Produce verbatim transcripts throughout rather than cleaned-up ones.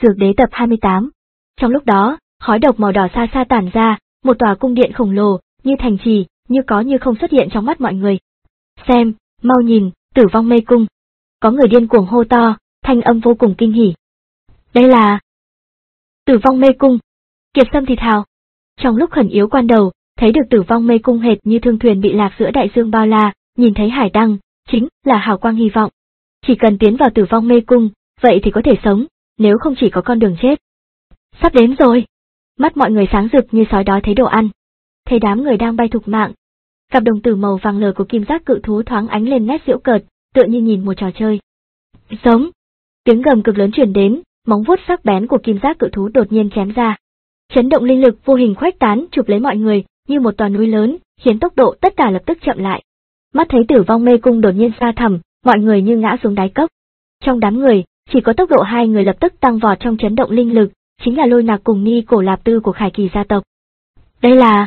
Dược Đế tập hai mươi tám. Trong lúc đó, khói độc màu đỏ xa xa tản ra, một tòa cung điện khổng lồ, như thành trì, như có như không xuất hiện trong mắt mọi người. Xem, mau nhìn, Tử Vong Mê Cung. Có người điên cuồng hô to, thanh âm vô cùng kinh hỉ. Đây là Tử Vong Mê Cung. Kiệt Sâm thì thào. Trong lúc khẩn yếu quan đầu, thấy được Tử Vong Mê Cung hệt như thương thuyền bị lạc giữa đại dương bao la, nhìn thấy hải đăng, chính là hào quang hy vọng. Chỉ cần tiến vào Tử Vong Mê Cung, vậy thì có thể sống, nếu không chỉ có con đường chết. Sắp đến rồi. Mắt mọi người sáng rực như sói đói thấy đồ ăn. Thấy đám người đang bay thục mạng. Cặp đồng tử màu vàng lờ của kim giác cự thú thoáng ánh lên nét giễu cợt, tựa như nhìn một trò chơi. Giống. Tiếng gầm cực lớn truyền đến, móng vuốt sắc bén của kim giác cự thú đột nhiên chém ra. Chấn động linh lực vô hình khuếch tán chụp lấy mọi người, như một tòa núi lớn, khiến tốc độ tất cả lập tức chậm lại. Mắt thấy Tử Vong Mê Cung đột nhiên xa thẳm, mọi người như ngã xuống đáy cốc. Trong đám người, chỉ có tốc độ hai người lập tức tăng vọt trong chấn động linh lực, chính là Lôi Nạc cùng Ni Cổ Lạp Tư của Khải Kỳ gia tộc. Đây là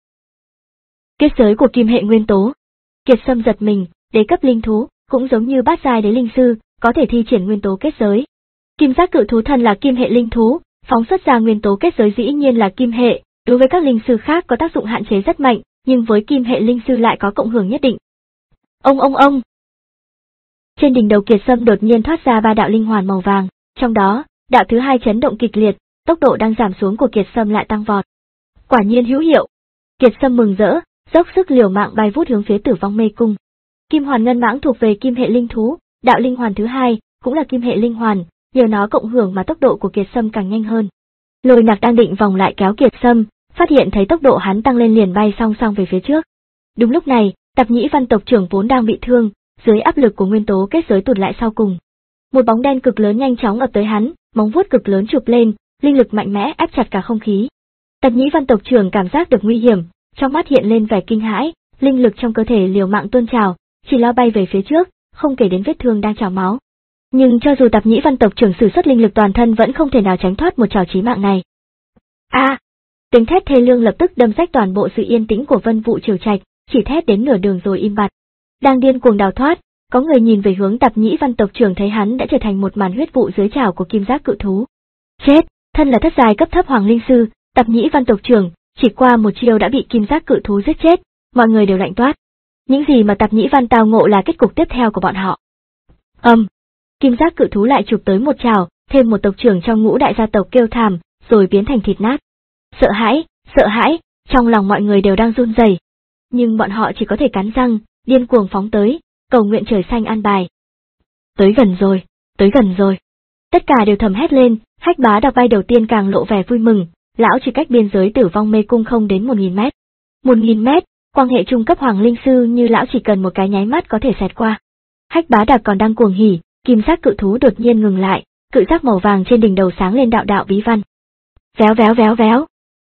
kết giới của kim hệ nguyên tố. Kiệt Sâm giật mình, đế cấp linh thú, cũng giống như bát giai đế linh sư, có thể thi triển nguyên tố kết giới. Kim giác cự thú thần là kim hệ linh thú, phóng xuất ra nguyên tố kết giới dĩ nhiên là kim hệ, đối với các linh sư khác có tác dụng hạn chế rất mạnh, nhưng với kim hệ linh sư lại có cộng hưởng nhất định. Ông ông ông. Trên đỉnh đầu Kiệt Sâm đột nhiên thoát ra ba đạo linh hoàn màu vàng, trong đó, đạo thứ hai chấn động kịch liệt, tốc độ đang giảm xuống của Kiệt Sâm lại tăng vọt. Quả nhiên hữu hiệu. Kiệt Sâm mừng rỡ, dốc sức liều mạng bay vút hướng phía Tử Vong Mê Cung. Kim hoàn ngân mãng thuộc về kim hệ linh thú, đạo linh hoàn thứ hai cũng là kim hệ linh hoàn, nhờ nó cộng hưởng mà tốc độ của Kiệt Sâm càng nhanh hơn. Lôi Nạc đang định vòng lại kéo Kiệt Sâm, phát hiện thấy tốc độ hắn tăng lên liền bay song song về phía trước. Đúng lúc này, Tạp Nhĩ Văn tộc trưởng vốn đang bị thương, dưới áp lực của nguyên tố kết giới tụt lại sau cùng. Một bóng đen cực lớn nhanh chóng ập tới hắn, móng vuốt cực lớn chụp lên, linh lực mạnh mẽ ép chặt cả không khí. Tạp Nhĩ Văn tộc trưởng cảm giác được nguy hiểm, trong mắt hiện lên vẻ kinh hãi, linh lực trong cơ thể liều mạng tuôn trào, chỉ lao bay về phía trước, không kể đến vết thương đang trào máu. Nhưng cho dù Tạp Nhĩ Văn tộc trưởng sử xuất linh lực toàn thân vẫn không thể nào tránh thoát một trảo chí mạng này. A! À, tiếng thét thê lương lập tức đâm rách toàn bộ sự yên tĩnh của Vân Vũ Triều Trạch, chỉ thét đến nửa đường rồi im bặt. Đang điên cuồng đào thoát, có người nhìn về hướng Tạp Nhĩ Văn tộc trưởng thấy hắn đã trở thành một màn huyết vụ dưới trảo của kim giác cự thú. Chết, thân là thất giai cấp thấp hoàng linh sư, Tạp Nhĩ Văn tộc trưởng chỉ qua một chiêu đã bị kim giác cự thú giết chết, mọi người đều lạnh toát. Những gì mà Tạp Nhĩ Văn tao ngộ là kết cục tiếp theo của bọn họ. Âm, um, kim giác cự thú lại chụp tới một trảo, thêm một tộc trưởng trong ngũ đại gia tộc kêu thảm, rồi biến thành thịt nát. Sợ hãi, sợ hãi, trong lòng mọi người đều đang run rẩy, nhưng bọn họ chỉ có thể cắn răng, điên cuồng phóng tới, cầu nguyện trời xanh an bài. Tới gần rồi, tới gần rồi. Tất cả đều thầm hét lên, Hách Bá Đặc bay đầu tiên càng lộ vẻ vui mừng, lão chỉ cách biên giới Tử Vong Mê Cung không đến một nghìn mét. Một nghìn mét, quan hệ trung cấp hoàng linh sư như lão chỉ cần một cái nháy mắt có thể xẹt qua. Hách Bá Đặc còn đang cuồng hỉ, kim giác cự thú đột nhiên ngừng lại, cự giác màu vàng trên đỉnh đầu sáng lên đạo đạo bí văn. Véo véo véo véo.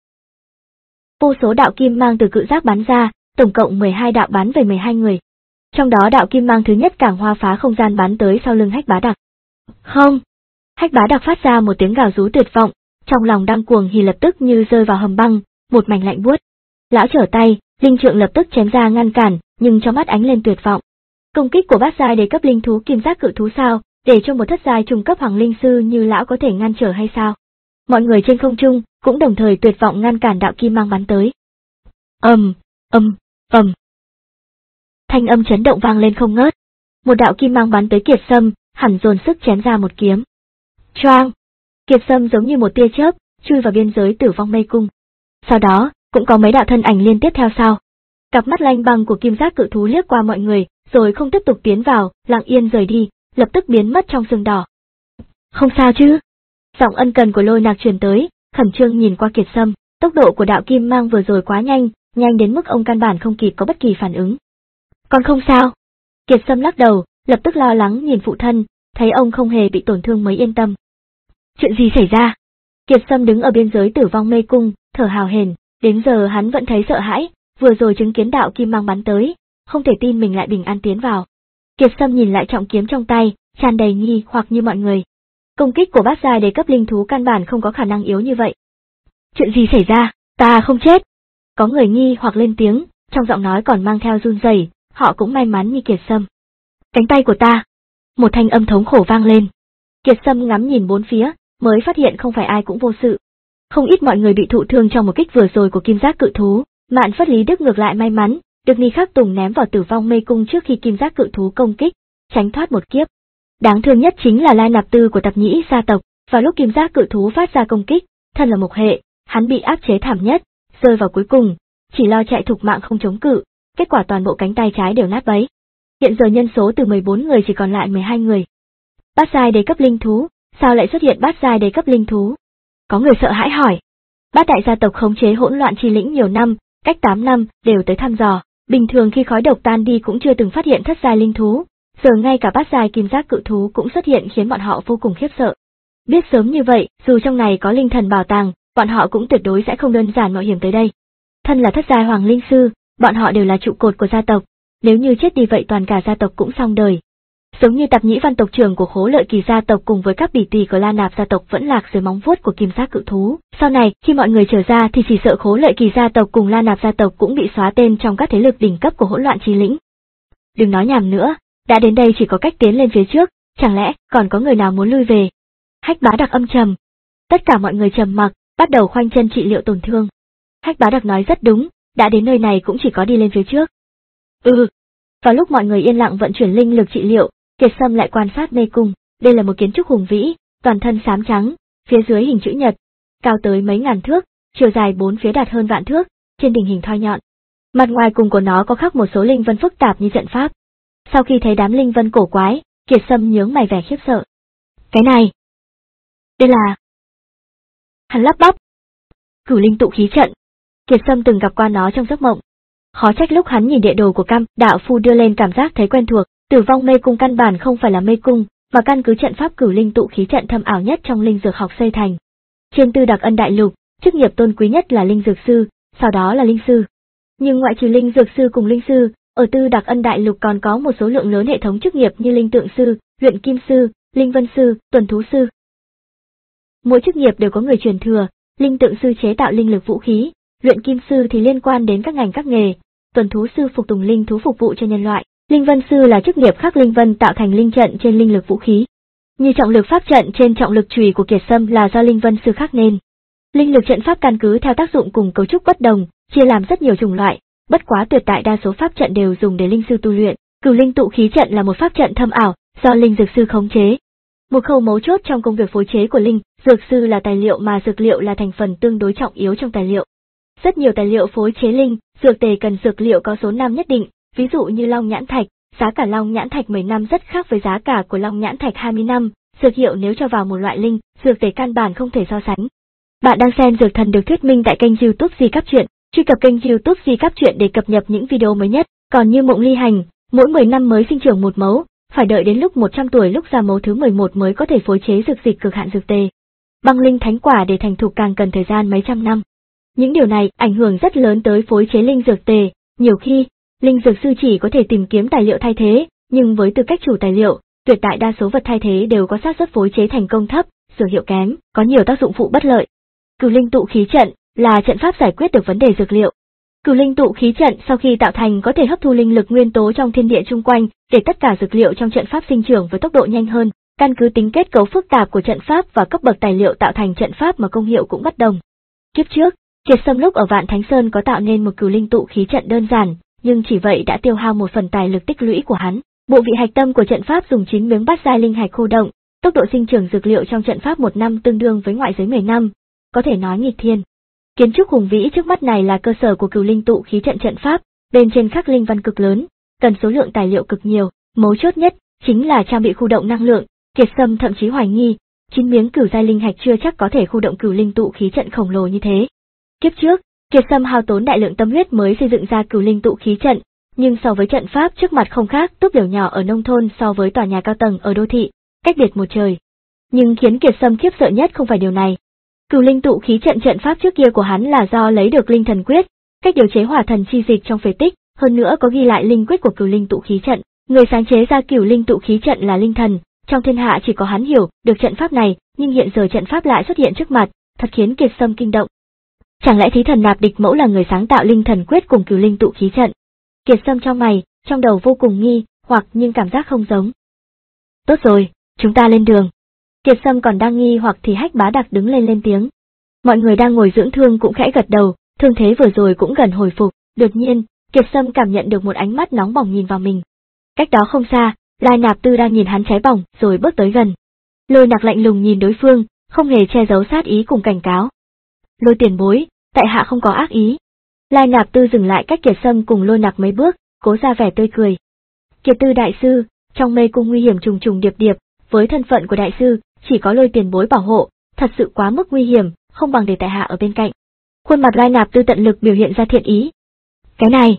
Vô số đạo kim mang từ cự giác bắn ra, tổng cộng mười hai đạo bắn về mười hai người. Trong đó đạo kim mang thứ nhất càng hoa phá không gian bắn tới sau lưng Hách Bá Đặc. Không! Hách Bá Đặc phát ra một tiếng gào rú tuyệt vọng, trong lòng đang cuồng hỉ lập tức như rơi vào hầm băng, một mảnh lạnh buốt. Lão trở tay, linh trượng lập tức chém ra ngăn cản, nhưng trong mắt ánh lên tuyệt vọng. Công kích của bát giai đế cấp linh thú kim giác cự thú sao, để cho một thất giai trung cấp hoàng linh sư như lão có thể ngăn trở hay sao? Mọi người trên không trung cũng đồng thời tuyệt vọng ngăn cản đạo kim mang bắn tới. Ầm, ầm, ầm. Thanh âm chấn động vang lên không ngớt. Một đạo kim mang bắn tới Kiệt Sâm, hẳn dồn sức chém ra một kiếm. Choang! Kiệt Sâm giống như một tia chớp, chui vào biên giới Tử Vong Mê Cung. Sau đó, cũng có mấy đạo thân ảnh liên tiếp theo sau. Cặp mắt lanh băng của kim giác cự thú liếc qua mọi người, rồi không tiếp tục tiến vào, lặng yên rời đi, lập tức biến mất trong sương đỏ. Không sao chứ? Giọng ân cần của Lôi Nạc truyền tới, khẩn trương nhìn qua Kiệt Sâm, tốc độ của đạo kim mang vừa rồi quá nhanh, nhanh đến mức ông căn bản không kịp có bất kỳ phản ứng. Còn không sao? Kiệt Sâm lắc đầu, lập tức lo lắng nhìn phụ thân, thấy ông không hề bị tổn thương mới yên tâm. Chuyện gì xảy ra? Kiệt Sâm đứng ở biên giới Tử Vong Mê Cung, thở hào hển, đến giờ hắn vẫn thấy sợ hãi, vừa rồi chứng kiến đạo kim mang bắn tới, không thể tin mình lại bình an tiến vào. Kiệt Sâm nhìn lại trọng kiếm trong tay, tràn đầy nghi hoặc như mọi người. Công kích của bát giai đế cấp linh thú căn bản không có khả năng yếu như vậy. Chuyện gì xảy ra? Ta không chết. Có người nghi hoặc lên tiếng, trong giọng nói còn mang theo run rẩy, họ cũng may mắn như Kiệt Sâm. Cánh tay của ta. Một thanh âm thống khổ vang lên. Kiệt Sâm ngắm nhìn bốn phía, mới phát hiện không phải ai cũng vô sự. Không ít mọi người bị thụ thương trong một kích vừa rồi của kim giác cự thú, Mạn Phất Lý Đức ngược lại may mắn, được Ni Khắc Tùng ném vào tử vong mê cung trước khi kim giác cự thú công kích, tránh thoát một kiếp. Đáng thương nhất chính là Lai Nạp Tư của Tạp Nhĩ gia tộc, vào lúc kim giác cự thú phát ra công kích, thân là mộc hệ, hắn bị áp chế thảm nhất, rơi vào cuối cùng, chỉ lo chạy thục mạng không chống cự, kết quả toàn bộ cánh tay trái đều nát bấy. Hiện giờ nhân số từ mười bốn người chỉ còn lại mười hai người. Bát giai đế cấp linh thú, sao lại xuất hiện bát giai đế cấp linh thú? Có người sợ hãi hỏi. Bát đại gia tộc khống chế hỗn loạn chi lĩnh nhiều năm, cách tám năm đều tới thăm dò, bình thường khi khói độc tan đi cũng chưa từng phát hiện thất giai linh thú, giờ ngay cả bát giai kim giác cự thú cũng xuất hiện khiến bọn họ vô cùng khiếp sợ. Biết sớm như vậy, dù trong này có linh thần bảo tàng, bọn họ cũng tuyệt đối sẽ không đơn giản mạo hiểm tới đây. Thân là thất giai hoàng linh sư, bọn họ đều là trụ cột của gia tộc, nếu như chết đi vậy toàn cả gia tộc cũng xong đời. Giống như Tạp Nhĩ Văn tộc trưởng của Khố Lợi Kỳ gia tộc cùng với các bỉ tỳ của La Nạp gia tộc vẫn lạc dưới móng vuốt của kim giác cự thú. Sau này, khi mọi người trở ra thì chỉ sợ Khố Lợi Kỳ gia tộc cùng La Nạp gia tộc cũng bị xóa tên trong các thế lực đỉnh cấp của hỗn loạn chi lĩnh. Đừng nói nhảm nữa, đã đến đây chỉ có cách tiến lên phía trước, chẳng lẽ còn có người nào muốn lui về? Hách Bá Đặc âm trầm. Tất cả mọi người trầm mặc, bắt đầu khoanh chân trị liệu tổn thương. Hách Bá Đặc nói rất đúng, đã đến nơi này cũng chỉ có đi lên phía trước. Ừ. Vào lúc mọi người yên lặng vận chuyển linh lực trị liệu, Kiệt Sâm lại quan sát mê cung. Đây là một kiến trúc hùng vĩ, toàn thân xám trắng, phía dưới hình chữ nhật, cao tới mấy ngàn thước, chiều dài bốn phía đạt hơn vạn thước, trên đỉnh hình thoi nhọn. Mặt ngoài cùng của nó có khắc một số linh vân phức tạp như trận pháp. Sau khi thấy đám linh vân cổ quái, Kiệt Sâm nhướng mày vẻ khiếp sợ. Cái này, đây là... Hắn lắp bắp. Cửu linh tụ khí trận. Kiệt Sâm từng gặp qua nó trong giấc mộng. Khó trách lúc hắn nhìn địa đồ của Cam Đạo Phu đưa lên cảm giác thấy quen thuộc. Tử vong mê cung căn bản không phải là mê cung, mà căn cứ trận pháp cửu linh tụ khí trận thâm ảo nhất trong linh dược học xây thành. Trên Tư Đặc Ân đại lục, chức nghiệp tôn quý nhất là linh dược sư, sau đó là linh sư. Nhưng ngoại trừ linh dược sư cùng linh sư, ở Tư Đặc Ân đại lục còn có một số lượng lớn hệ thống chức nghiệp như linh tượng sư, luyện kim sư, linh vân sư, tuần thú sư. Mỗi chức nghiệp đều có người truyền thừa, linh tượng sư chế tạo linh lực vũ khí, luyện kim sư thì liên quan đến các ngành các nghề, tuần thú sư phục tùng linh thú phục vụ cho nhân loại. Linh vân sư là chức nghiệp khắc linh vân tạo thành linh trận trên linh lực vũ khí. Như trọng lực pháp trận trên trọng lực chùy của Kiệt Sâm là do linh vân sư khắc nên. Linh lực trận pháp căn cứ theo tác dụng cùng cấu trúc bất đồng, chia làm rất nhiều chủng loại, bất quá tuyệt đại đa số pháp trận đều dùng để linh sư tu luyện. Cửu linh tụ khí trận là một pháp trận thâm ảo, do linh dược sư khống chế. Một khâu mấu chốt trong công việc phối chế của linh dược sư là tài liệu, mà dược liệu là thành phần tương đối trọng yếu trong tài liệu. Rất nhiều tài liệu phối chế linh dược tề cần dược liệu có số năm nhất định. Ví dụ như long nhãn thạch, giá cả long nhãn thạch mười năm rất khác với giá cả của long nhãn thạch hai mươi năm, dược hiệu nếu cho vào một loại linh, dược tề căn bản không thể so sánh. Bạn đang xem Dược Thần được thuyết minh tại kênh YouTube Di Cáp Truyện, truy cập kênh YouTube Di Cáp Truyện để cập nhật những video mới nhất. Còn như Mộng Ly Hành, mỗi mười năm mới sinh trưởng một mấu, phải đợi đến lúc một trăm tuổi lúc ra mấu thứ mười một mới có thể phối chế dược dịch cực hạn dược tề. Băng linh thánh quả để thành thục càng cần thời gian mấy trăm năm. Những điều này ảnh hưởng rất lớn tới phối chế linh dược tề, nhiều khi linh dược sư chỉ có thể tìm kiếm tài liệu thay thế, nhưng với tư cách chủ tài liệu, tuyệt đại đa số vật thay thế đều có xác suất phối chế thành công thấp, dược hiệu kém, có nhiều tác dụng phụ bất lợi. Cửu linh tụ khí trận là trận pháp giải quyết được vấn đề dược liệu. Cửu linh tụ khí trận sau khi tạo thành có thể hấp thu linh lực nguyên tố trong thiên địa chung quanh, để tất cả dược liệu trong trận pháp sinh trưởng với tốc độ nhanh hơn, căn cứ tính kết cấu phức tạp của trận pháp và cấp bậc tài liệu tạo thành trận pháp mà công hiệu cũng bất đồng. Kiếp trước, Kiệt Sâm lúc ở Vạn Thánh Sơn có tạo nên một cửu linh tụ khí trận đơn giản, nhưng chỉ vậy đã tiêu hao một phần tài lực tích lũy của hắn. Bộ vị hạch tâm của trận pháp dùng chín miếng bát giai linh hạch khô động, tốc độ sinh trưởng dược liệu trong trận pháp một năm tương đương với ngoại giới mười năm, có thể nói nghịch thiên. Kiến trúc hùng vĩ trước mắt này là cơ sở của cửu linh tụ khí trận trận pháp, bên trên khắc linh văn cực lớn, cần số lượng tài liệu cực nhiều, mấu chốt nhất chính là trang bị khu động năng lượng. Kiệt Sâm thậm chí hoài nghi, chín miếng cửu giai linh hạch chưa chắc có thể khu động cửu linh tụ khí trận khổng lồ như thế. Kiếp trước, Kiệt Sâm hao tốn đại lượng tâm huyết mới xây dựng ra cửu linh tụ khí trận, nhưng so với trận pháp trước mặt không khác túp lều nhỏ ở nông thôn so với tòa nhà cao tầng ở đô thị, cách biệt một trời. Nhưng khiến Kiệt Sâm khiếp sợ nhất không phải điều này. Cửu linh tụ khí trận trận pháp trước kia của hắn là do lấy được linh thần quyết, cách điều chế hỏa thần chi dịch trong phế tích, hơn nữa có ghi lại linh quyết của cửu linh tụ khí trận. Người sáng chế ra cửu linh tụ khí trận là linh thần, trong thiên hạ chỉ có hắn hiểu được trận pháp này, nhưng hiện giờ trận pháp lại xuất hiện trước mặt, thật khiến Kiệt Sâm kinh động. Chẳng lẽ Thí Thần Nạp Địch Mẫu là người sáng tạo linh thần quyết cùng cửu linh tụ khí trận? Kiệt Sâm trong mày, trong đầu vô cùng nghi hoặc nhưng cảm giác không giống. Tốt rồi, chúng ta lên đường. Kiệt Sâm còn đang nghi hoặc thì Hách Bá Đặc đứng lên lên tiếng. Mọi người đang ngồi dưỡng thương cũng khẽ gật đầu, thương thế vừa rồi cũng gần hồi phục. Đột nhiên, Kiệt Sâm cảm nhận được một ánh mắt nóng bỏng nhìn vào mình. Cách đó không xa, Lai Nạp Tư đang nhìn hắn cháy bỏng rồi bước tới gần. Lôi Nặc lạnh lùng nhìn đối phương, không hề che giấu sát ý cùng cảnh cáo. Lôi tiền bối, tại hạ không có ác ý. Lai Nạp Tư dừng lại cách Kiệt Sâm cùng Lôi Nặc mấy bước, cố ra vẻ tươi cười. Kiệt Tư đại sư, trong mê cung nguy hiểm trùng trùng điệp điệp, với thân phận của đại sư, chỉ có Lôi tiền bối bảo hộ, thật sự quá mức nguy hiểm, không bằng để tại hạ ở bên cạnh. Khuôn mặt Lai Nạp Tư tận lực biểu hiện ra thiện ý. Cái này,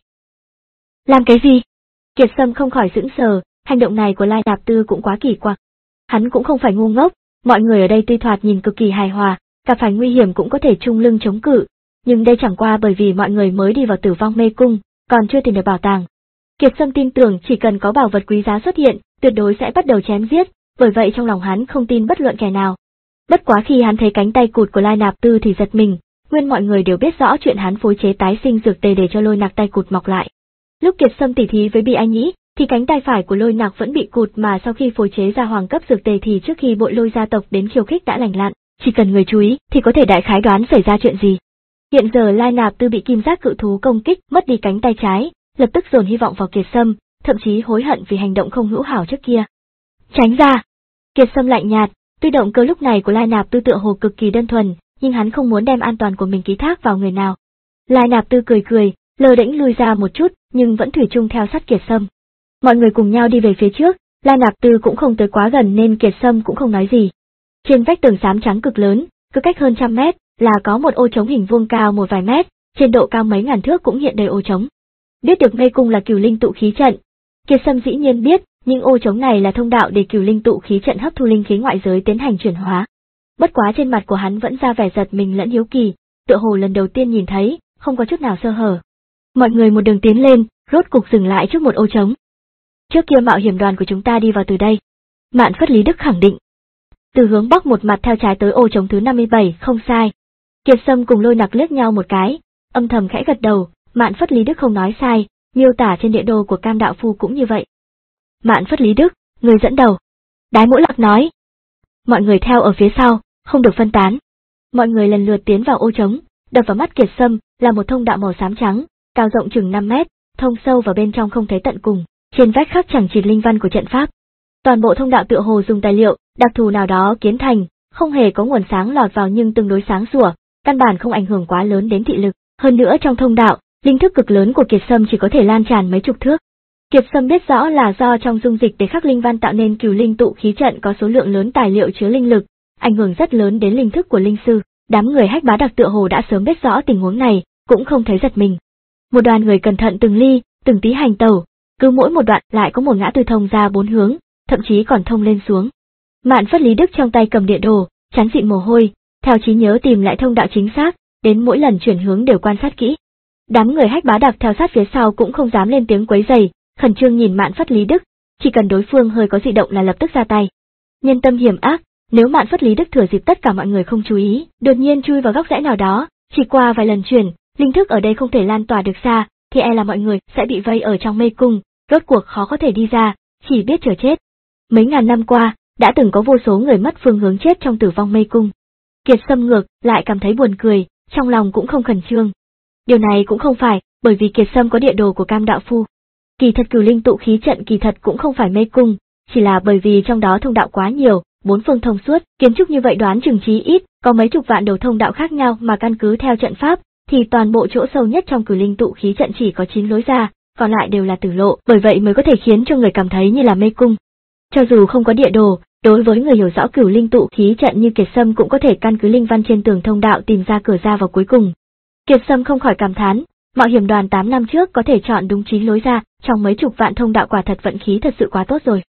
làm cái gì? Kiệt Sâm không khỏi sững sờ, hành động này của Lai Nạp Tư cũng quá kỳ quặc. Hắn cũng không phải ngu ngốc, mọi người ở đây tuy thoạt nhìn cực kỳ hài hòa, gặp phải nguy hiểm cũng có thể chung lưng chống cự, nhưng đây chẳng qua bởi vì mọi người mới đi vào Tử Vong Mê Cung, còn chưa tìm được bảo tàng. Kiệt Sâm tin tưởng chỉ cần có bảo vật quý giá xuất hiện, tuyệt đối sẽ bắt đầu chém giết, bởi vậy trong lòng hắn không tin bất luận kẻ nào. Bất quá khi hắn thấy cánh tay cụt của Lai Nạp Tư thì giật mình, nguyên mọi người đều biết rõ chuyện hắn phối chế tái sinh dược tề để cho Lôi Nặc tay cụt mọc lại. Lúc Kiệt Sâm tỉ thí với Bi Anh Nhĩ, thì cánh tay phải của Lôi Nặc vẫn bị cụt mà sau khi phối chế ra hoàng cấp dược tề thì trước khi Bội Lôi gia tộc đến khiêu khích đã lành lặn, chỉ cần người chú ý thì có thể đại khái đoán xảy ra chuyện gì. Hiện giờ Lai Nạp Tư bị kim giác cự thú công kích, mất đi cánh tay trái, lập tức dồn hy vọng vào Kiệt Sâm, thậm chí hối hận vì hành động không hữu hảo trước kia. Tránh ra! Kiệt Sâm lạnh nhạt, tuy động cơ lúc này của Lai Nạp Tư tựa hồ cực kỳ đơn thuần, nhưng hắn không muốn đem an toàn của mình ký thác vào người nào. Lai Nạp Tư cười cười, lơ đễnh lui ra một chút, nhưng vẫn thủy chung theo sát Kiệt Sâm. Mọi người cùng nhau đi về phía trước, Lai Nạp Tư cũng không tới quá gần nên Kiệt Sâm cũng không nói gì. Trên vách tường xám trắng cực lớn, cứ cách hơn trăm mét, là có một ô trống hình vuông cao một vài mét, trên độ cao mấy ngàn thước cũng hiện đầy ô trống. Biết được mê cung là Cửu Linh tụ khí trận, Kiệt Sâm dĩ nhiên biết, nhưng ô trống này là thông đạo để Cửu Linh tụ khí trận hấp thu linh khí ngoại giới tiến hành chuyển hóa. Bất quá trên mặt của hắn vẫn ra vẻ giật mình lẫn hiếu kỳ, tựa hồ lần đầu tiên nhìn thấy, không có chút nào sơ hở. Mọi người một đường tiến lên, rốt cục dừng lại trước một ô trống. Trước kia mạo hiểm đoàn của chúng ta đi vào từ đây. Mạn Phất Lý Đức khẳng định. Từ hướng bắc một mặt theo trái tới ô trống thứ năm mươi bảy, không sai. Kiệt Sâm cùng Lôi Nặc liếc nhau một cái, âm thầm khẽ gật đầu, Mạn Phất Lý Đức không nói sai, miêu tả trên địa đồ của Cam Đạo Phu cũng như vậy. Mạn Phất Lý Đức, người dẫn đầu. Đái Mỗ Lạc nói. Mọi người theo ở phía sau, không được phân tán. Mọi người lần lượt tiến vào ô trống, đập vào mắt Kiệt Sâm là một thông đạo màu xám trắng, cao rộng chừng năm mét, thông sâu vào bên trong không thấy tận cùng, trên vách khắc chẳng chịt linh văn của trận pháp. Toàn bộ thông đạo tựa hồ dùng tài liệu đặc thù nào đó kiến thành, không hề có nguồn sáng lọt vào nhưng tương đối sáng sủa, căn bản không ảnh hưởng quá lớn đến thị lực. Hơn nữa trong thông đạo, linh thức cực lớn của Kiệt Sâm chỉ có thể lan tràn mấy chục thước. Kiệt Sâm biết rõ là do trong dung dịch để khắc linh văn tạo nên Cửu Linh tụ khí trận có số lượng lớn tài liệu chứa linh lực, ảnh hưởng rất lớn đến linh thức của linh sư. Đám người Hách Bá Đặc tựa hồ đã sớm biết rõ tình huống này, cũng không thấy giật mình. Một đoàn người cẩn thận từng ly, từng tí hành tẩu, cứ mỗi một đoạn lại có một ngã tư thông ra bốn hướng, thậm chí còn thông lên xuống. Mạn Phất Lý Đức trong tay cầm địa đồ, chán dịn mồ hôi, theo trí nhớ tìm lại thông đạo chính xác, đến mỗi lần chuyển hướng đều quan sát kỹ. Đám người Hách Bá Đặc theo sát phía sau cũng không dám lên tiếng quấy rầy, khẩn trương nhìn Mạn Phất Lý Đức, chỉ cần đối phương hơi có dị động là lập tức ra tay. Nhân tâm hiểm ác, nếu Mạn Phất Lý Đức thừa dịp tất cả mọi người không chú ý, đột nhiên chui vào góc rẽ nào đó, chỉ qua vài lần chuyển, linh thức ở đây không thể lan tỏa được xa, thì e là mọi người sẽ bị vây ở trong mê cung, rốt cuộc khó có thể đi ra, chỉ biết chờ chết. Mấy ngàn năm qua, đã từng có vô số người mất phương hướng chết trong Tử Vong Mê Cung. Kiệt Sâm ngược lại cảm thấy buồn cười, trong lòng cũng không khẩn trương. Điều này cũng không phải, bởi vì Kiệt Sâm có địa đồ của Cam Đạo Phu. Kỳ thật Cửu Linh tụ khí trận kỳ thật cũng không phải mê cung, chỉ là bởi vì trong đó thông đạo quá nhiều, bốn phương thông suốt, kiến trúc như vậy đoán chừng chí ít, có mấy chục vạn đầu thông đạo khác nhau mà căn cứ theo trận pháp, thì toàn bộ chỗ sâu nhất trong Cửu Linh tụ khí trận chỉ có chín lối ra, còn lại đều là tử lộ, bởi vậy mới có thể khiến cho người cảm thấy như là mê cung. Cho dù không có địa đồ, đối với người hiểu rõ Cửu Linh tụ khí trận như Kiệt Sâm cũng có thể căn cứ linh văn trên tường thông đạo tìm ra cửa ra vào cuối cùng. Kiệt Sâm không khỏi cảm thán, mạo hiểm đoàn tám năm trước có thể chọn đúng chín lối ra, trong mấy chục vạn thông đạo quả thật vận khí thật sự quá tốt rồi.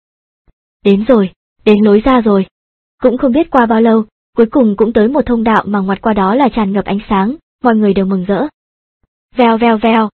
Đến rồi, đến lối ra rồi. Cũng không biết qua bao lâu, cuối cùng cũng tới một thông đạo mà ngoặt qua đó là tràn ngập ánh sáng, mọi người đều mừng rỡ. Vèo vèo vèo.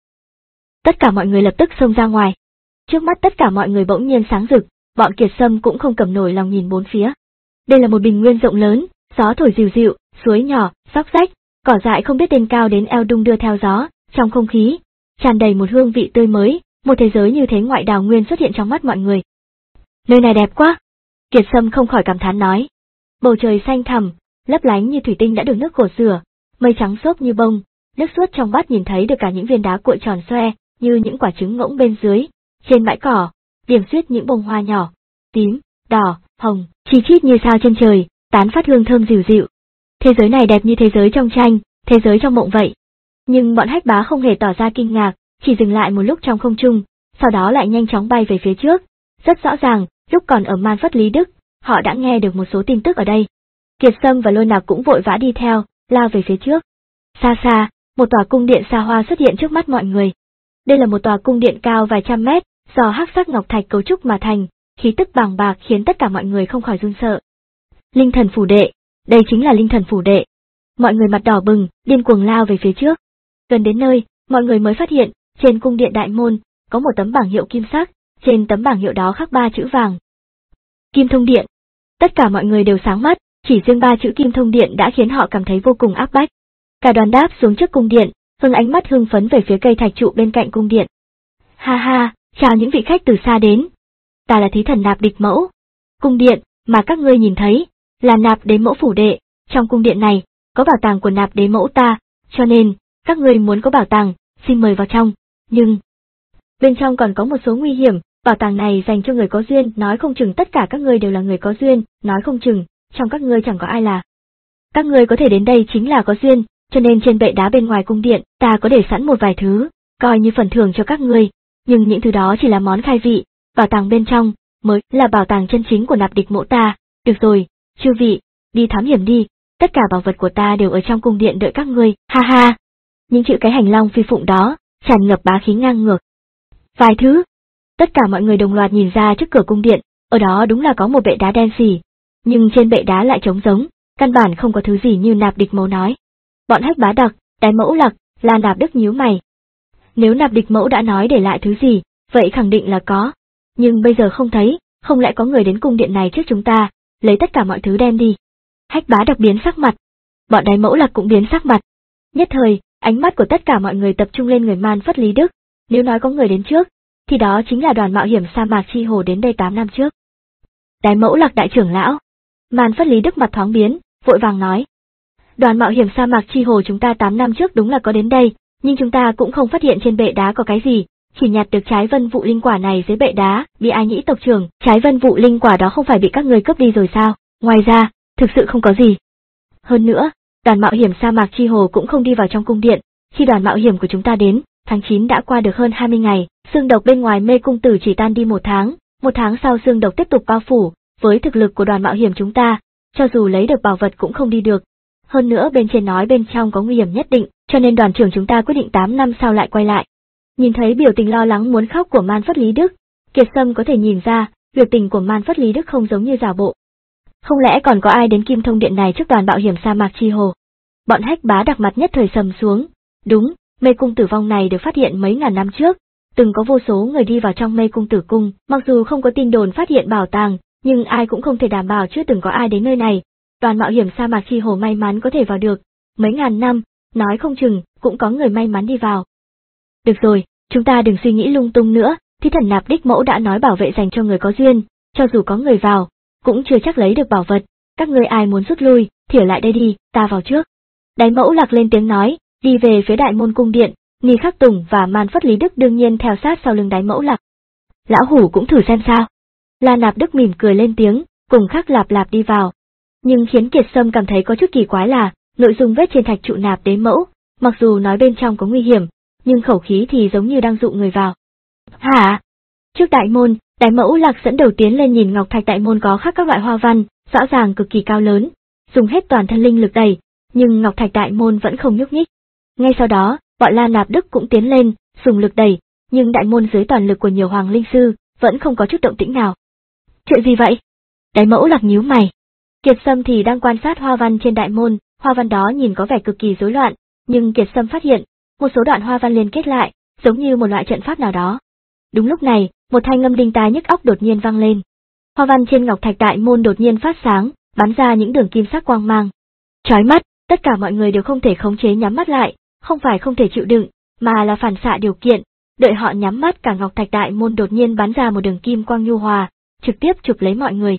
Tất cả mọi người lập tức xông ra ngoài. Trước mắt tất cả mọi người bỗng nhiên sáng rực, bọn Kiệt Sâm cũng không cầm nổi lòng nhìn bốn phía. Đây là một bình nguyên rộng lớn, gió thổi dịu dịu, suối nhỏ, xóc xách, cỏ dại không biết tên cao đến eo đung đưa theo gió, trong không khí tràn đầy một hương vị tươi mới, một thế giới như thế ngoại đào nguyên xuất hiện trong mắt mọi người. Nơi này đẹp quá. Kiệt Sâm không khỏi cảm thán nói. Bầu trời xanh thẳm, lấp lánh như thủy tinh đã được nước gột rửa, mây trắng xốp như bông, nước suốt trong vắt nhìn thấy được cả những viên đá cuội tròn xoe, như những quả trứng ngỗng bên dưới. Trên bãi cỏ, điểm xuyết những bông hoa nhỏ, tím, đỏ, hồng, chi chít như sao trên trời, tán phát hương thơm dịu dịu. Thế giới này đẹp như thế giới trong tranh, thế giới trong mộng vậy. Nhưng bọn Hách Bá không hề tỏ ra kinh ngạc, chỉ dừng lại một lúc trong không trung, sau đó lại nhanh chóng bay về phía trước. Rất rõ ràng, lúc còn ở Man Phất Lý Đức, họ đã nghe được một số tin tức ở đây. Kiệt Sâm và Lôi Nạp cũng vội vã đi theo, lao về phía trước. Xa xa, một tòa cung điện xa hoa xuất hiện trước mắt mọi người. Đây là một tòa cung điện cao vài trăm mét, do hắc sắc ngọc thạch cấu trúc mà thành, khí tức bàng bạc khiến tất cả mọi người không khỏi run sợ. Linh Thần Phủ Đệ, đây chính là Linh Thần Phủ Đệ. Mọi người mặt đỏ bừng, điên cuồng lao về phía trước. Gần đến nơi, mọi người mới phát hiện, trên cung điện đại môn, có một tấm bảng hiệu kim sắc, trên tấm bảng hiệu đó khắc ba chữ vàng. Kim Thông Điện. Tất cả mọi người đều sáng mắt, chỉ riêng ba chữ Kim Thông Điện đã khiến họ cảm thấy vô cùng áp bách. Cả đoàn đáp xuống trước cung điện, hướng ánh mắt hưng phấn về phía cây thạch trụ bên cạnh cung điện. Ha ha, chào những vị khách từ xa đến. Ta là thí thần Nạp Địch Mẫu. Cung điện mà các ngươi nhìn thấy là Nạp Đế Mẫu phủ đệ, trong cung điện này có bảo tàng của Nạp Đế Mẫu ta, cho nên các ngươi muốn có bảo tàng, xin mời vào trong. Nhưng bên trong còn có một số nguy hiểm, bảo tàng này dành cho người có duyên, nói không chừng tất cả các ngươi đều là người có duyên, nói không chừng trong các ngươi chẳng có ai là. Các ngươi có thể đến đây chính là có duyên, cho nên trên bệ đá bên ngoài cung điện, ta có để sẵn một vài thứ, coi như phần thưởng cho các ngươi, nhưng những thứ đó chỉ là món khai vị, bảo tàng bên trong mới là bảo tàng chân chính của Nạp Địch Mẫu ta. Được rồi, chư vị, đi thám hiểm đi, tất cả bảo vật của ta đều ở trong cung điện đợi các ngươi, ha ha. Những chữ cái hành long phi phụng đó, tràn ngập bá khí ngang ngược. Vài thứ. Tất cả mọi người đồng loạt nhìn ra trước cửa cung điện, ở đó đúng là có một bệ đá đen xỉ, nhưng trên bệ đá lại trống rỗng, căn bản không có thứ gì như Nạp Địch Mẫu nói. Bọn Hách Bá Đặc, Đái Mẫu Lặc, Lan Đạp Đức nhíu mày. Nếu Nạp Địch Mẫu đã nói để lại thứ gì, vậy khẳng định là có. Nhưng bây giờ không thấy, không lẽ có người đến cung điện này trước chúng ta, lấy tất cả mọi thứ đem đi. Hách Bá Đặc biến sắc mặt. Bọn Đái Mẫu Lặc cũng biến sắc mặt. Nhất thời, ánh mắt của tất cả mọi người tập trung lên người Man Phất Lý Đức. Nếu nói có người đến trước, thì đó chính là đoàn mạo hiểm sa mạc Chi Hồ đến đây tám năm trước. Đái Mẫu Lặc đại trưởng lão. Man Phất Lý Đức mặt thoáng biến, vội vàng nói. Đoàn mạo hiểm sa mạc Chi Hồ chúng ta tám năm trước đúng là có đến đây, nhưng chúng ta cũng không phát hiện trên bệ đá có cái gì, chỉ nhặt được trái vân vụ linh quả này dưới bệ đá, bị ai nhĩ tộc trưởng, trái vân vụ linh quả đó không phải bị các người cướp đi rồi sao, ngoài ra, thực sự không có gì. Hơn nữa, đoàn mạo hiểm sa mạc Chi Hồ cũng không đi vào trong cung điện, khi đoàn mạo hiểm của chúng ta đến, tháng chín đã qua được hơn hai mươi ngày, xương độc bên ngoài mê cung tử chỉ tan đi một tháng, một tháng sau xương độc tiếp tục bao phủ, với thực lực của đoàn mạo hiểm chúng ta, cho dù lấy được bảo vật cũng không đi được. Hơn nữa bên trên nói bên trong có nguy hiểm nhất định, cho nên đoàn trưởng chúng ta quyết định tám năm sau lại quay lại. Nhìn thấy biểu tình lo lắng muốn khóc của Man Phất Lý Đức, Kiệt Sâm có thể nhìn ra, biểu tình của Man Phất Lý Đức không giống như giả bộ. Không lẽ còn có ai đến Kim Thông Điện này trước đoàn mạo hiểm sa mạc Chi Hồ? Bọn Hách Bá Đặc mặt nhất thời sầm xuống. Đúng, mê cung tử vong này được phát hiện mấy ngàn năm trước, từng có vô số người đi vào trong mê cung tử cung, mặc dù không có tin đồn phát hiện bảo tàng, nhưng ai cũng không thể đảm bảo chưa từng có ai đến nơi này. Đoàn mạo hiểm sa mạc Chi Hồ may mắn có thể vào được, mấy ngàn năm, nói không chừng, cũng có người may mắn đi vào. Được rồi, chúng ta đừng suy nghĩ lung tung nữa, Thí thần Nạp Đích Mẫu đã nói bảo vệ dành cho người có duyên, cho dù có người vào, cũng chưa chắc lấy được bảo vật, các ngươi ai muốn rút lui, thì ở lại đây đi, ta vào trước. Đái Mẫu Lặc lên tiếng nói, đi về phía đại môn cung điện, Ni Khắc Tùng và Man Phất Lý Đức đương nhiên theo sát sau lưng Đái Mẫu Lặc. Lão hủ cũng thử xem sao. Lan Nạp Đức mỉm cười lên tiếng, cùng Khắc Lạp Lạp đi vào. Nhưng khiến Kiệt Sâm cảm thấy có chút kỳ quái là, nội dung vết trên thạch trụ Nạp Đế Mẫu, mặc dù nói bên trong có nguy hiểm, nhưng khẩu khí thì giống như đang dụ người vào. Hả? Trước đại môn, Đái Mẫu Lặc dẫn đầu tiến lên nhìn ngọc thạch đại môn có khắc các loại hoa văn, rõ ràng cực kỳ cao lớn, dùng hết toàn thân linh lực đẩy, nhưng ngọc thạch đại môn vẫn không nhúc nhích. Ngay sau đó, bọn Lan Nạp Đức cũng tiến lên, dùng lực đẩy, nhưng đại môn dưới toàn lực của nhiều hoàng linh sư, vẫn không có chút động tĩnh nào. Chuyện gì vậy? Đái Mẫu Lặc nhíu mày. Kiệt Sâm thì đang quan sát hoa văn trên đại môn, hoa văn đó nhìn có vẻ cực kỳ rối loạn, nhưng Kiệt Sâm phát hiện, một số đoạn hoa văn liên kết lại, giống như một loại trận pháp nào đó. Đúng lúc này, một thanh âm đinh tai nhức óc đột nhiên vang lên. Hoa văn trên ngọc thạch đại môn đột nhiên phát sáng, bắn ra những đường kim sắc quang mang. Chói mắt, tất cả mọi người đều không thể khống chế nhắm mắt lại, không phải không thể chịu đựng, mà là phản xạ điều kiện. Đợi họ nhắm mắt, cả ngọc thạch đại môn đột nhiên bắn ra một đường kim quang nhu hòa, trực tiếp chụp lấy mọi người.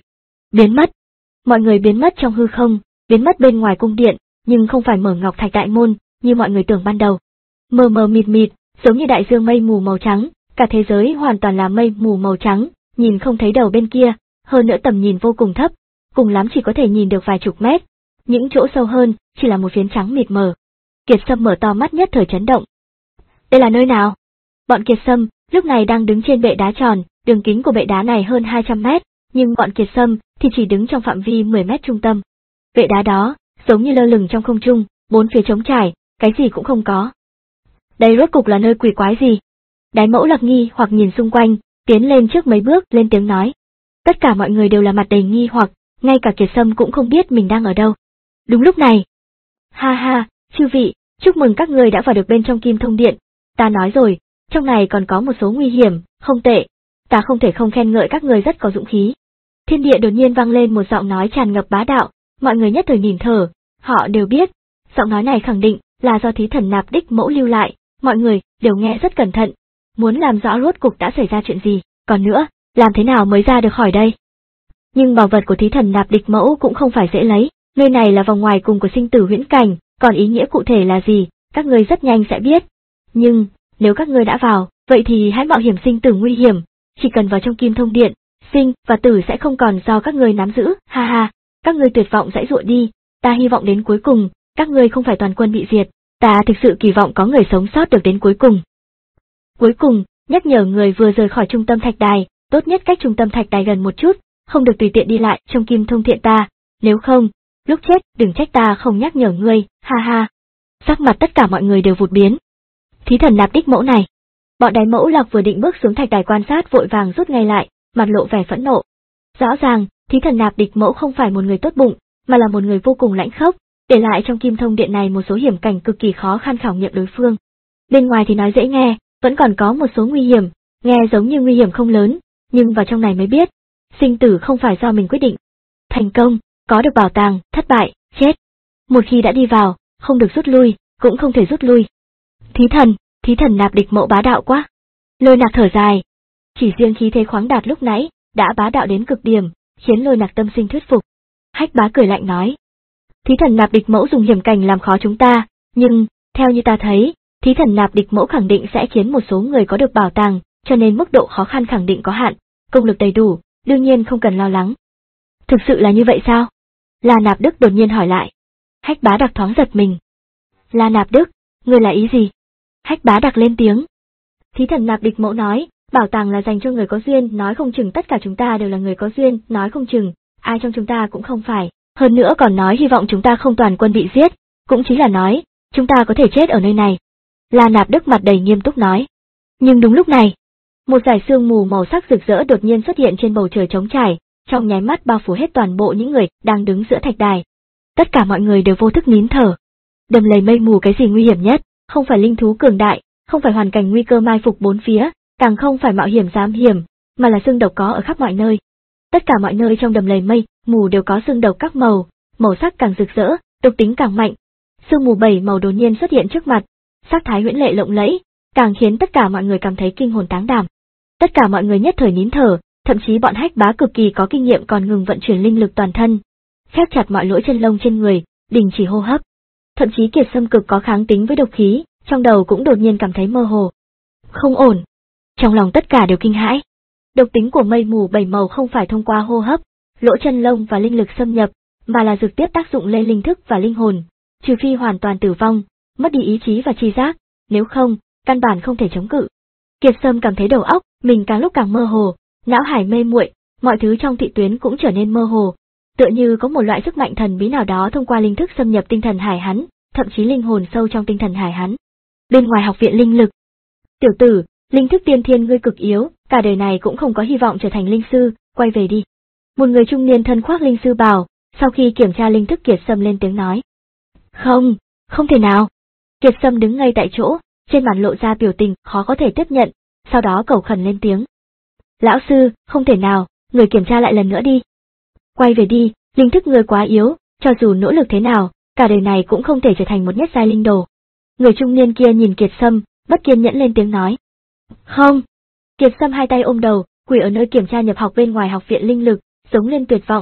Biến mất. Mọi người biến mất trong hư không, biến mất bên ngoài cung điện, nhưng không phải mở ngọc thạch đại môn, như mọi người tưởng ban đầu. Mờ mờ mịt mịt, giống như đại dương mây mù màu trắng, cả thế giới hoàn toàn là mây mù màu trắng, nhìn không thấy đầu bên kia, hơn nữa tầm nhìn vô cùng thấp, cùng lắm chỉ có thể nhìn được vài chục mét, những chỗ sâu hơn chỉ là một phiến trắng mịt mờ. Kiệt Sâm mở to mắt nhất thời chấn động. Đây là nơi nào? Bọn Kiệt Sâm lúc này đang đứng trên bệ đá tròn, đường kính của bệ đá này hơn hai trăm mét, nhưng bọn Kiệt Sâm thì chỉ đứng trong phạm vi mười mét trung tâm. Bệ đá đó giống như lơ lửng trong không trung, bốn phía trống trải, cái gì cũng không có. Đây rốt cục là nơi quỷ quái gì? Đái Mẫu Lạc nghi hoặc nhìn xung quanh, tiến lên trước mấy bước lên tiếng nói. Tất cả mọi người đều là mặt đầy nghi hoặc, ngay cả Kiệt Sâm cũng không biết mình đang ở đâu. Đúng lúc này. Ha ha, chư vị, chúc mừng các người đã vào được bên trong Kim Thông Điện. Ta nói rồi, trong này còn có một số nguy hiểm, không tệ. Ta không thể không khen ngợi các người rất có dũng khí. Thiên địa đột nhiên vang lên một giọng nói tràn ngập bá đạo, mọi người nhất thời nhìn thở, họ đều biết. Giọng nói này khẳng định là do Thí Thần Nạp Đích Mẫu lưu lại, mọi người đều nghe rất cẩn thận, muốn làm rõ rốt cục đã xảy ra chuyện gì, còn nữa, làm thế nào mới ra được khỏi đây. Nhưng bảo vật của Thí Thần Nạp Địch Mẫu cũng không phải dễ lấy, nơi này là vòng ngoài cùng của sinh tử huyễn cảnh, còn ý nghĩa cụ thể là gì, các ngươi rất nhanh sẽ biết. Nhưng, nếu các ngươi đã vào, vậy thì hãy mạo hiểm sinh tử nguy hiểm, chỉ cần vào trong Kim Thông Điện, sinh và tử sẽ không còn do các ngươi nắm giữ, ha ha, các ngươi tuyệt vọng dãy dụa đi, ta hy vọng đến cuối cùng, các ngươi không phải toàn quân bị diệt, ta thực sự kỳ vọng có người sống sót được đến cuối cùng. Cuối cùng, nhắc nhở người vừa rời khỏi trung tâm thạch đài, tốt nhất cách trung tâm thạch đài gần một chút, không được tùy tiện đi lại trong Kim Thông Thiện ta, nếu không, lúc chết đừng trách ta không nhắc nhở ngươi, ha ha. Sắc mặt tất cả mọi người đều vụt biến. Thí Thần Nạp Đích Mẫu này. Bọn Đái Mẫu Lạc vừa định bước xuống thạch đài quan sát vội vàng rút ngay lại, mặt lộ vẻ phẫn nộ. Rõ ràng, Thí Thần Nạp Địch Mẫu không phải một người tốt bụng, mà là một người vô cùng lãnh khốc, để lại trong Kim Thông Điện này một số hiểm cảnh cực kỳ khó khăn khảo nghiệm đối phương. Bên ngoài thì nói dễ nghe, vẫn còn có một số nguy hiểm, nghe giống như nguy hiểm không lớn, nhưng vào trong này mới biết, sinh tử không phải do mình quyết định. Thành công, có được bảo tàng, thất bại, chết. Một khi đã đi vào, không được rút lui, cũng không thể rút lui. Thí thần, Thí Thần Nạp Địch Mẫu bá đạo quá. Lôi Nạc thở dài. Chỉ riêng khí thế khoáng đạt lúc nãy, đã bá đạo đến cực điểm, khiến Lôi Nạc tâm sinh thuyết phục. Hách Bá cười lạnh nói. Thí Thần Nạp Địch Mẫu dùng hiểm cảnh làm khó chúng ta, nhưng, theo như ta thấy, Thí Thần Nạp Địch Mẫu khẳng định sẽ khiến một số người có được bảo tàng, cho nên mức độ khó khăn khẳng định có hạn, công lực đầy đủ, đương nhiên không cần lo lắng. Thực sự là như vậy sao? La Nạp Đức đột nhiên hỏi lại. Hách Bá Đặc thoáng giật mình. La Nạp Đức, ngươi là ý gì? Hách Bá Đặc lên tiếng. Thí Thần Nạp Địch Mẫu nói, bảo tàng là dành cho người có duyên, nói không chừng tất cả chúng ta đều là người có duyên, nói không chừng, ai trong chúng ta cũng không phải, hơn nữa còn nói hy vọng chúng ta không toàn quân bị giết, cũng chính là nói, chúng ta có thể chết ở nơi này. La Nạp Đức mặt đầy nghiêm túc nói. Nhưng đúng lúc này, một dải sương mù màu sắc rực rỡ đột nhiên xuất hiện trên bầu trời trống trải, trong nháy mắt bao phủ hết toàn bộ những người đang đứng giữa thạch đài. Tất cả mọi người đều vô thức nín thở. Đầm lầy mây mù cái gì nguy hiểm nhất, không phải linh thú cường đại, không phải hoàn cảnh nguy cơ mai phục bốn phía, càng không phải mạo hiểm giám hiểm, mà là xương độc có ở khắp mọi nơi. Tất cả mọi nơi trong đầm lầy mây mù đều có xương độc các màu, màu sắc càng rực rỡ, độc tính càng mạnh. Sương mù bảy màu đột nhiên xuất hiện trước mặt, sắc thái huyễn lệ lộng lẫy, càng khiến tất cả mọi người cảm thấy kinh hồn táng đảm. Tất cả mọi người nhất thời nín thở, thậm chí bọn Hách Bá cực kỳ có kinh nghiệm còn ngừng vận chuyển linh lực toàn thân, khép chặt mọi lỗ chân lông trên người, đình chỉ hô hấp. Thậm chí Kiệt Sâm cực có kháng tính với độc khí, trong đầu cũng đột nhiên cảm thấy mơ hồ. Không ổn. Trong lòng tất cả đều kinh hãi. Độc tính của mây mù bảy màu không phải thông qua hô hấp, lỗ chân lông và linh lực xâm nhập, mà là trực tiếp tác dụng lên linh thức và linh hồn, trừ phi hoàn toàn tử vong, mất đi ý chí và tri giác, nếu không, căn bản không thể chống cự. Kiệt Sâm cảm thấy đầu óc mình càng lúc càng mơ hồ, não hải mê muội, mọi thứ trong thị tuyến cũng trở nên mơ hồ, tựa như có một loại sức mạnh thần bí nào đó thông qua linh thức xâm nhập tinh thần hải hắn, thậm chí linh hồn sâu trong tinh thần hải hắn. Bên ngoài học viện linh lực, tiểu tử, linh thức tiên thiên ngươi cực yếu, cả đời này cũng không có hy vọng trở thành linh sư, quay về đi. Một người trung niên thân khoác linh sư bào, sau khi kiểm tra linh thức Kiệt Sâm lên tiếng nói. Không, không thể nào. Kiệt Sâm đứng ngay tại chỗ, trên mặt lộ ra biểu tình khó có thể tiếp nhận, sau đó cầu khẩn lên tiếng. Lão sư, không thể nào, người kiểm tra lại lần nữa đi. Quay về đi, linh thức ngươi quá yếu, cho dù nỗ lực thế nào, cả đời này cũng không thể trở thành một nhất giai linh đồ. Người trung niên kia nhìn Kiệt Sâm, bất kiên nhẫn lên tiếng nói. Không. Kiệt Sâm hai tay ôm đầu, quỳ ở nơi kiểm tra nhập học bên ngoài học viện linh lực, giống lên tuyệt vọng,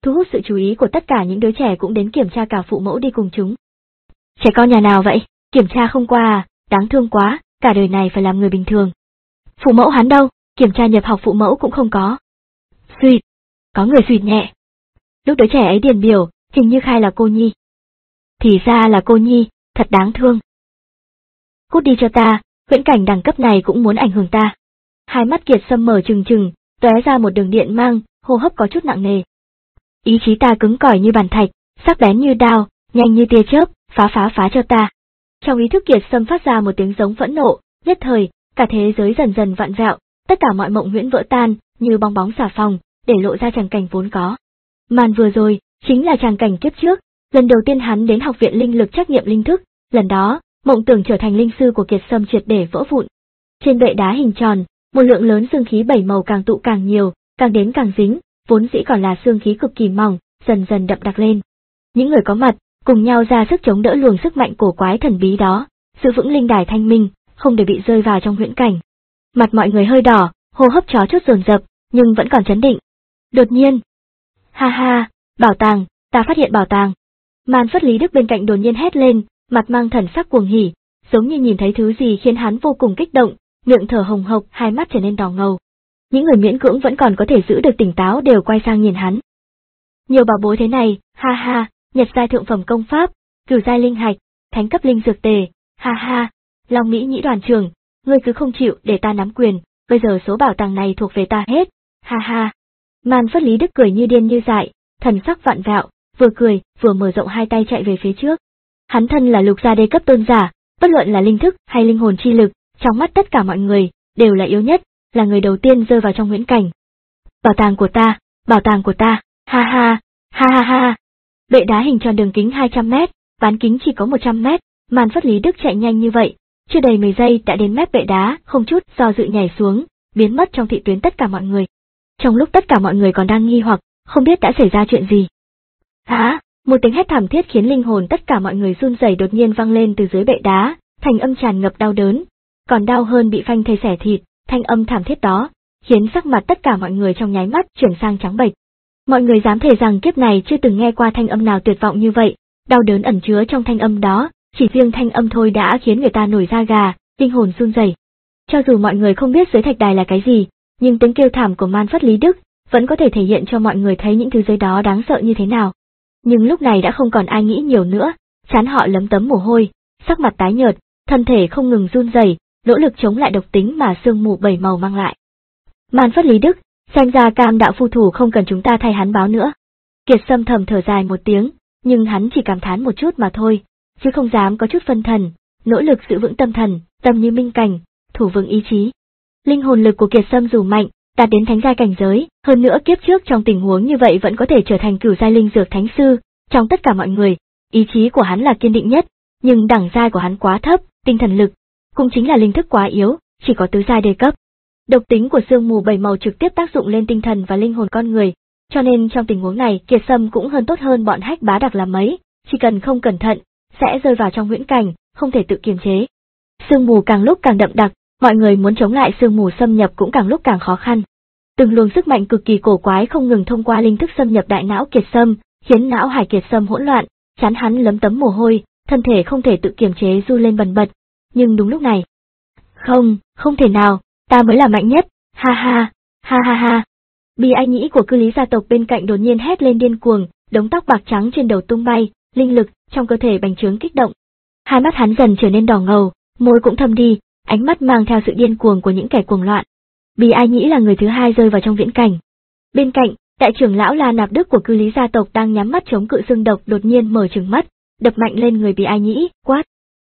thu hút sự chú ý của tất cả những đứa trẻ cũng đến kiểm tra, cả phụ mẫu đi cùng chúng. Trẻ con nhà nào vậy, kiểm tra không qua à, đáng thương quá, cả đời này phải làm người bình thường. Phụ mẫu hắn đâu, kiểm tra nhập học phụ mẫu cũng không có. Xuyệt, có người xuyệt nhẹ. Lúc đứa trẻ ấy điền biểu, hình như khai là cô Nhi. Thì ra là cô Nhi, thật đáng thương. Cút đi cho ta, viễn cảnh đẳng cấp này cũng muốn ảnh hưởng ta. Hai mắt Kiệt Sâm mở trừng trừng, tóe ra một đường điện mang, hô hấp có chút nặng nề. Ý chí ta cứng cỏi như bàn thạch, sắc bén như đao, nhanh như tia chớp, phá phá phá cho ta. Trong ý thức Kiệt Sâm phát ra một tiếng giống phẫn nộ, nhất thời, cả thế giới dần dần vặn vẹo, tất cả mọi mộng huyễn vỡ tan, như bong bóng xà phòng, để lộ ra tràng cảnh vốn có. Màn vừa rồi, chính là tràng cảnh kiếp trước, lần đầu tiên hắn đến học viện linh lực trắc nghiệm linh thức, lần đó, mộng tưởng trở thành linh sư của Kiệt Sâm triệt để vỡ vụn. Trên bệ đá hình tròn, một lượng lớn xương khí bảy màu càng tụ càng nhiều, càng đến càng dính, vốn dĩ còn là xương khí cực kỳ mỏng, dần dần đậm đặc lên. Những người có mặt, cùng nhau ra sức chống đỡ luồng sức mạnh cổ quái thần bí đó, giữ vững linh đài thanh minh, không để bị rơi vào trong huyễn cảnh. Mặt mọi người hơi đỏ, hô hấp chó chút dồn dập, nhưng vẫn còn trấn định. Đột nhiên, ha ha, bảo tàng, ta phát hiện bảo tàng. Man Phất Lý Đức bên cạnh đột nhiên hét lên, mặt mang thần sắc cuồng hỉ, giống như nhìn thấy thứ gì khiến hắn vô cùng kích động, miệng thở hồng hộc, hai mắt trở nên đỏ ngầu. Những người miễn cưỡng vẫn còn có thể giữ được tỉnh táo đều quay sang nhìn hắn. Nhiều bảo bối thế này, ha ha, nhật giai thượng phẩm công pháp, cửu giai linh hạch, thánh cấp linh dược tề, ha ha, Long Mỹ Nhĩ đoàn trưởng, ngươi cứ không chịu để ta nắm quyền, bây giờ số bảo tàng này thuộc về ta hết, ha ha. Man Phất Lý Đức cười như điên như dại, thần sắc vặn vẹo, vừa cười, vừa mở rộng hai tay chạy về phía trước. Hắn thân là lục gia đế cấp tôn giả, bất luận là linh thức hay linh hồn chi lực, trong mắt tất cả mọi người, đều là yếu nhất, là người đầu tiên rơi vào trong huyễn cảnh. Bảo tàng của ta, bảo tàng của ta, ha ha, ha ha ha. Bệ đá hình tròn đường kính hai trăm mét, bán kính chỉ có một trăm mét, Man Phất Lý Đức chạy nhanh như vậy, chưa đầy mười giây đã đến mép bệ đá, không chút do dự nhảy xuống, biến mất trong thị tuyến tất cả mọi người. Trong lúc tất cả mọi người còn đang nghi hoặc, không biết đã xảy ra chuyện gì. Hả? Một tiếng hét thảm thiết khiến linh hồn tất cả mọi người run rẩy đột nhiên vang lên từ dưới bệ đá, thành âm tràn ngập đau đớn, còn đau hơn bị phanh thây xẻ thịt, thanh âm thảm thiết đó, khiến sắc mặt tất cả mọi người trong nháy mắt chuyển sang trắng bệch. Mọi người dám thề rằng kiếp này chưa từng nghe qua thanh âm nào tuyệt vọng như vậy, đau đớn ẩn chứa trong thanh âm đó, chỉ riêng thanh âm thôi đã khiến người ta nổi da gà, linh hồn run rẩy. Cho dù mọi người không biết dưới thạch đài là cái gì, nhưng tiếng kêu thảm của Man Phất Lý Đức vẫn có thể thể hiện cho mọi người thấy những thứ dưới đó đáng sợ như thế nào. Nhưng lúc này đã không còn ai nghĩ nhiều nữa, trán họ lấm tấm mồ hôi, sắc mặt tái nhợt, thân thể không ngừng run rẩy, nỗ lực chống lại độc tính mà sương mù bảy màu mang lại. Man Phất Lý Đức, xem ra Cam đạo phu thủ không cần chúng ta thay hắn báo nữa. Kiệt Sâm thầm thở dài một tiếng, nhưng hắn chỉ cảm thán một chút mà thôi, chứ không dám có chút phân thần, nỗ lực giữ vững tâm thần, tâm như minh cảnh, thủ vững ý chí. Linh hồn lực của Kiệt Sâm dù mạnh, đạt đến thánh giai cảnh giới, hơn nữa kiếp trước trong tình huống như vậy vẫn có thể trở thành cửu giai linh dược thánh sư, trong tất cả mọi người, ý chí của hắn là kiên định nhất, nhưng đẳng giai của hắn quá thấp, tinh thần lực, cũng chính là linh thức quá yếu, chỉ có tứ giai đề cấp. Độc tính của sương mù bảy màu trực tiếp tác dụng lên tinh thần và linh hồn con người, cho nên trong tình huống này Kiệt Sâm cũng hơn tốt hơn bọn hách bá đặc là mấy, chỉ cần không cẩn thận, sẽ rơi vào trong huyễn cảnh, không thể tự kiềm chế. Sương mù càng lúc càng đậm đặc, mọi người muốn chống lại sương mù xâm nhập cũng càng lúc càng khó khăn. Từng luồng sức mạnh cực kỳ cổ quái không ngừng thông qua linh thức xâm nhập đại não Kiệt Sâm, khiến não hải Kiệt Sâm hỗn loạn, chán hắn lấm tấm mồ hôi, thân thể không thể tự kiềm chế run lên bần bật. Nhưng đúng lúc này, không, không thể nào, ta mới là mạnh nhất, ha ha, ha ha ha. Bì Ai Nhĩ của cư lý gia tộc bên cạnh đột nhiên hét lên điên cuồng, đống tóc bạc trắng trên đầu tung bay, linh lực trong cơ thể bành trướng kích động. Hai mắt hắn dần trở nên đỏ ngầu, môi cũng thâm đi, ánh mắt mang theo sự điên cuồng của những kẻ cuồng loạn. Bì Ai Nhĩ là người thứ hai rơi vào trong viễn cảnh. Bên cạnh, đại trưởng lão La Nạp Đức của cư lý gia tộc đang nhắm mắt chống cự xương độc đột nhiên mở trừng mắt, đập mạnh lên người Bì Ai Nhĩ, quát: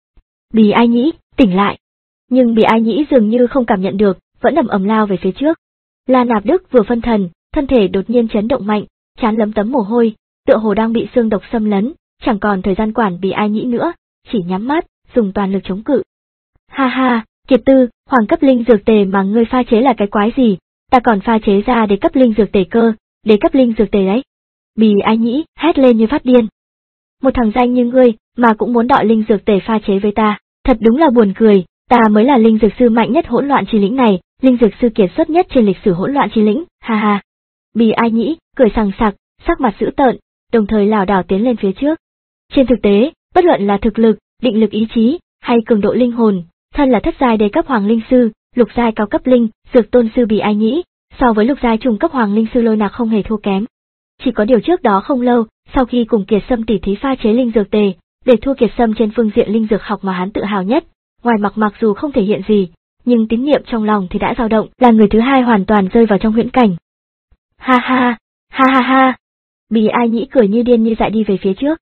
Bì Ai Nhĩ, tỉnh lại! Nhưng Bì Ai Nhĩ dường như không cảm nhận được, vẫn ầm ầm lao về phía trước. La Nạp Đức vừa phân thần, thân thể đột nhiên chấn động mạnh, trán lấm tấm mồ hôi, tựa hồ đang bị xương độc xâm lấn, chẳng còn thời gian quản Bì Ai Nhĩ nữa, chỉ nhắm mắt, dùng toàn lực chống cự. Ha ha, Kiệt Tư, hoàng cấp linh dược tề mà ngươi pha chế là cái quái gì? Ta còn pha chế ra đế cấp linh dược tề cơ, đế cấp linh dược tề đấy. Bì Ai Nhĩ hét lên như phát điên. Một thằng danh như ngươi mà cũng muốn đọi linh dược tề pha chế với ta, thật đúng là buồn cười. Ta mới là linh dược sư mạnh nhất hỗn loạn chi lĩnh này, linh dược sư kiệt xuất nhất trên lịch sử hỗn loạn chi lĩnh, ha ha. Bì Ai Nhĩ cười sằng sặc, sắc mặt dữ tợn, đồng thời lảo đảo tiến lên phía trước. Trên thực tế, bất luận là thực lực, định lực ý chí, hay cường độ linh hồn, thân là thất giai đế cấp hoàng linh sư, lục giai cao cấp linh, dược tôn sư Bì Ai Nhĩ, so với lục giai trung cấp hoàng linh sư Lôi Nạc không hề thua kém. Chỉ có điều trước đó không lâu, sau khi cùng Kiệt Sâm tỉ thí pha chế linh dược tề, để thua Kiệt Sâm trên phương diện linh dược học mà hắn tự hào nhất, ngoài mặc mặc dù không thể hiện gì, nhưng tín niệm trong lòng thì đã dao động, là người thứ hai hoàn toàn rơi vào trong huyễn cảnh. Ha ha, ha ha ha. Bì Ai Nhĩ cười như điên như dại đi về phía trước.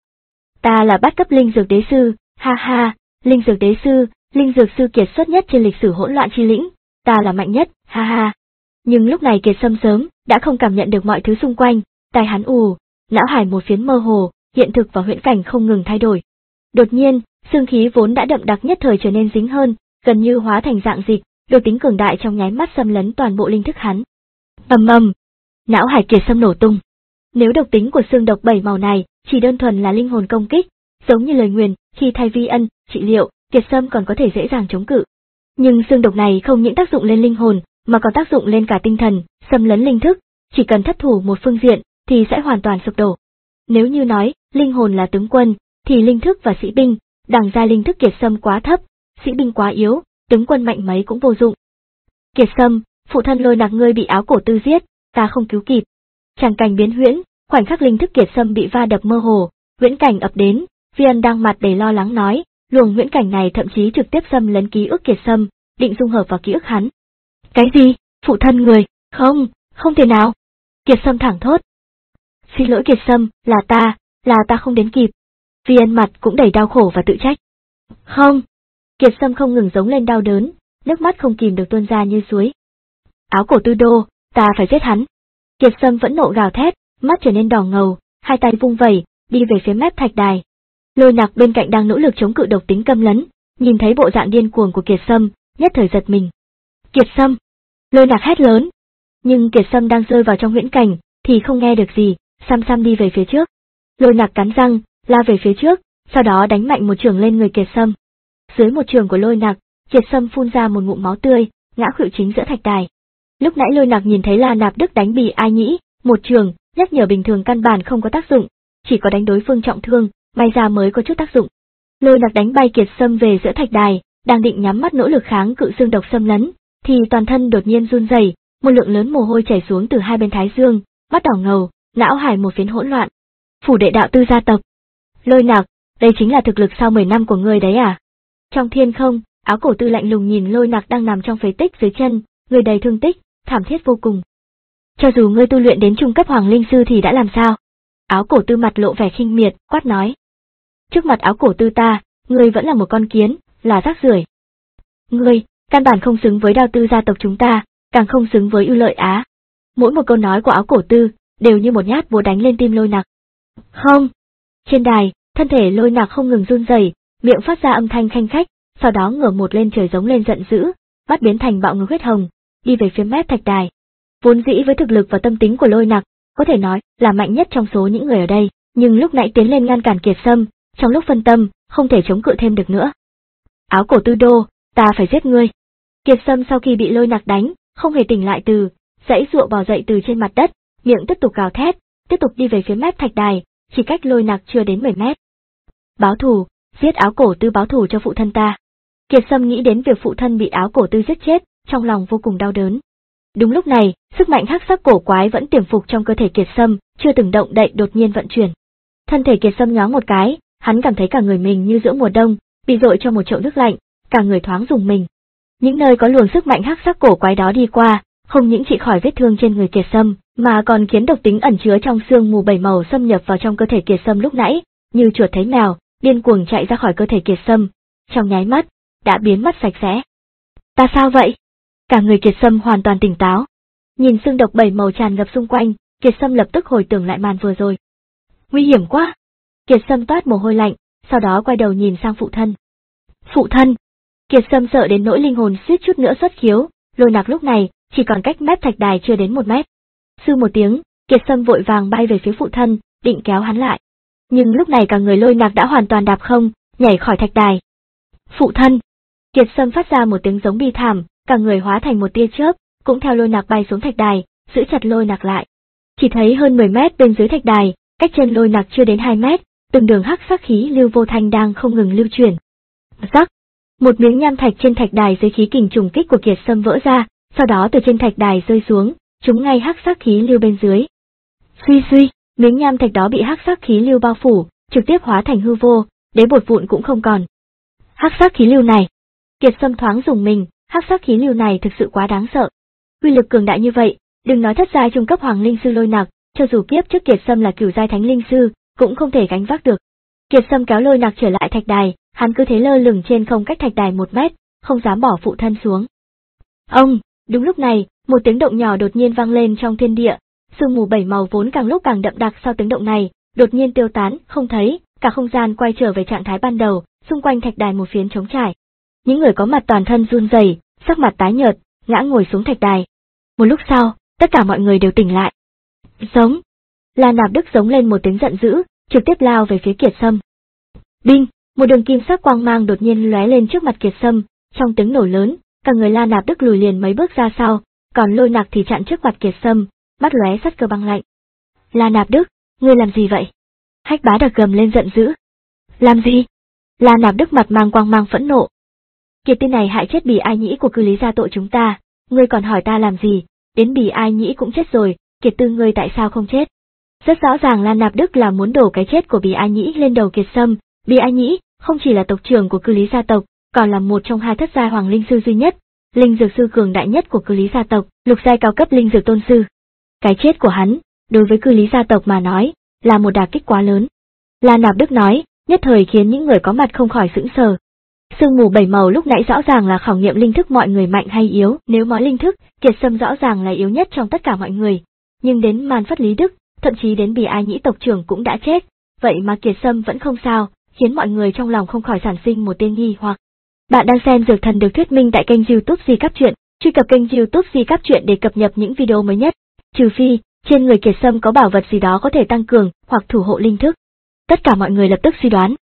Ta là bát cấp linh dược đế sư, ha ha, linh dược đế sư, linh dược sư kiệt xuất nhất trên lịch sử hỗn loạn chi lĩnh, ta là mạnh nhất, ha ha. Nhưng lúc này Kiệt Sâm sớm đã không cảm nhận được mọi thứ xung quanh, tai hắn ù, não hải một phiến mơ hồ, hiện thực và huyễn cảnh không ngừng thay đổi. Đột nhiên, xương khí vốn đã đậm đặc nhất thời trở nên dính hơn, gần như hóa thành dạng dịch, đột tính cường đại trong nháy mắt xâm lấn toàn bộ linh thức hắn. Ầm ầm, não hải Kiệt Sâm nổ tung. Nếu độc tính của xương độc bảy màu này chỉ đơn thuần là linh hồn công kích, giống như lời nguyền, khi thay vi ân, trị liệu, Kiệt Sâm còn có thể dễ dàng chống cự. Nhưng xương độc này không những tác dụng lên linh hồn, mà còn tác dụng lên cả tinh thần, xâm lấn linh thức, chỉ cần thất thủ một phương diện, thì sẽ hoàn toàn sụp đổ. Nếu như nói, linh hồn là tướng quân, thì linh thức và sĩ binh, đẳng giai linh thức Kiệt Sâm quá thấp, sĩ binh quá yếu, tướng quân mạnh mấy cũng vô dụng. Kiệt Sâm, phụ thân Lôi Nạc ngươi bị áo cổ tư giết, ta không cứu kịp. Tràng cảnh biến huyễn, khoảnh khắc linh thức Kiệt Sâm bị va đập mơ hồ, huyễn cảnh ập đến, Vi Ân đang mặt đầy lo lắng nói, luồng huyễn cảnh này thậm chí trực tiếp xâm lấn ký ức Kiệt Sâm, định dung hợp vào ký ức hắn. Cái gì? Phụ thân người? Không, không thể nào. Kiệt Sâm thẳng thốt. Xin lỗi Kiệt Sâm, là ta, là ta không đến kịp. Vi Ân mặt cũng đầy đau khổ và tự trách. Không. Kiệt Sâm không ngừng giống lên đau đớn, nước mắt không kìm được tuôn ra như suối. Áo cổ tư đô, ta phải giết hắn. Kiệt Sâm vẫn nộ gào thét, mắt trở nên đỏ ngầu, hai tay vung vẩy, đi về phía mép thạch đài. Lôi Nạc bên cạnh đang nỗ lực chống cự độc tính câm lấn, nhìn thấy bộ dạng điên cuồng của Kiệt Sâm, nhất thời giật mình. Kiệt Sâm! Lôi Nạc hét lớn. Nhưng Kiệt Sâm đang rơi vào trong huyễn cảnh, thì không nghe được gì, xăm xăm đi về phía trước. Lôi Nạc cắn răng, lao về phía trước, sau đó đánh mạnh một chưởng lên người Kiệt Sâm. Dưới một chưởng của Lôi Nạc, Kiệt Sâm phun ra một ngụm máu tươi, ngã khuỵu chính giữa thạch đài. Lúc nãy Lôi Nạc nhìn thấy là Nạp Đức đánh Bì Ai Nhĩ, một chưởng, nhắc nhở bình thường căn bản không có tác dụng, chỉ có đánh đối phương trọng thương, may ra mới có chút tác dụng. Lôi Nạc đánh bay Kiệt Sâm về giữa thạch đài, đang định nhắm mắt nỗ lực kháng cự xương độc xâm lấn, thì toàn thân đột nhiên run rẩy, một lượng lớn mồ hôi chảy xuống từ hai bên thái dương, mắt đỏ ngầu, não hải một phiến hỗn loạn. Phủ đệ đạo tư gia tộc. Lôi Nạc, đây chính là thực lực sau mười năm của ngươi đấy à? Trong thiên không, áo cổ tư lạnh lùng nhìn Lôi Nạc đang nằm trong phế tích dưới chân, người đầy thương tích, thảm thiết vô cùng. Cho dù ngươi tu luyện đến trung cấp hoàng linh sư thì đã làm sao? Áo cổ tư mặt lộ vẻ khinh miệt, quát nói. Trước mặt áo cổ tư ta, ngươi vẫn là một con kiến, là rác rưởi. Ngươi, căn bản không xứng với đao tư gia tộc chúng ta, càng không xứng với ưu lợi Á. Mỗi một câu nói của áo cổ tư, đều như một nhát búa đánh lên tim Lôi Nạc. Không! Trên đài, thân thể Lôi Nạc không ngừng run rẩy, miệng phát ra âm thanh khanh khách, sau đó ngửa một lên trời giống lên giận dữ, mắt biến thành bạo ngược huyết hồng, đi về phía mép thạch đài. Vốn dĩ với thực lực và tâm tính của Lôi Nạc, có thể nói là mạnh nhất trong số những người ở đây, nhưng lúc nãy tiến lên ngăn cản Kiệt Sâm, trong lúc phân tâm, không thể chống cự thêm được nữa. Áo cổ tư đô, ta phải giết ngươi. Kiệt Sâm sau khi bị Lôi Nạc đánh, không hề tỉnh lại từ, dãy dụa bò dậy từ trên mặt đất, miệng tiếp tục gào thét, tiếp tục đi về phía mép thạch đài, chỉ cách Lôi Nạc chưa đến mười mét. Báo thù, giết áo cổ tư báo thù cho phụ thân ta. Kiệt Sâm nghĩ đến việc phụ thân bị áo cổ tư giết chết, trong lòng vô cùng đau đớn. Đúng lúc này, sức mạnh hắc sắc cổ quái vẫn tiềm phục trong cơ thể Kiệt Sâm, chưa từng động đậy đột nhiên vận chuyển. Thân thể Kiệt Sâm nhoáng một cái, hắn cảm thấy cả người mình như giữa mùa đông, bị dội cho một chậu nước lạnh, cả người thoáng rùng mình. Những nơi có luồng sức mạnh hắc sắc cổ quái đó đi qua, không những trị khỏi vết thương trên người Kiệt Sâm, mà còn khiến độc tính ẩn chứa trong xương mù bảy màu xâm nhập vào trong cơ thể Kiệt Sâm lúc nãy, như chuột thấy mèo, điên cuồng chạy ra khỏi cơ thể Kiệt Sâm, trong nháy mắt đã biến mất sạch sẽ. Ta sao vậy? Cả người Kiệt Sâm hoàn toàn tỉnh táo. Nhìn xương độc bảy màu tràn ngập xung quanh, Kiệt Sâm lập tức hồi tưởng lại màn vừa rồi. Nguy hiểm quá! Kiệt Sâm toát mồ hôi lạnh, sau đó quay đầu nhìn sang phụ thân. Phụ thân! Kiệt Sâm sợ đến nỗi linh hồn suýt chút nữa xuất khiếu, Lôi Nạc lúc này chỉ còn cách mép thạch đài chưa đến một mét. Sư một tiếng, Kiệt Sâm vội vàng bay về phía phụ thân, định kéo hắn lại. Nhưng lúc này cả người Lôi Nạc đã hoàn toàn đạp không, nhảy khỏi thạch đài. Phụ thân! Kiệt Sâm phát ra một tiếng giống bi thảm, cả người hóa thành một tia chớp, cũng theo Lôi Nạc bay xuống thạch đài, giữ chặt Lôi Nạc lại. chỉ thấy hơn mười mét bên dưới thạch đài, cách chân Lôi Nặc chưa đến hai mét, từng đường hắc sắc khí lưu vô thanh đang không ngừng lưu chuyển. Rắc, một miếng nham thạch trên thạch đài dưới khí kình trùng kích của Kiệt Sâm vỡ ra, sau đó từ trên thạch đài rơi xuống, trúng ngay hắc sắc khí lưu bên dưới. Suy suy, miếng nham thạch đó bị hắc sắc khí lưu bao phủ, trực tiếp hóa thành hư vô, đế bột vụn cũng không còn. Hắc sắc khí lưu này, Kiệt Sâm thoáng dùng mình, hắc sắc khí lưu này thực sự quá đáng sợ. Uy lực cường đại như vậy, đừng nói thất giai trung cấp hoàng linh sư Lôi Nặc, cho dù kiếp trước Kiệt Sâm là cửu giai thánh linh sư, cũng không thể gánh vác được. Kiệt Sâm kéo Lôi Nặc trở lại thạch đài, hắn cứ thế lơ lửng trên không cách thạch đài một mét, không dám bỏ phụ thân xuống. Ông, đúng lúc này, một tiếng động nhỏ đột nhiên vang lên trong thiên địa, sương mù bảy màu vốn càng lúc càng đậm đặc sau tiếng động này, đột nhiên tiêu tán, không thấy, cả không gian quay trở về trạng thái ban đầu, xung quanh thạch đài một phiến trống trải. Những người có mặt toàn thân run rẩy, sắc mặt tái nhợt, ngã ngồi xuống thạch đài. Một lúc sau, tất cả mọi người đều tỉnh lại. Giống! La Nạp Đức giống lên một tiếng giận dữ, trực tiếp lao về phía Kiệt Sâm. Đinh! Một đường kim sắc quang mang đột nhiên lóe lên trước mặt Kiệt Sâm, trong tiếng nổ lớn, cả người La Nạp Đức lùi liền mấy bước ra sau, còn Lôi Nặc thì chặn trước mặt Kiệt Sâm, mắt lóe sắt cơ băng lạnh. La Nạp Đức, ngươi làm gì vậy? Hách Bá Đặc gầm lên giận dữ. Làm gì? La Nạp Đức mặt mang quang mang phẫn nộ. Kiệt tên này hại chết Bì Ai Nhĩ của cư lý gia tội chúng ta, ngươi còn hỏi ta làm gì, đến Bì Ai Nhĩ cũng chết rồi, Kiệt tư ngươi tại sao không chết? Rất rõ ràng La Nạp Đức là muốn đổ cái chết của Bì Ai Nhĩ lên đầu Kiệt Sâm. Bì Ai Nhĩ không chỉ là tộc trưởng của cư lý gia tộc, còn là một trong hai thất giai hoàng linh sư duy nhất, linh dược sư cường đại nhất của cư lý gia tộc, lục giai cao cấp linh dược tôn sư. Cái chết của hắn, đối với cư lý gia tộc mà nói, là một đả kích quá lớn. La Nạp Đức nói, nhất thời khiến những người có mặt không khỏi sững sờ. Sương mù bảy màu lúc nãy rõ ràng là khảo nghiệm linh thức mọi người mạnh hay yếu, nếu nói linh thức, Kiệt Sâm rõ ràng là yếu nhất trong tất cả mọi người. Nhưng đến Man Phất Lý Đức, thậm chí đến Bì Ai Nhĩ tộc trưởng cũng đã chết, vậy mà Kiệt Sâm vẫn không sao, khiến mọi người trong lòng không khỏi sản sinh một tia nghi hoặc. Bạn đang xem Dược Thần được thuyết minh tại kênh YouTube Di Cáp Truyện, truy cập kênh YouTube Di Cáp Truyện để cập nhật những video mới nhất. Trừ phi, trên người Kiệt Sâm có bảo vật gì đó có thể tăng cường hoặc thủ hộ linh thức. Tất cả mọi người lập tức suy đoán.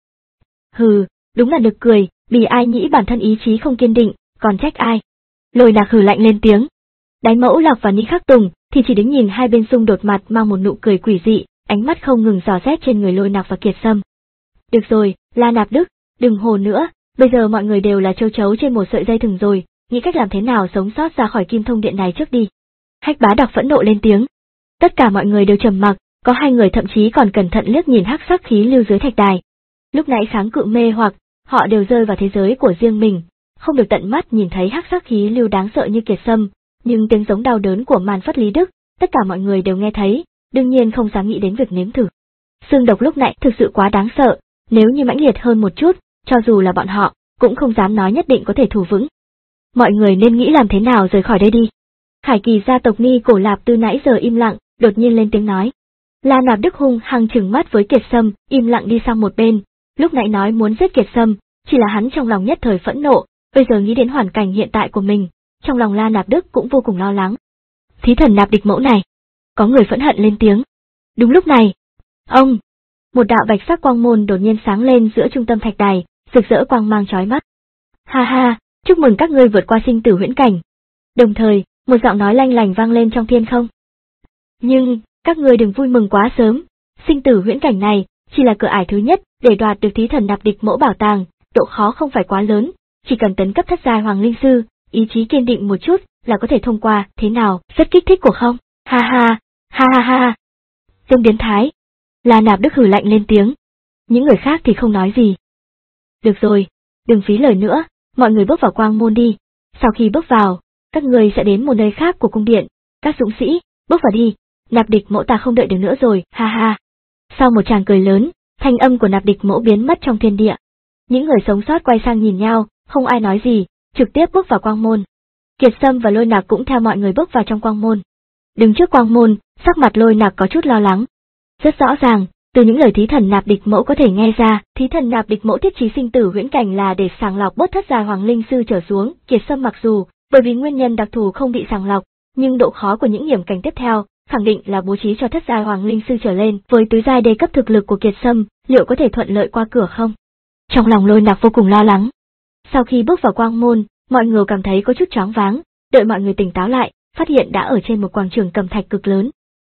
Hừ, đúng là nực cười, Bì Ai Nhĩ bản thân ý chí không kiên định, còn trách ai? Lôi Nặc hừ lạnh lên tiếng. Đái Mẫu Lạc và Ni Khắc Tùng thì chỉ đứng nhìn hai bên xung đột mặt mang một nụ cười quỷ dị, ánh mắt không ngừng dò xét trên người Lôi Nặc và Kiệt Sâm. Được rồi, La Nạp Đức, đừng hồ nữa, bây giờ mọi người đều là châu chấu trên một sợi dây thừng rồi, nghĩ cách làm thế nào sống sót ra khỏi Kim Thông Điện này trước đi. Hách Bá Đặc phẫn nộ lên tiếng. Tất cả mọi người đều trầm mặc, có hai người thậm chí còn cẩn thận liếc nhìn hắc sắc khí lưu dưới thạch đài. Lúc nãy kháng cự mê hoặc, họ đều rơi vào thế giới của riêng mình, không được tận mắt nhìn thấy hắc sắc khí lưu đáng sợ như Kiệt Sâm, nhưng tiếng giống đau đớn của Man Phất Lý Đức, tất cả mọi người đều nghe thấy, đương nhiên không dám nghĩ đến việc nếm thử. Xương độc lúc nãy thực sự quá đáng sợ, nếu như mãnh liệt hơn một chút, cho dù là bọn họ, cũng không dám nói nhất định có thể thủ vững. Mọi người nên nghĩ làm thế nào rời khỏi đây đi. Khải Kỳ gia tộc Ni Cổ Lạp từ nãy giờ im lặng, đột nhiên lên tiếng nói. La Nạp Đức hung hăng trừng mắt với Kiệt Sâm, im lặng đi sang một bên, lúc nãy nói muốn giết Kiệt Sâm, chỉ là hắn trong lòng nhất thời phẫn nộ, bây giờ nghĩ đến hoàn cảnh hiện tại của mình, trong lòng La Nạp Đức cũng vô cùng lo lắng. Thí thần nạp địch mẫu này, có người phẫn hận lên tiếng. Đúng lúc này, ông, một đạo bạch sắc quang môn đột nhiên sáng lên giữa trung tâm thạch đài, rực rỡ quang mang chói mắt. Ha ha, chúc mừng các ngươi vượt qua sinh tử huyễn cảnh. Đồng thời, một giọng nói lanh lành vang lên trong thiên không. Nhưng, các ngươi đừng vui mừng quá sớm, sinh tử huyễn cảnh này chỉ là cửa ải thứ nhất để đoạt được thí thần nạp địch mẫu bảo tàng, độ khó không phải quá lớn, chỉ cần tấn cấp thất giai hoàng linh sư, ý chí kiên định một chút là có thể thông qua, thế nào, rất kích thích của không? Ha ha, ha ha ha. Dương biến thái. La Nạp Đức hừ lạnh lên tiếng. Những người khác thì không nói gì. Được rồi, đừng phí lời nữa, mọi người bước vào quang môn đi. Sau khi bước vào, các người sẽ đến một nơi khác của cung điện. Các dũng sĩ, bước vào đi, nạp địch mẫu ta không đợi được nữa rồi, ha ha. Sau một tràng cười lớn, thanh âm của nạp địch mẫu biến mất trong thiên địa. Những người sống sót quay sang nhìn nhau, không ai nói gì, trực tiếp bước vào quang môn. Kiệt Sâm và Lôi Nặc cũng theo mọi người bước vào trong quang môn. Đứng trước quang môn, sắc mặt Lôi Nặc có chút lo lắng. Rất rõ ràng, từ những lời thí thần nạp địch mẫu có thể nghe ra, thí thần nạp địch mẫu thiết trí sinh tử huyễn cảnh là để sàng lọc bớt thất giai hoàng linh sư trở xuống. Kiệt Sâm mặc dù bởi vì nguyên nhân đặc thù không bị sàng lọc, nhưng độ khó của những hiểm cảnh tiếp theo khẳng định là bố trí cho thất giai hoàng linh sư trở lên. Với tứ giai đề cấp thực lực của Kiệt Sâm, liệu có thể thuận lợi qua cửa không? Trong lòng Lôi Nặc vô cùng lo lắng. Sau khi bước vào quang môn, mọi người cảm thấy có chút choáng váng, đợi mọi người tỉnh táo lại, phát hiện đã ở trên một quảng trường cẩm thạch cực lớn.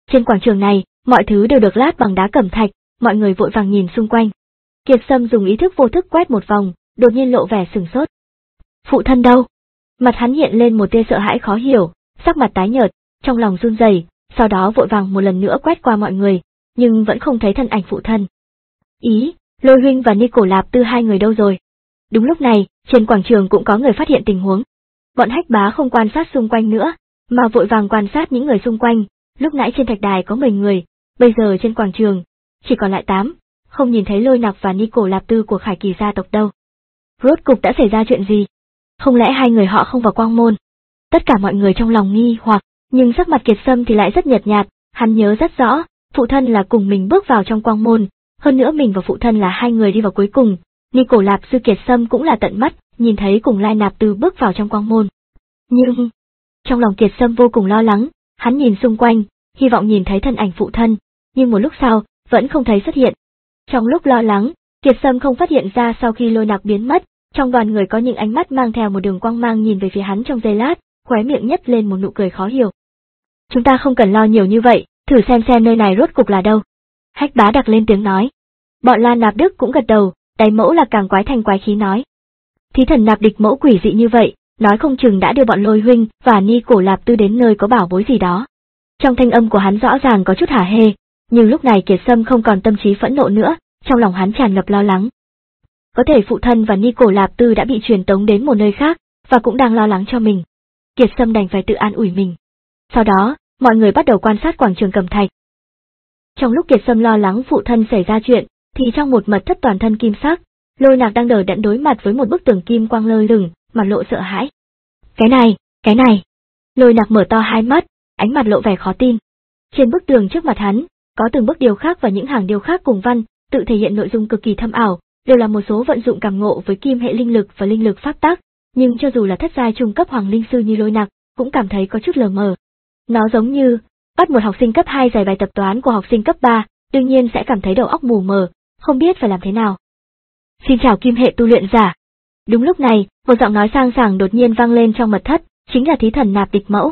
Trên quảng trường này, mọi thứ đều được lát bằng đá cẩm thạch, mọi người vội vàng nhìn xung quanh. Kiệt Sâm dùng ý thức vô thức quét một vòng, đột nhiên lộ vẻ sửng sốt. Phụ thân đâu? Mặt hắn hiện lên một tia sợ hãi khó hiểu, sắc mặt tái nhợt, trong lòng run rẩy, sau đó vội vàng một lần nữa quét qua mọi người, nhưng vẫn không thấy thân ảnh phụ thân. Ý, Lôi huynh và Nico Lạp Tư hai người đâu rồi? Đúng lúc này, trên quảng trường cũng có người phát hiện tình huống. Bọn Hách Bá không quan sát xung quanh nữa, mà vội vàng quan sát những người xung quanh. Lúc nãy trên thạch đài có mười người, bây giờ trên quảng trường chỉ còn lại tám, không nhìn thấy Lôi Nặc và Nico Lạp Tư của Khải Kỳ gia tộc đâu. Rốt cục đã xảy ra chuyện gì? Không lẽ hai người họ không vào quang môn? Tất cả mọi người trong lòng nghi hoặc, nhưng sắc mặt Kiệt Sâm thì lại rất nhợt nhạt, hắn nhớ rất rõ, phụ thân là cùng mình bước vào trong quang môn, hơn nữa mình và phụ thân là hai người đi vào cuối cùng. Nico Lạp Sư Kiệt Sâm cũng là tận mắt nhìn thấy cùng Lai Nạp Tư bước vào trong quang môn. Nhưng trong lòng Kiệt Sâm vô cùng lo lắng, hắn nhìn xung quanh, hy vọng nhìn thấy thân ảnh phụ thân, nhưng một lúc sau vẫn không thấy xuất hiện. Trong lúc lo lắng, Kiệt Sâm không phát hiện ra sau khi Lôi Nặc biến mất, trong đoàn người có những ánh mắt mang theo một đường quang mang nhìn về phía hắn trong giây lát, khóe miệng nhếch lên một nụ cười khó hiểu. Chúng ta không cần lo nhiều như vậy, thử xem xem nơi này rốt cục là đâu. Hách Bá đặt lên tiếng nói. Bọn La Nạp Đức cũng gật đầu, Đáy Mẫu là càng quái thành quái khí nói. Thí thần nạp địch mẫu quỷ dị như vậy, nói không chừng đã đưa bọn Lôi huynh và Nico Lạp Tư đến nơi có bảo bối gì đó. Trong thanh âm của hắn rõ ràng có chút hả hê, nhưng lúc này Kiệt Sâm không còn tâm trí phẫn nộ nữa, trong lòng hắn tràn ngập lo lắng. Có thể phụ thân và Nico Lạp Tư đã bị truyền tống đến một nơi khác, và cũng đang lo lắng cho mình. Kiệt Sâm đành phải tự an ủi mình. Sau đó, mọi người bắt đầu quan sát quảng trường cẩm thạch. Trong lúc Kiệt Sâm lo lắng phụ thân xảy ra chuyện, thì trong một mật thất toàn thân kim sắc, Lôi Nặc đang đờ đẫn đối mặt với một bức tường kim quang lơ lửng, mặt lộ sợ hãi. Cái này, cái này. Lôi Nặc mở to hai mắt, ánh mặt lộ vẻ khó tin. Trên bức tường trước mặt hắn, có từng bức điêu khắc và những hàng điêu khắc cùng văn, tự thể hiện nội dung cực kỳ thâm ảo, đều là một số vận dụng cảm ngộ với kim hệ linh lực và linh lực pháp tắc, nhưng cho dù là thất giai trung cấp hoàng linh sư như Lôi Nặc, cũng cảm thấy có chút lờ mờ. Nó giống như bắt một học sinh cấp hai giải bài tập toán của học sinh cấp ba, đương nhiên sẽ cảm thấy đầu óc mù mờ, không biết phải làm thế nào. Xin chào kim hệ tu luyện giả. Đúng lúc này, một giọng nói sang sảng đột nhiên vang lên trong mật thất, chính là Thí Thần Nạp Địch Mẫu.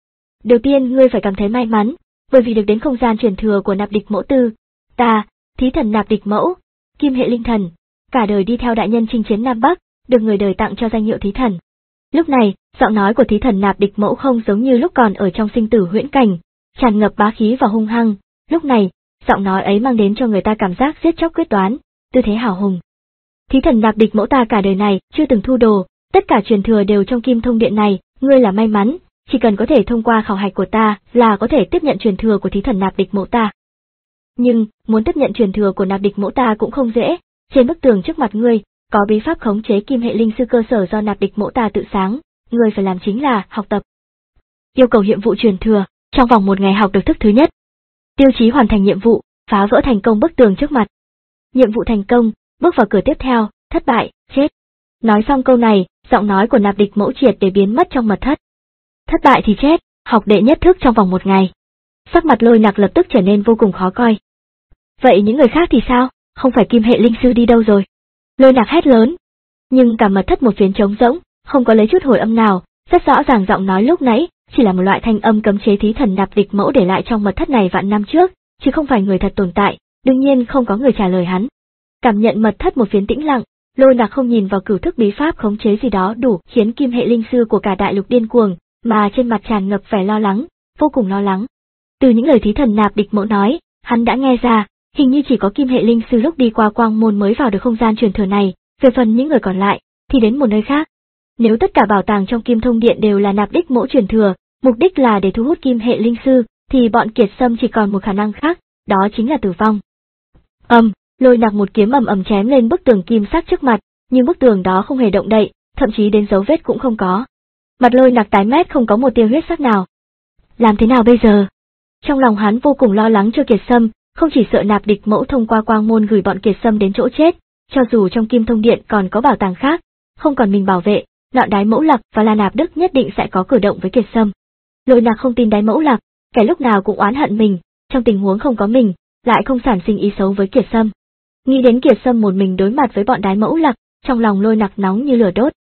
Đầu tiên ngươi phải cảm thấy may mắn, bởi vì được đến không gian truyền thừa của Nạp Địch Mẫu Tư. Ta, Thí Thần Nạp Địch Mẫu, kim hệ linh thần, cả đời đi theo đại nhân chinh chiến Nam Bắc, được người đời tặng cho danh hiệu Thí Thần. Lúc này, giọng nói của Thí Thần Nạp Địch Mẫu không giống như lúc còn ở trong sinh tử huyễn cảnh, tràn ngập bá khí và hung hăng. Lúc này, giọng nói ấy mang đến cho người ta cảm giác giết chóc quyết đoán, tư thế hào hùng. Thí Thần Nạp Địch Mẫu, ta cả đời này chưa từng thu đồ, tất cả truyền thừa đều trong Kim Thông Điện này, ngươi là may mắn, chỉ cần có thể thông qua khảo hạch của ta là có thể tiếp nhận truyền thừa của Thí Thần Nạp Địch Mẫu ta. Nhưng, muốn tiếp nhận truyền thừa của Nạp Địch Mẫu ta cũng không dễ, trên bức tường trước mặt ngươi, có bí pháp khống chế kim hệ linh sư cơ sở do Nạp Địch Mẫu ta tự sáng, ngươi phải làm chính là học tập. Yêu cầu nhiệm vụ truyền thừa, trong vòng một ngày học được thức thứ nhất. Tiêu chí hoàn thành nhiệm vụ, phá vỡ thành công bức tường trước mặt. Nhiệm vụ thành công, bước vào cửa tiếp theo, thất bại, chết. Nói xong câu này, giọng nói của Nạp Địch Mẫu triệt để biến mất trong mật thất. Thất bại thì chết, học đệ nhất thức trong vòng một ngày. Sắc mặt Lôi Nặc lập tức trở nên vô cùng khó coi. Vậy những người khác thì sao, không phải kim hệ linh sư đi đâu rồi? Lôi Nặc hét lớn. Nhưng cả mật thất một phiến trống rỗng, không có lấy chút hồi âm nào, rất rõ ràng giọng nói lúc nãy chỉ là một loại thanh âm cấm chế Thí Thần Nạp Địch Mẫu để lại trong mật thất này vạn năm trước, chứ không phải người thật tồn tại, đương nhiên không có người trả lời hắn. Cảm nhận mật thất một phiến tĩnh lặng, Lôi Nặc không nhìn vào cửu thức bí pháp khống chế gì đó đủ khiến kim hệ linh sư của cả đại lục điên cuồng, mà trên mặt tràn ngập vẻ lo lắng, vô cùng lo lắng. Từ những lời Thí Thần Nạp Địch Mẫu nói, hắn đã nghe ra, hình như chỉ có kim hệ linh sư lúc đi qua quang môn mới vào được không gian truyền thừa này, về phần những người còn lại thì đến một nơi khác. Nếu tất cả bảo tàng trong Kim Thông Điện đều là Nạp Địch Mẫu truyền thừa, mục đích là để thu hút kim hệ linh sư, thì bọn Kiệt Sâm chỉ còn một khả năng khác, đó chính là tử vong. Ầm, um, Lôi Nặc một kiếm ầm ầm chém lên bức tường kim sắc trước mặt, nhưng bức tường đó không hề động đậy, thậm chí đến dấu vết cũng không có. Mặt Lôi Nặc tái mét không có một tia huyết sắc nào. Làm thế nào bây giờ? Trong lòng hắn vô cùng lo lắng cho Kiệt Sâm, không chỉ sợ Nạp Địch Mẫu thông qua quang môn gửi bọn Kiệt Sâm đến chỗ chết, cho dù trong Kim Thông Điện còn có bảo tàng khác, không còn mình bảo vệ, Đoạn Đái Mẫu Lặc và La Nạp Đức nhất định sẽ có cử động với Kiệt Sâm. Lôi Nặc không tin Đái Mẫu Lặc, kẻ lúc nào cũng oán hận mình, trong tình huống không có mình, lại không sản sinh ý xấu với Kiệt Sâm. Nghĩ đến Kiệt Sâm một mình đối mặt với bọn Đái Mẫu Lặc, trong lòng Lôi Nặc nóng như lửa đốt.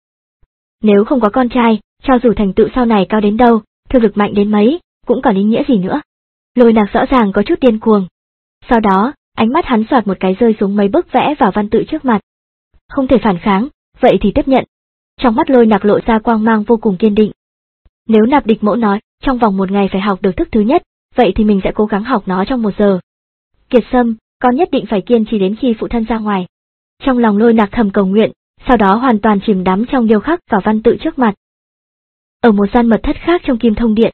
Nếu không có con trai, cho dù thành tựu sau này cao đến đâu, thực lực mạnh đến mấy, cũng còn ý nghĩa gì nữa. Lôi Nặc rõ ràng có chút điên cuồng. Sau đó, ánh mắt hắn xoạt một cái rơi xuống mấy bức vẽ vào văn tự trước mặt. Không thể phản kháng, vậy thì tiếp nhận. Trong mắt Lôi Nặc lộ ra quang mang vô cùng kiên định. Nếu Nạp Địch Mẫu nói, trong vòng một ngày phải học được thức thứ nhất, vậy thì mình sẽ cố gắng học nó trong một giờ. Kiệt Sâm, con nhất định phải kiên trì đến khi phụ thân ra ngoài. Trong lòng Lôi Nặc thầm cầu nguyện, sau đó hoàn toàn chìm đắm trong điêu khắc và văn tự trước mặt. Ở một gian mật thất khác trong Kim Thông Điện.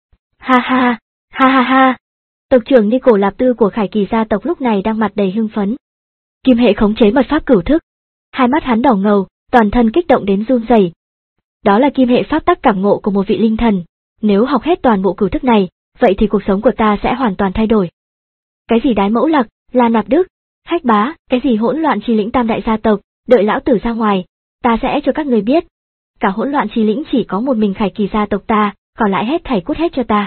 Ha ha, ha ha ha. Tộc trưởng Ni Cổ Lạp Tư của Khải Kỳ gia tộc lúc này đang mặt đầy hưng phấn. Kim Hệ khống chế mật pháp cửu thức. Hai mắt hắn đỏ ngầu, toàn thân kích động đến run rẩy. Đó là Kim Hệ pháp tắc cảm ngộ của một vị linh thần. Nếu học hết toàn bộ cửu thức này, vậy thì cuộc sống của ta sẽ hoàn toàn thay đổi. Cái gì Đái Mẫu Lạc, La Nạp Đức, Hách Bá, cái gì hỗn loạn chi lĩnh tam đại gia tộc, đợi lão tử ra ngoài, ta sẽ cho các người biết. Cả hỗn loạn chi lĩnh chỉ có một mình Khải Kỳ gia tộc ta, còn lại hết thảy cút hết cho ta.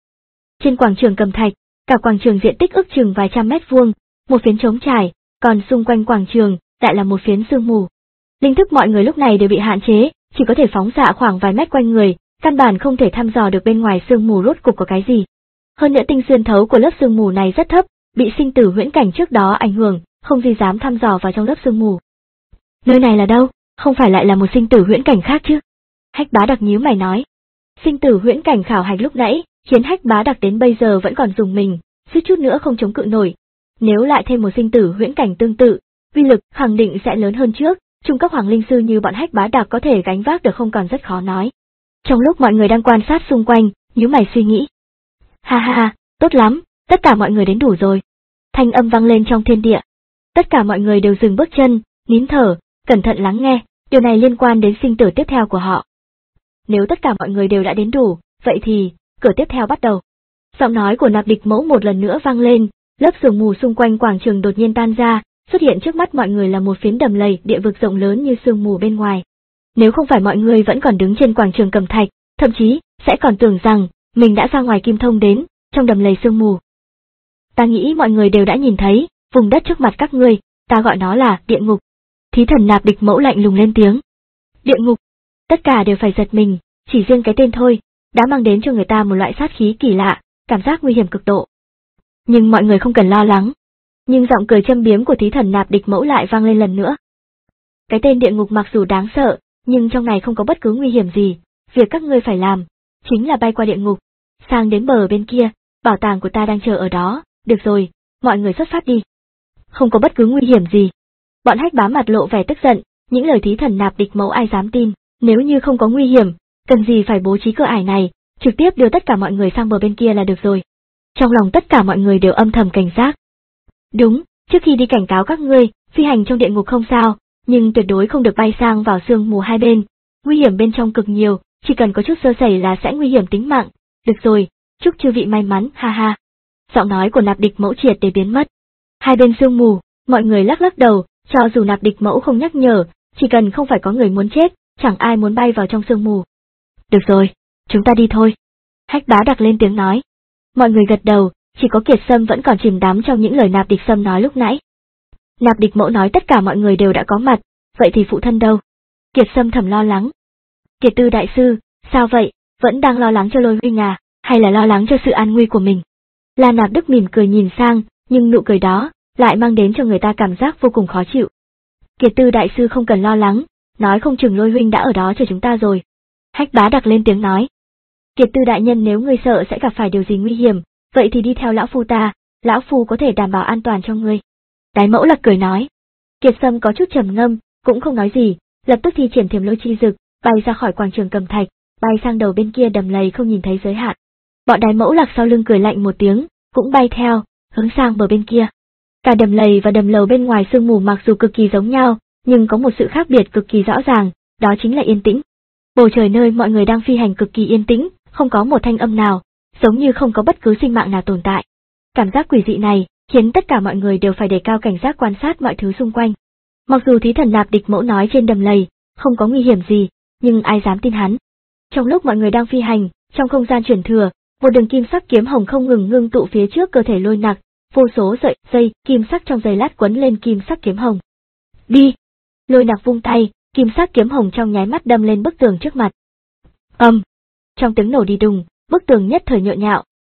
Trên quảng trường Cầm Thạch, cả quảng trường diện tích ước chừng vài trăm mét vuông, một phiến trống trải, còn xung quanh quảng trường lại là một phiến sương mù. Linh thức mọi người lúc này đều bị hạn chế, chỉ có thể phóng xạ khoảng vài mét quanh người, căn bản không thể thăm dò được bên ngoài sương mù rốt cục có cái gì. Hơn nữa tinh xuyên thấu của lớp sương mù này rất thấp, bị sinh tử huyễn cảnh trước đó ảnh hưởng, không gì dám thăm dò vào trong lớp sương mù. Nơi này là đâu? Không phải lại là một sinh tử huyễn cảnh khác chứ? Hách Bá Đặc nhíu mày nói. Sinh tử huyễn cảnh khảo hạch lúc nãy, khiến Hách Bá Đặc đến bây giờ vẫn còn dùng mình, suýt chút nữa không chống cự nổi. Nếu lại thêm một sinh tử huyễn cảnh tương tự, uy lực khẳng định sẽ lớn hơn trước, trung cấp hoàng linh sư như bọn Hách Bá Đặc có thể gánh vác được không còn rất khó nói. Trong lúc mọi người đang quan sát xung quanh, nhíu mày suy nghĩ. Ha ha ha, tốt lắm, tất cả mọi người đến đủ rồi. Thanh âm vang lên trong thiên địa. Tất cả mọi người đều dừng bước chân, nín thở, cẩn thận lắng nghe, điều này liên quan đến sinh tử tiếp theo của họ. Nếu tất cả mọi người đều đã đến đủ, vậy thì, cửa tiếp theo bắt đầu. Giọng nói của Nạp Địch Mẫu một lần nữa vang lên, lớp sương mù xung quanh quảng trường đột nhiên tan ra, xuất hiện trước mắt mọi người là một phiến đầm lầy địa vực rộng lớn như sương mù bên ngoài. Nếu không phải mọi người vẫn còn đứng trên quảng trường Cầm Thạch, thậm chí sẽ còn tưởng rằng mình đã ra ngoài Kim Thông đến, trong đầm lầy sương mù. Ta nghĩ mọi người đều đã nhìn thấy, vùng đất trước mặt các ngươi, ta gọi nó là địa ngục. Thí thần Nạp Địch Mẫu lạnh lùng lên tiếng. Địa ngục. Tất cả đều phải giật mình, chỉ riêng cái tên thôi, đã mang đến cho người ta một loại sát khí kỳ lạ, cảm giác nguy hiểm cực độ. Nhưng mọi người không cần lo lắng. Nhưng giọng cười châm biếm của thí thần Nạp Địch Mẫu lại vang lên lần nữa. Cái tên địa ngục mặc dù đáng sợ, nhưng trong này không có bất cứ nguy hiểm gì, việc các ngươi phải làm, chính là bay qua địa ngục, sang đến bờ bên kia, bảo tàng của ta đang chờ ở đó, được rồi, mọi người xuất phát đi. Không có bất cứ nguy hiểm gì. Bọn Hách Bá mặt lộ vẻ tức giận, những lời thí thần Nạp Địch Mẫu ai dám tin, nếu như không có nguy hiểm, cần gì phải bố trí cửa ải này, trực tiếp đưa tất cả mọi người sang bờ bên kia là được rồi. Trong lòng tất cả mọi người đều âm thầm cảnh giác. Đúng, trước khi đi cảnh cáo các ngươi, phi hành trong địa ngục không sao, nhưng tuyệt đối không được bay sang vào sương mù hai bên, nguy hiểm bên trong cực nhiều, chỉ cần có chút sơ sẩy là sẽ nguy hiểm tính mạng. Được rồi, chúc chư vị may mắn, ha ha. Giọng nói của Nạp Địch Mẫu triệt để biến mất. Hai bên sương mù, mọi người lắc lắc đầu, cho dù Nạp Địch Mẫu không nhắc nhở, chỉ cần không phải có người muốn chết, chẳng ai muốn bay vào trong sương mù. Được rồi, chúng ta đi thôi. Hách Bá Đặc lên tiếng nói. Mọi người gật đầu, chỉ có Kiệt Sâm vẫn còn chìm đắm trong những lời Nạp Địch Sâm nói lúc nãy. Nạp Địch Mẫu nói tất cả mọi người đều đã có mặt, vậy thì phụ thân đâu? Kiệt Sâm thầm lo lắng. Kiệt Tư đại sư, sao vậy, vẫn đang lo lắng cho Lôi huynh à, hay là lo lắng cho sự an nguy của mình? La Nạp Đức mỉm cười nhìn sang, nhưng nụ cười đó lại mang đến cho người ta cảm giác vô cùng khó chịu. Kiệt Tư đại sư không cần lo lắng, nói không chừng Lôi huynh đã ở đó chờ chúng ta rồi. Hách Bá Đặc lên tiếng nói. Kiệt Tư đại nhân, nếu ngươi sợ sẽ gặp phải điều gì nguy hiểm, vậy thì đi theo lão phu ta, lão phu có thể đảm bảo an toàn cho ngươi. Đái Mẫu Lạc cười nói. Kiệt Sâm có chút trầm ngâm, cũng không nói gì, lập tức thi triển Thiểm Lôi chi dực, bay ra khỏi quảng trường Cầm Thạch, bay sang đầu bên kia đầm lầy không nhìn thấy giới hạn. Bọn Đái Mẫu Lạc sau lưng cười lạnh một tiếng, cũng bay theo, hướng sang bờ bên kia. Cả đầm lầy và đầm lầu bên ngoài sương mù mặc dù cực kỳ giống nhau, nhưng có một sự khác biệt cực kỳ rõ ràng, đó chính là yên tĩnh. Bầu trời nơi mọi người đang phi hành cực kỳ yên tĩnh, không có một thanh âm nào, giống như không có bất cứ sinh mạng nào tồn tại. Cảm giác quỷ dị này khiến tất cả mọi người đều phải đề cao cảnh giác quan sát mọi thứ xung quanh. Mặc dù thí thần Nạp Địch Mẫu nói trên đầm lầy không có nguy hiểm gì, nhưng ai dám tin hắn. Trong lúc mọi người đang phi hành, trong không gian chuyển thừa, một đường kim sắc kiếm hồng không ngừng ngưng tụ phía trước cơ thể Lôi Nặc, vô số sợi dây kim sắc trong giây lát quấn lên kim sắc kiếm hồng. Đi! Lôi Nặc vung tay, kim sắc kiếm hồng trong nháy mắt đâm lên bức tường trước mặt. Ầm! Um. Trong tiếng nổ đi đùng, bức tường nhất thời nhộn nhạo,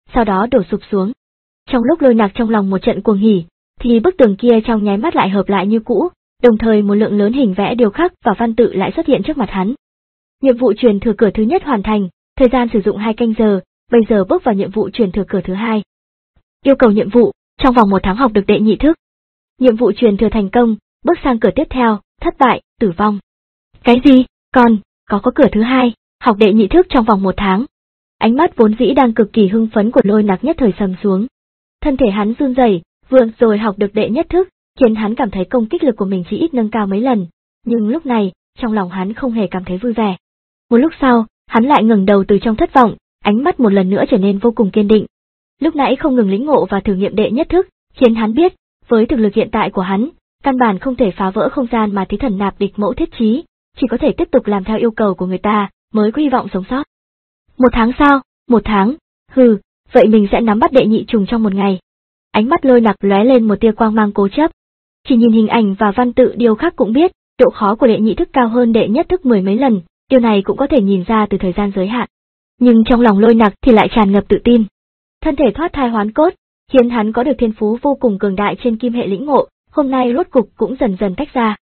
sau đó đổ sụp xuống. Trong lúc Lôi Nặc trong lòng một trận cuồng hỉ, thì bức tường kia trong nháy mắt lại hợp lại như cũ, đồng thời một lượng lớn hình vẽ điêu khắc và văn tự lại xuất hiện trước mặt hắn. Nhiệm vụ truyền thừa cửa thứ nhất hoàn thành, thời gian sử dụng hai canh giờ, bây giờ bước vào nhiệm vụ truyền thừa cửa thứ hai. Yêu cầu nhiệm vụ, trong vòng một tháng học được đệ nhị thức. Nhiệm vụ truyền thừa thành công, bước sang cửa tiếp theo, thất bại, tử vong. Cái gì? Còn, có có cửa thứ hai, học đệ nhị thức trong vòng một tháng. Ánh mắt vốn dĩ đang cực kỳ hưng phấn của Lôi Nặc nhất thời sầm xuống. Thân thể hắn run rẩy, vừa rồi học được đệ nhất thức, khiến hắn cảm thấy công kích lực của mình chỉ ít nâng cao mấy lần, nhưng lúc này, trong lòng hắn không hề cảm thấy vui vẻ. Một lúc sau, hắn lại ngẩng đầu từ trong thất vọng, ánh mắt một lần nữa trở nên vô cùng kiên định. Lúc nãy không ngừng lĩnh ngộ và thử nghiệm đệ nhất thức, khiến hắn biết, với thực lực hiện tại của hắn, căn bản không thể phá vỡ không gian mà Thí Thần Nạp Địch Mẫu thiết trí, chỉ có thể tiếp tục làm theo yêu cầu của người ta, mới có hy vọng sống sót. Một tháng sau, một tháng, hừ, vậy mình sẽ nắm bắt đệ nhị trùng trong một ngày. Ánh mắt Lôi Nặc lóe lên một tia quang mang cố chấp. Chỉ nhìn hình ảnh và văn tự điêu khắc cũng biết, độ khó của đệ nhị thức cao hơn đệ nhất thức mười mấy lần, điều này cũng có thể nhìn ra từ thời gian giới hạn. Nhưng trong lòng Lôi Nặc thì lại tràn ngập tự tin. Thân thể thoát thai hoán cốt, khiến hắn có được thiên phú vô cùng cường đại trên kim hệ lĩnh ngộ, hôm nay rốt cục cũng dần dần tách ra.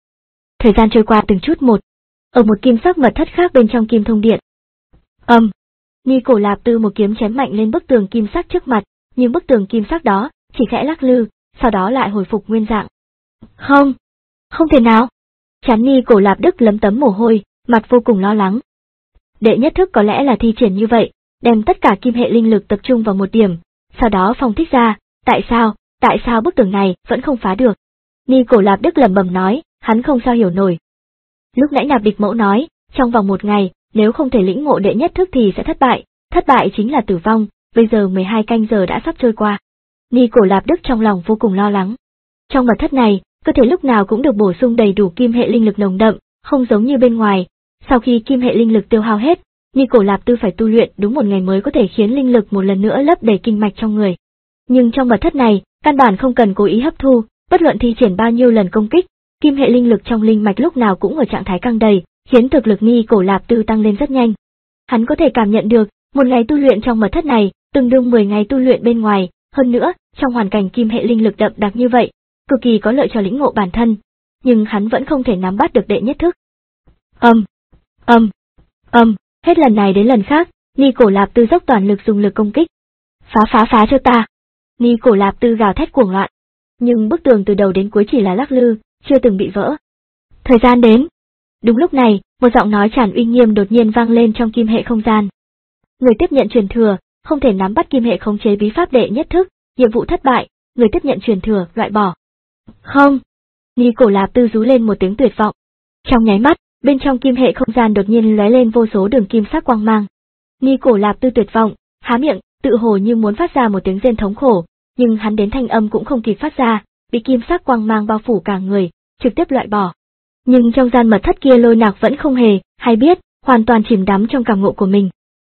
Thời gian trôi qua từng chút một, ở một kim sắc mật thất khác bên trong Kim Thông Điện. Ầm, um, Ni Cổ Lạp Tư một kiếm chém mạnh lên bức tường kim sắc trước mặt, nhưng bức tường kim sắc đó chỉ khẽ lắc lư, sau đó lại hồi phục nguyên dạng. Không, không thể nào. Trán Ni Cổ Lạp Đức lấm tấm mồ hôi, mặt vô cùng lo lắng. Đệ nhất thức có lẽ là thi triển như vậy, đem tất cả kim hệ linh lực tập trung vào một điểm, sau đó phong thích ra, tại sao, tại sao bức tường này vẫn không phá được? Ni Cổ Lạp Đức lẩm bẩm nói, hắn không sao hiểu nổi. Lúc nãy Nạp Địch Mẫu nói, trong vòng một ngày, nếu không thể lĩnh ngộ đệ nhất thức thì sẽ thất bại, thất bại chính là tử vong, bây giờ mười hai canh giờ đã sắp trôi qua. Ni Cổ Lạp Đức trong lòng vô cùng lo lắng. Trong mật thất này, cơ thể lúc nào cũng được bổ sung đầy đủ kim hệ linh lực nồng đậm, không giống như bên ngoài. Sau khi kim hệ linh lực tiêu hao hết, Ni Cổ Lạp Tư phải tu luyện đúng một ngày mới có thể khiến linh lực một lần nữa lấp đầy kinh mạch trong người. Nhưng trong mật thất này, căn bản không cần cố ý hấp thu, bất luận thi triển bao nhiêu lần công kích, kim hệ linh lực trong linh mạch lúc nào cũng ở trạng thái căng đầy, khiến thực lực Ni Cổ Lạp Tư tăng lên rất nhanh. Hắn có thể cảm nhận được, một ngày tu luyện trong mật thất này, tương đương mười ngày tu luyện bên ngoài, hơn nữa, trong hoàn cảnh kim hệ linh lực đậm đặc như vậy, cực kỳ có lợi cho lĩnh ngộ bản thân, nhưng hắn vẫn không thể nắm bắt được đệ nhất thức. Âm, âm, âm, hết lần này đến lần khác, Ni Cổ Lạp Tư dốc toàn lực dùng lực công kích. Phá phá phá cho ta. Ni Cổ Lạp Tư gào thét cuồng loạn, nhưng bức tường từ đầu đến cuối chỉ là lắc lư, chưa từng bị vỡ. Thời gian đến. Đúng lúc này, một giọng nói tràn uy nghiêm đột nhiên vang lên trong kim hệ không gian. Người tiếp nhận truyền thừa, không thể nắm bắt kim hệ khống chế bí pháp đệ nhất thức, nhiệm vụ thất bại, người tiếp nhận truyền thừa, loại bỏ. Không. Ni Cổ Lạp Tư rú lên một tiếng tuyệt vọng. Trong nháy mắt, bên trong kim hệ không gian đột nhiên lóe lên vô số đường kim sắc quang mang. Ni Cổ Lạp Tư tuyệt vọng, há miệng, tự hồ như muốn phát ra một tiếng rên thống khổ, nhưng hắn đến thanh âm cũng không kịp phát ra, bị kim sắc quang mang bao phủ cả người, trực tiếp loại bỏ. Nhưng trong gian mật thất kia Lôi Nặc vẫn không hề hay biết, hoàn toàn chìm đắm trong cảm ngộ của mình.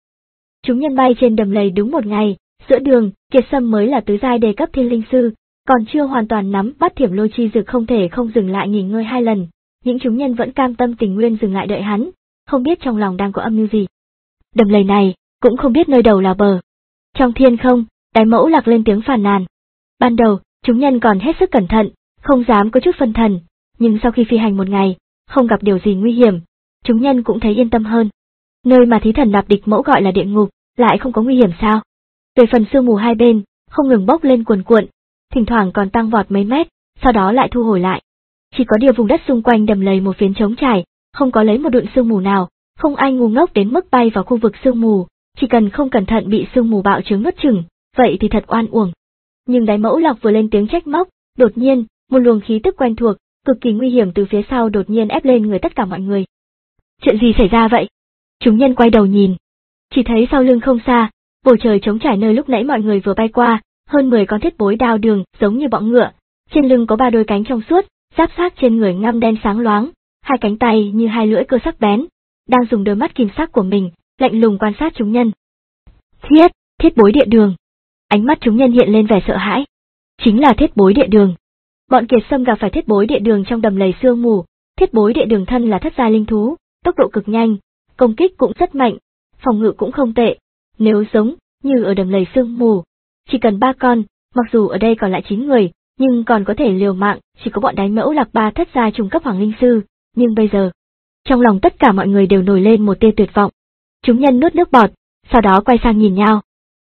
Chúng nhân bay trên đầm lầy đúng một ngày, giữa đường, Kiệt Sâm mới là tứ giai đề cấp thiên linh sư, còn chưa hoàn toàn nắm bắt Thiểm Lôi chi dược không thể không dừng lại nghỉ ngơi hai lần, những chúng nhân vẫn cam tâm tình nguyên dừng lại đợi hắn, không biết trong lòng đang có âm mưu gì. Đầm lầy này, cũng không biết nơi đầu là bờ. Trong thiên không, Đái Mẫu Lạc lên tiếng phàn nàn. Ban đầu, chúng nhân còn hết sức cẩn thận, không dám có chút phân thần, nhưng sau khi phi hành một ngày, không gặp điều gì nguy hiểm, chúng nhân cũng thấy yên tâm hơn. Nơi mà Thí Thần Nạp Địch Mẫu gọi là địa ngục, lại không có nguy hiểm sao? Về phần sương mù hai bên, không ngừng bốc lên cuồn cuộn, thỉnh thoảng còn tăng vọt mấy mét, sau đó lại thu hồi lại. Chỉ có điều vùng đất xung quanh đầm lầy một phiến trống trải, không có lấy một đụn sương mù nào, không ai ngu ngốc đến mức bay vào khu vực sương mù, chỉ cần không cẩn thận bị sương mù bạo trướng nuốt chửng, vậy thì thật oan uổng. Nhưng Đái Mẫu Lạc vừa lên tiếng trách móc, đột nhiên, một luồng khí tức quen thuộc, cực kỳ nguy hiểm từ phía sau đột nhiên ép lên người tất cả mọi người. Chuyện gì xảy ra vậy? Chúng nhân quay đầu nhìn, chỉ thấy sau lưng không xa, bầu trời trống trải nơi lúc nãy mọi người vừa bay qua, hơn mười con thiết bối đao đường giống như bọng ngựa, trên lưng có ba đôi cánh trong suốt, giáp xác trên người ngăm đen sáng loáng, hai cánh tay như hai lưỡi cưa sắc bén, đang dùng đôi mắt kim sắc của mình, lạnh lùng quan sát chúng nhân. Thiết, thiết bối địa đường. Ánh mắt chúng nhân hiện lên vẻ sợ hãi. Chính là thiết bối địa đường. Bọn Kiệt Sâm gặp phải thiết bối địa đường trong đầm lầy sương mù, thiết bối địa đường thân là thất giai linh thú, tốc độ cực nhanh, công kích cũng rất mạnh, phòng ngự cũng không tệ. Nếu giống như ở đầm lầy sương mù. Chỉ cần ba con, mặc dù ở đây còn lại chín người, nhưng còn có thể liều mạng, chỉ có bọn Đái Mẫu Lạc ba thất gia trung cấp Hoàng Linh Sư, nhưng bây giờ, trong lòng tất cả mọi người đều nổi lên một tia tuyệt vọng. Chúng nhân nuốt nước bọt, sau đó quay sang nhìn nhau.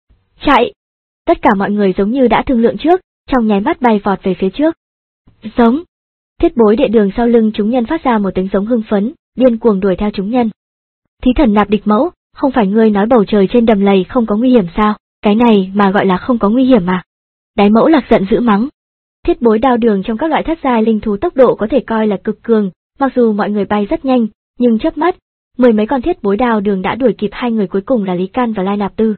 Chạy! Tất cả mọi người giống như đã thương lượng trước, trong nháy mắt bay vọt về phía trước. Giống! Thiết Bối Đệ Đường sau lưng chúng nhân phát ra một tiếng giống hưng phấn, điên cuồng đuổi theo chúng nhân. Thí thần Nạp Địch Mẫu, không phải ngươi nói bầu trời trên đầm lầy không có nguy hiểm sao, cái này mà gọi là không có nguy hiểm mà. Đái Mẫu Lạc giận dữ mắng. Thiết Bối Đao Đường trong các loại thất giai linh thú tốc độ có thể coi là cực cường, mặc dù mọi người bay rất nhanh, nhưng chớp mắt, mười mấy con Thiết Bối Đao Đường đã đuổi kịp hai người cuối cùng là Lý Can và Lai Nạp Tư.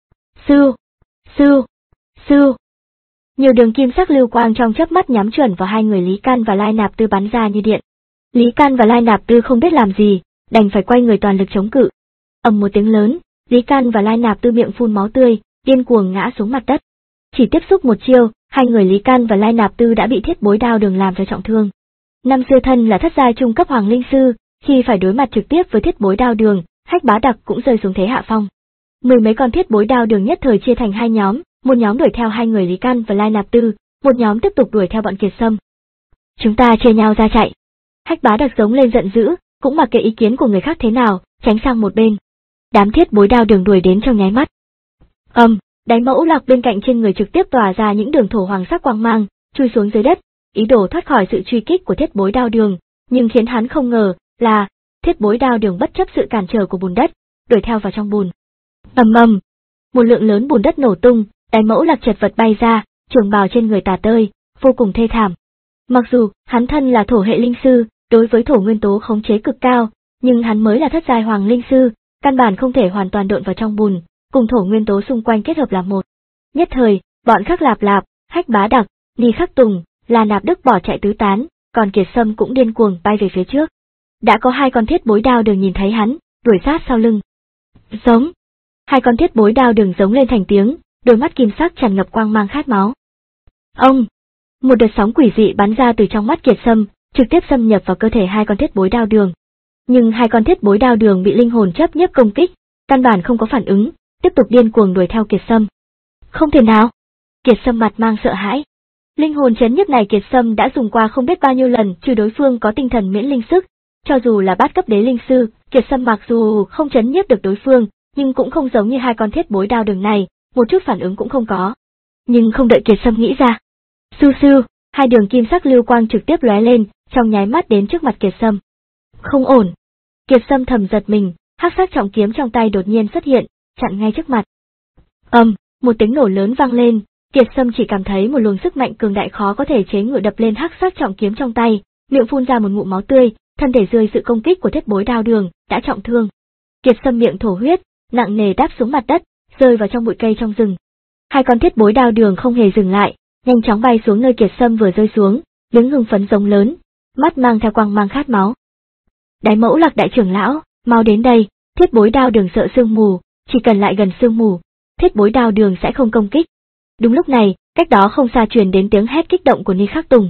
Sư, sư, sư. Nhiều đường kim sắc lưu quang trong chớp mắt nhắm chuẩn vào hai người Lý Can và Lai Nạp Tư bắn ra như điện. Lý Can và Lai Nạp Tư không biết làm gì, đành phải quay người toàn lực chống cự. Ầm một tiếng lớn, Lý Can và Lai Nạp Tư miệng phun máu tươi, điên cuồng ngã xuống mặt đất. Chỉ tiếp xúc một chiêu, hai người Lý Can và Lai Nạp Tư đã bị Thiết Bối Đao Đường làm cho trọng thương. Năm xưa thân là thất giai trung cấp Hoàng Linh Sư, khi phải đối mặt trực tiếp với Thiết Bối Đao Đường, Hách Bá Đặc cũng rơi xuống thế hạ phong. Mười mấy con Thiết Bối Đao Đường nhất thời chia thành hai nhóm, một nhóm đuổi theo hai người Lý Can và Lai Nạp Tư, một nhóm tiếp tục đuổi theo bọn Kiệt Sâm. Chúng ta chia nhau ra chạy. Hách Bá Đặc giống lên giận dữ, cũng mặc kệ ý kiến của người khác thế nào, tránh sang một bên. Đám Thiết Bối Đao Đường đuổi đến trong nháy mắt. Ầm, um, Đái Mẫu Lạc bên cạnh trên người trực tiếp tỏa ra những đường thổ hoàng sắc quang mang, chui xuống dưới đất, ý đồ thoát khỏi sự truy kích của Thiết Bối Đao Đường, nhưng khiến hắn không ngờ là Thiết Bối Đao Đường bất chấp sự cản trở của bùn đất, đuổi theo vào trong bùn. Ầm ầm, một lượng lớn bùn đất nổ tung, Đái Mẫu Lạc chật vật bay ra, trường bào trên người tả tơi, vô cùng thê thảm. Mặc dù hắn thân là thổ hệ linh sư, đối với thổ nguyên tố khống chế cực cao, nhưng hắn mới là thất giai Hoàng Linh Sư, căn bản không thể hoàn toàn độn vào trong bùn, cùng thổ nguyên tố xung quanh kết hợp làm một. Nhất thời, bọn Khắc Lạp Lạp, Hách Bá Đặc, Ni Khắc Tùng, La Nạp Đức bỏ chạy tứ tán, còn Kiệt Sâm cũng điên cuồng bay về phía trước. Đã có hai con Thiết Bối Đao Đường nhìn thấy hắn, đuổi sát sau lưng. Giống. Hai con Thiết Bối Đao Đường giống lên thành tiếng, đôi mắt kim sắc tràn ngập quang mang khát máu. Ông! Một đợt sóng quỷ dị bắn ra từ trong mắt Kiệt Sâm, trực tiếp xâm nhập vào cơ thể hai con Thiết Bối Đao Đường. Nhưng hai con Thiết Bối Đao Đường bị linh hồn chấp nhiếp công kích, căn bản không có phản ứng, tiếp tục điên cuồng đuổi theo Kiệt Sâm. Không thể nào! Kiệt Sâm mặt mang sợ hãi. Linh hồn chấn nhiếp này Kiệt Sâm đã dùng qua không biết bao nhiêu lần, trừ đối phương có tinh thần miễn linh sức, cho dù là bát cấp đế linh sư, Kiệt Sâm mặc dù không chấn nhiếp được đối phương, nhưng cũng không giống như hai con Thiết Bối Đao Đường này, một chút phản ứng cũng không có. Nhưng không đợi Kiệt Sâm nghĩ ra, Su Su, hai đường kim sắc lưu quang trực tiếp lóe lên, trong nháy mắt đến trước mặt Kiệt Sâm. Không ổn. Kiệt Sâm thầm giật mình, hắc sắc trọng kiếm trong tay đột nhiên xuất hiện, chặn ngay trước mặt. Ầm, um, một tiếng nổ lớn vang lên, Kiệt Sâm chỉ cảm thấy một luồng sức mạnh cường đại khó có thể chế ngự đập lên hắc sắc trọng kiếm trong tay, miệng phun ra một ngụm máu tươi, thân thể dưới sự công kích của Thiết Bối Đao Đường đã trọng thương. Kiệt Sâm miệng thổ huyết, nặng nề đáp xuống mặt đất, rơi vào trong bụi cây trong rừng. Hai con Thiết Bối Đao Đường không hề dừng lại, nhanh chóng bay xuống nơi Kiệt Sâm vừa rơi xuống, đứng hưng phấn giống lớn, mắt mang theo quang mang khát máu. Đái Mẫu Lạc đại trưởng lão, mau đến đây, Thiết Bối Đao Đường sợ sương mù, chỉ cần lại gần sương mù, Thiết Bối Đao Đường sẽ không công kích. Đúng lúc này, cách đó không xa truyền đến tiếng hét kích động của Ni Khắc Tùng.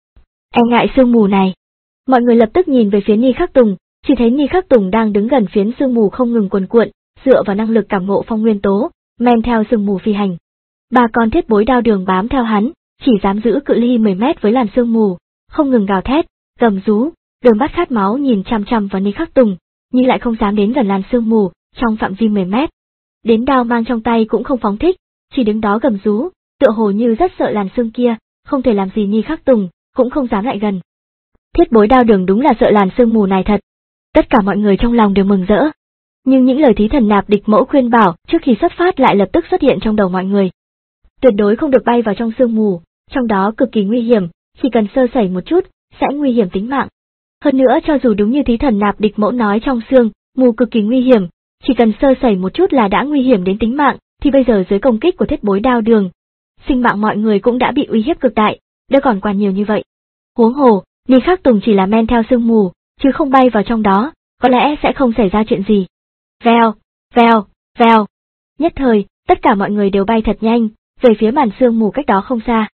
E ngại sương mù này. Mọi người lập tức nhìn về phía Ni Khắc Tùng, chỉ thấy Ni Khắc Tùng đang đứng gần phiến sương mù không ngừng cuồn cuộn, dựa vào năng lực cảm ngộ phong nguyên tố, men theo sương mù phi hành. Ba con Thiết Bối Đao Đường bám theo hắn, chỉ dám giữ cự ly mười mét với làn sương mù, không ngừng gào thét, gầm rú, đôi mắt khát máu nhìn chằm chằm vào Ni Khắc Tùng, nhưng lại không dám đến gần làn sương mù, trong phạm vi mười mét. Đến đao mang trong tay cũng không phóng thích, chỉ đứng đó gầm rú, tựa hồ như rất sợ làn sương kia, không thể làm gì Ni Khắc Tùng, cũng không dám lại gần. Thiết Bối Đao Đường đúng là sợ làn sương mù này thật. Tất cả mọi người trong lòng đều mừng rỡ. Nhưng những lời Thí Thần Nạp Địch Mẫu khuyên bảo trước khi xuất phát lại lập tức xuất hiện trong đầu mọi người. Tuyệt đối không được bay vào trong sương mù, trong đó cực kỳ nguy hiểm, chỉ cần sơ sẩy một chút, sẽ nguy hiểm tính mạng. Hơn nữa cho dù đúng như Thí Thần Nạp Địch Mẫu nói trong sương mù cực kỳ nguy hiểm, chỉ cần sơ sẩy một chút là đã nguy hiểm đến tính mạng, thì bây giờ dưới công kích của Thiết Bối Đao Đường, sinh mạng mọi người cũng đã bị uy hiếp cực đại, đâu còn quan nhiều như vậy. Huống hồ, Ni Khắc Tùng chỉ là men theo sương mù, chứ không bay vào trong đó, có lẽ sẽ không xảy ra chuyện gì. Vèo, vèo, vèo. Nhất thời, tất cả mọi người đều bay thật nhanh, về phía màn sương mù cách đó không xa.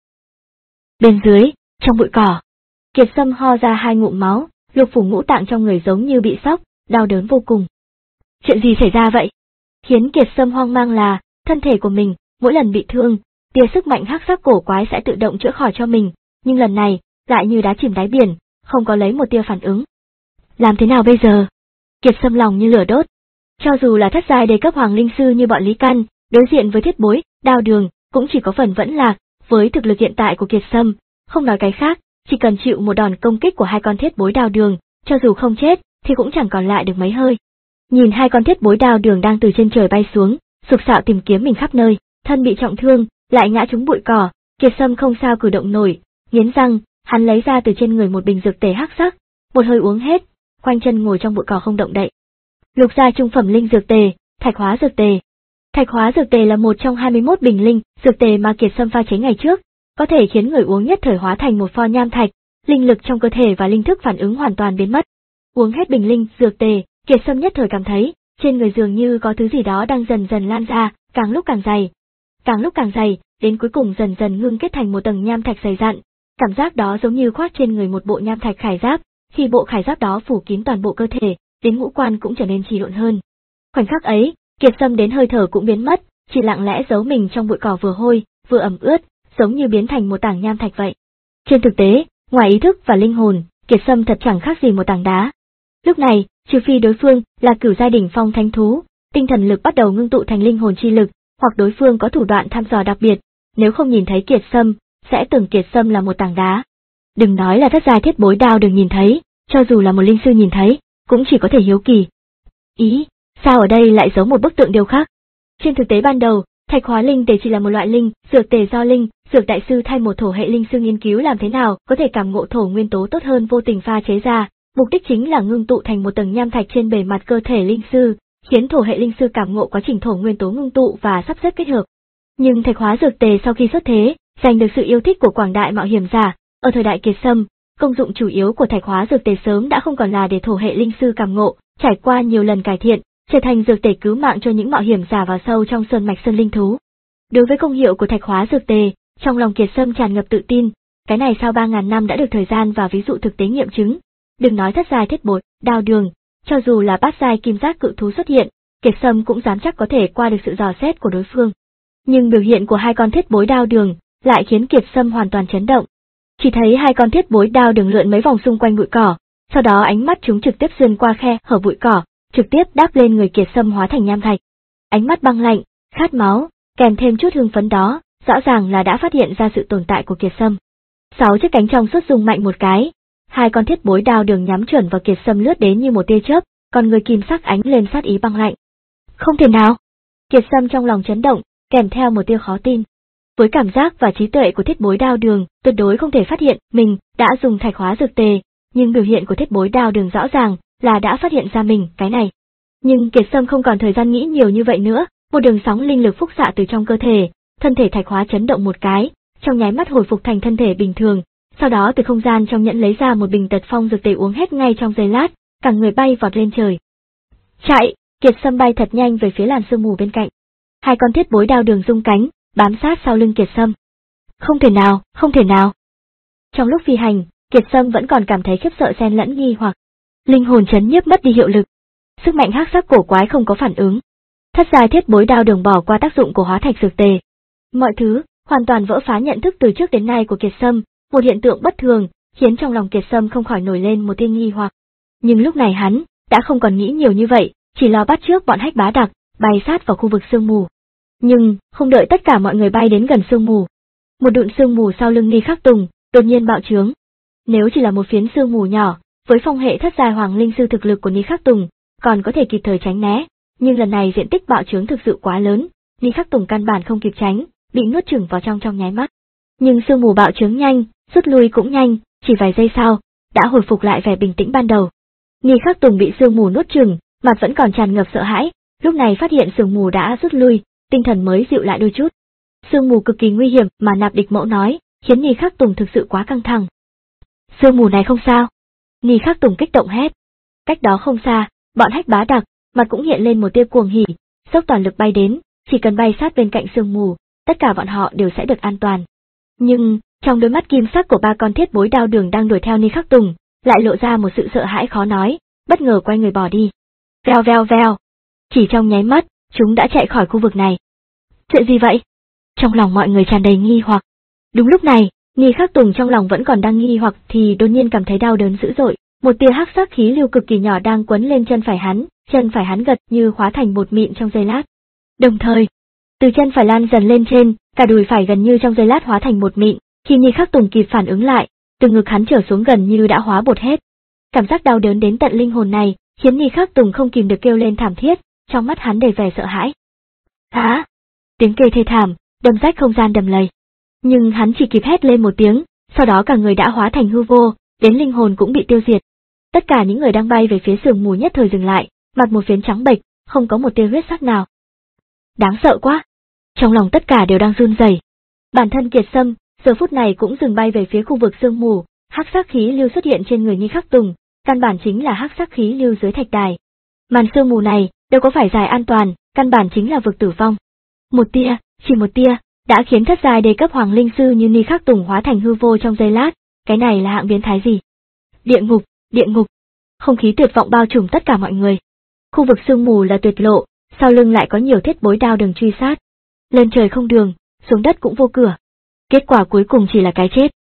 Bên dưới, trong bụi cỏ, Kiệt Sâm ho ra hai ngụm máu, lục phủ ngũ tạng trong người giống như bị sốc, đau đớn vô cùng. Chuyện gì xảy ra vậy? Khiến Kiệt Sâm hoang mang là, thân thể của mình, mỗi lần bị thương, tia sức mạnh hắc sắc cổ quái sẽ tự động chữa khỏi cho mình, nhưng lần này, lại như đá chìm đáy biển, không có lấy một tia phản ứng. Làm thế nào bây giờ? Kiệt Sâm lòng như lửa đốt. Cho dù là thất giai đề cấp hoàng linh sư như bọn Lý Căn, đối diện với Thiết Bối, Đao Đường, cũng chỉ có phần vẫn lạc, với thực lực hiện tại của Kiệt Sâm, không nói cái khác, chỉ cần chịu một đòn công kích của hai con Thiết Bối Đao Đường, cho dù không chết, thì cũng chẳng còn lại được mấy hơi. Nhìn hai con Thiết Bối Đao Đường đang từ trên trời bay xuống, sục sạo tìm kiếm mình khắp nơi, thân bị trọng thương, lại ngã trúng bụi cỏ, Kiệt Sâm không sao cử động nổi, nghiến răng, hắn lấy ra từ trên người một bình dược tề hắc sắc, một hơi uống hết, khoanh chân ngồi trong bụi cỏ không động đậy. Lục giai trung phẩm linh dược tề, thạch hóa dược tề. Thạch hóa dược tề là một trong hai mươi mốt bình linh dược tề mà Kiệt Sâm pha chế ngày trước, có thể khiến người uống nhất thời hóa thành một pho nham thạch, linh lực trong cơ thể và linh thức phản ứng hoàn toàn biến mất. Uống hết bình linh dược tề, Kiệt Sâm nhất thời cảm thấy, trên người dường như có thứ gì đó đang dần dần lan ra, càng lúc càng dày. Càng lúc càng dày, đến cuối cùng dần dần ngưng kết thành một tầng nham thạch dày dặn. Cảm giác đó giống như khoác trên người một bộ nham thạch khải giáp, khi bộ khải giáp đó phủ kín toàn bộ cơ thể, đến ngũ quan cũng trở nên trì độn hơn. Khoảnh khắc ấy, Kiệt Sâm đến hơi thở cũng biến mất, chỉ lặng lẽ giấu mình trong bụi cỏ vừa hôi, vừa ẩm ướt, giống như biến thành một tảng nham thạch vậy. Trên thực tế, ngoài ý thức và linh hồn, Kiệt Sâm thật chẳng khác gì một tảng đá. Lúc này, trừ phi đối phương là cửu giai đỉnh phong thánh thú, tinh thần lực bắt đầu ngưng tụ thành linh hồn chi lực, hoặc đối phương có thủ đoạn thăm dò đặc biệt, nếu không nhìn thấy Kiệt Sâm, sẽ tưởng Kiệt Sâm là một tảng đá. Đừng nói là thất giai Thiết Bối Đao Đường nhìn thấy, cho dù là một linh sư nhìn thấy, cũng chỉ có thể hiếu kỳ. Ý, sao ở đây lại giấu một bức tượng điêu khắc? Trên thực tế ban đầu, thạch hóa linh tề chỉ là một loại linh dược tề do linh dược đại sư thay một thổ hệ linh sư nghiên cứu làm thế nào có thể cảm ngộ thổ nguyên tố tốt hơn vô tình pha chế ra, mục đích chính là ngưng tụ thành một tầng nham thạch trên bề mặt cơ thể linh sư, khiến thổ hệ linh sư cảm ngộ quá trình thổ nguyên tố ngưng tụ và sắp xếp kết hợp. Nhưng thạch hóa dược tề sau khi xuất thế, giành được sự yêu thích của quảng đại mạo hiểm giả, ở thời đại Kiệt Sâm, công dụng chủ yếu của thạch hóa dược tề sớm đã không còn là để thổ hệ linh sư cảm ngộ, trải qua nhiều lần cải thiện, trở thành dược tề cứu mạng cho những mạo hiểm giả vào sâu trong sơn mạch sơn linh thú. Đối với công hiệu của thạch hóa dược tề, trong lòng Kiệt Sâm tràn ngập tự tin, cái này sau ba ngàn năm đã được thời gian và ví dụ thực tế nghiệm chứng. Đừng nói thất giai Thiết Bối Đao Đường, cho dù là bát giai kim giác cự thú xuất hiện, Kiệt Sâm cũng dám chắc có thể qua được sự dò xét của đối phương. Nhưng biểu hiện của hai con Thiết Bối Đao Đường lại khiến Kiệt Sâm hoàn toàn chấn động. Chỉ thấy hai con Thiết Bối Đao Đường lượn mấy vòng xung quanh bụi cỏ, sau đó ánh mắt chúng trực tiếp xuyên qua khe hở bụi cỏ, trực tiếp đáp lên người Kiệt Sâm hóa thành nham thạch. Ánh mắt băng lạnh, khát máu, kèm thêm chút hưng phấn đó, rõ ràng là đã phát hiện ra sự tồn tại của Kiệt Sâm. Sáu chiếc cánh trong suốt rung mạnh một cái, hai con Thiết Bối Đao Đường nhắm chuẩn vào Kiệt Sâm lướt đến như một tia chớp, còn người kim sắc ánh lên sát ý băng lạnh. Không thể nào! Kiệt Sâm trong lòng chấn động, kèm theo một tia khó tin. Với cảm giác và trí tuệ của Thiết Bối Đao Đường, tuyệt đối không thể phát hiện mình đã dùng thạch hóa dược tề, nhưng biểu hiện của Thiết Bối Đao Đường rõ ràng là đã phát hiện ra mình cái này. Nhưng Kiệt Sâm không còn thời gian nghĩ nhiều như vậy nữa, một đường sóng linh lực phúc xạ từ trong cơ thể, thân thể thạch hóa chấn động một cái, trong nháy mắt hồi phục thành thân thể bình thường, sau đó từ không gian trong nhẫn lấy ra một bình tật phong dược tề uống hết ngay trong giây lát, cả người bay vọt lên trời. Chạy! Kiệt Sâm bay thật nhanh về phía làn sương mù bên cạnh. Hai con Thiết Bối Đao Đường rung cánh, bám sát sau lưng Kiệt Sâm. Không thể nào, không thể nào. Trong lúc phi hành, Kiệt Sâm vẫn còn cảm thấy khiếp sợ xen lẫn nghi hoặc. Linh hồn chấn nhiếp mất đi hiệu lực. Sức mạnh hắc sắc cổ quái không có phản ứng. Thất giai Thiết Bối Đao Đường bỏ qua tác dụng của hóa thạch dược tề. Mọi thứ hoàn toàn vỡ phá nhận thức từ trước đến nay của Kiệt Sâm, một hiện tượng bất thường, khiến trong lòng Kiệt Sâm không khỏi nổi lên một tia nghi hoặc. Nhưng lúc này hắn đã không còn nghĩ nhiều như vậy, chỉ lo bắt trước bọn hách bá đặc, bay sát vào khu vực sương mù. Nhưng, không đợi tất cả mọi người bay đến gần sương mù. Một đụn sương mù sau lưng Ni Khắc Tùng, đột nhiên bạo trướng. Nếu chỉ là một phiến sương mù nhỏ, với phong hệ thất giai hoàng linh sư thực lực của Ni Khắc Tùng, còn có thể kịp thời tránh né, nhưng lần này diện tích bạo trướng thực sự quá lớn, Ni Khắc Tùng căn bản không kịp tránh, bị nuốt chửng vào trong trong nháy mắt. Nhưng sương mù bạo trướng nhanh, rút lui cũng nhanh, chỉ vài giây sau, đã hồi phục lại vẻ bình tĩnh ban đầu. Ni Khắc Tùng bị sương mù nuốt chửng, mặt vẫn còn tràn ngập sợ hãi, lúc này phát hiện sương mù đã rút lui, tinh thần mới dịu lại đôi chút. Sương mù cực kỳ nguy hiểm mà Nạp Địch Mẫu nói, khiến Ni Khắc Tùng thực sự quá căng thẳng. Sương mù này không sao. Ni Khắc Tùng kích động hét. Cách đó không xa, bọn hách bá đặc, mặt cũng hiện lên một tia cuồng hỉ, dốc toàn lực bay đến, chỉ cần bay sát bên cạnh sương mù, tất cả bọn họ đều sẽ được an toàn. Nhưng, trong đôi mắt kim sắc của ba con Thiết Bối Đao Đường đang đuổi theo Ni Khắc Tùng, lại lộ ra một sự sợ hãi khó nói, bất ngờ quay người bỏ đi. Veo veo veo. Chỉ trong nháy mắt, chúng đã chạy khỏi khu vực này. Chuyện gì vậy? Trong lòng mọi người tràn đầy nghi hoặc. Đúng lúc này, Nghi Khắc Tùng trong lòng vẫn còn đang nghi hoặc thì đột nhiên cảm thấy đau đớn dữ dội, một tia hắc sắc khí lưu cực kỳ nhỏ đang quấn lên chân phải hắn, chân phải hắn gật như hóa thành bột mịn trong giây lát. Đồng thời, từ chân phải lan dần lên trên, cả đùi phải gần như trong giây lát hóa thành bột mịn, khi Nghi Khắc Tùng kịp phản ứng lại, từ ngực hắn trở xuống gần như đã hóa bột hết. Cảm giác đau đớn đến tận linh hồn này, khiến Nghi Khắc Tùng không kìm được kêu lên thảm thiết, trong mắt hắn đầy vẻ sợ hãi. Á! Tiếng kêu thê thảm, đâm rách không gian đầm lầy. Nhưng hắn chỉ kịp hét lên một tiếng, sau đó cả người đã hóa thành hư vô, đến linh hồn cũng bị tiêu diệt. Tất cả những người đang bay về phía sương mù nhất thời dừng lại, mặt một phiến trắng bệch, không có một tia huyết sắc nào. Đáng sợ quá! Trong lòng tất cả đều đang run rẩy. Bản thân Kiệt Sâm, giờ phút này cũng dừng bay về phía khu vực sương mù, hắc sắc khí lưu xuất hiện trên người Nghi Khắc Tùng, căn bản chính là hắc sắc khí lưu dưới thạch đài. Màn sương mù này, đâu có phải dài an toàn, căn bản chính là vực tử vong. Một tia, chỉ một tia, đã khiến thất giai đề cấp hoàng linh sư như Nghi Khắc Tùng hóa thành hư vô trong giây lát, cái này là hạng biến thái gì? Địa ngục, địa ngục. Không khí tuyệt vọng bao trùm tất cả mọi người. Khu vực sương mù là tuyệt lộ, sau lưng lại có nhiều thiết bối đao đường truy sát. Lên trời không đường, xuống đất cũng vô cửa. Kết quả cuối cùng chỉ là cái chết.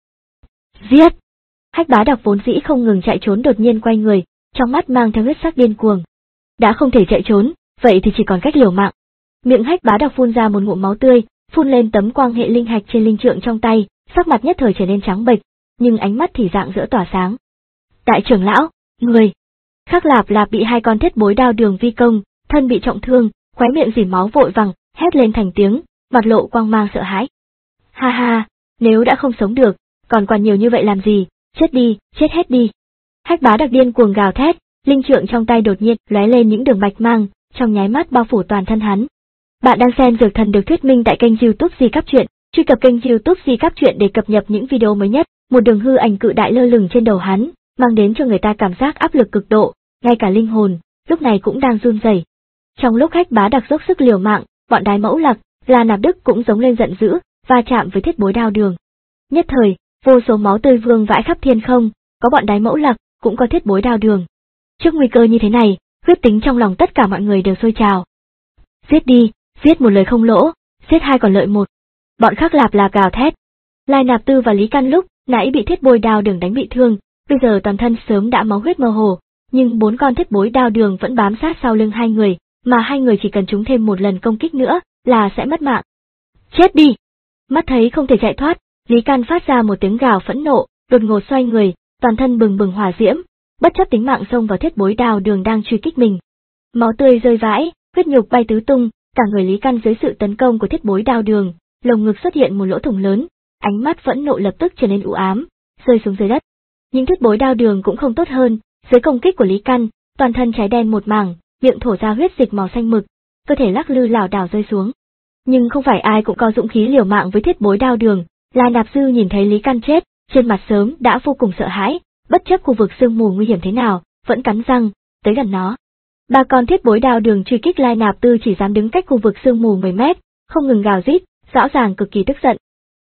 Giết! Hách Bá Đặc vốn dĩ không ngừng chạy trốn đột nhiên quay người, trong mắt mang theo huyết sắc điên cuồng. Đã không thể chạy trốn, vậy thì chỉ còn cách liều mạng. Miệng Hách Bá Đặc phun ra một ngụm máu tươi, phun lên tấm quang hệ linh hạch trên linh trượng trong tay, sắc mặt nhất thời trở nên trắng bệch, nhưng ánh mắt thì rạng rỡ tỏa sáng. Đại trưởng lão, người! Khắc Lạp Lạp bị hai con thiết bối đao đường vi công, thân bị trọng thương, khóe miệng rỉ máu vội vàng, hét lên thành tiếng, mặt lộ quang mang sợ hãi. Ha ha, nếu đã không sống được, còn quản nhiều như vậy làm gì, chết đi, chết hết đi. Hách Bá Đặc điên cuồng gào thét, linh trượng trong tay đột nhiên lóe lên những đường bạch mang, trong nháy mắt bao phủ toàn thân hắn. Bạn đang xem Dược Thần được thuyết minh tại kênh YouTube Di Cáp Truyện, truy cập kênh YouTube Di Cáp Truyện để cập nhật những video mới nhất. Một đường hư ảnh cự đại lơ lửng trên đầu hắn, mang đến cho người ta cảm giác áp lực cực độ, ngay cả linh hồn lúc này cũng đang run rẩy. Trong lúc Hách Bá Đặc dốc sức liều mạng, bọn Đái Mẫu Lặc, La Nạp Đức cũng giống lên giận dữ, va chạm với thiết bối đao đường. Nhất thời, vô số máu tươi vương vãi khắp thiên không, có bọn Đái Mẫu Lặc, cũng có thiết bối đao đường. Trước nguy cơ như thế này, huyết tính trong lòng tất cả mọi người đều sôi trào. Giết đi, giết một lời không lỗ, giết hai còn lợi một. Bọn Khắc Lạp Lạp gào thét. Lai Nạp Tư và Lý Căn lúc nãy bị thiết bối đao đường đánh bị thương, bây giờ toàn thân sớm đã máu huyết mơ hồ, nhưng bốn con thiết bối đao đường vẫn bám sát sau lưng hai người, mà hai người chỉ cần trúng thêm một lần công kích nữa là sẽ mất mạng. Chết đi! Mắt thấy không thể chạy thoát, Lý Căn phát ra một tiếng gào phẫn nộ, đột ngột xoay người, toàn thân bừng bừng hỏa diễm, bất chấp tính mạng xông vào thiết bối đao đường đang truy kích mình. Máu tươi rơi vãi, huyết nhục bay tứ tung, cả người Lý Căn dưới sự tấn công của thiết bối đao đường, lồng ngực xuất hiện một lỗ thủng lớn, ánh mắt phẫn nộ lập tức trở nên u ám, rơi xuống dưới đất. Nhưng thiết bối đao đường cũng không tốt hơn, dưới công kích của Lý Căn, toàn thân cháy đen một mảng, miệng thổ ra huyết dịch màu xanh mực, cơ thể lắc lư lảo đảo rơi xuống. Nhưng không phải ai cũng có dũng khí liều mạng với thiết bối đao đường, La Nạp Dư nhìn thấy Lý Căn chết, trên mặt sớm đã vô cùng sợ hãi, bất chấp khu vực sương mù nguy hiểm thế nào, vẫn cắn răng tới gần nó. Ba con thiết bối đao đường truy kích La Nạp Tư chỉ dám đứng cách khu vực sương mù mười mét, không ngừng gào rít, rõ ràng cực kỳ tức giận.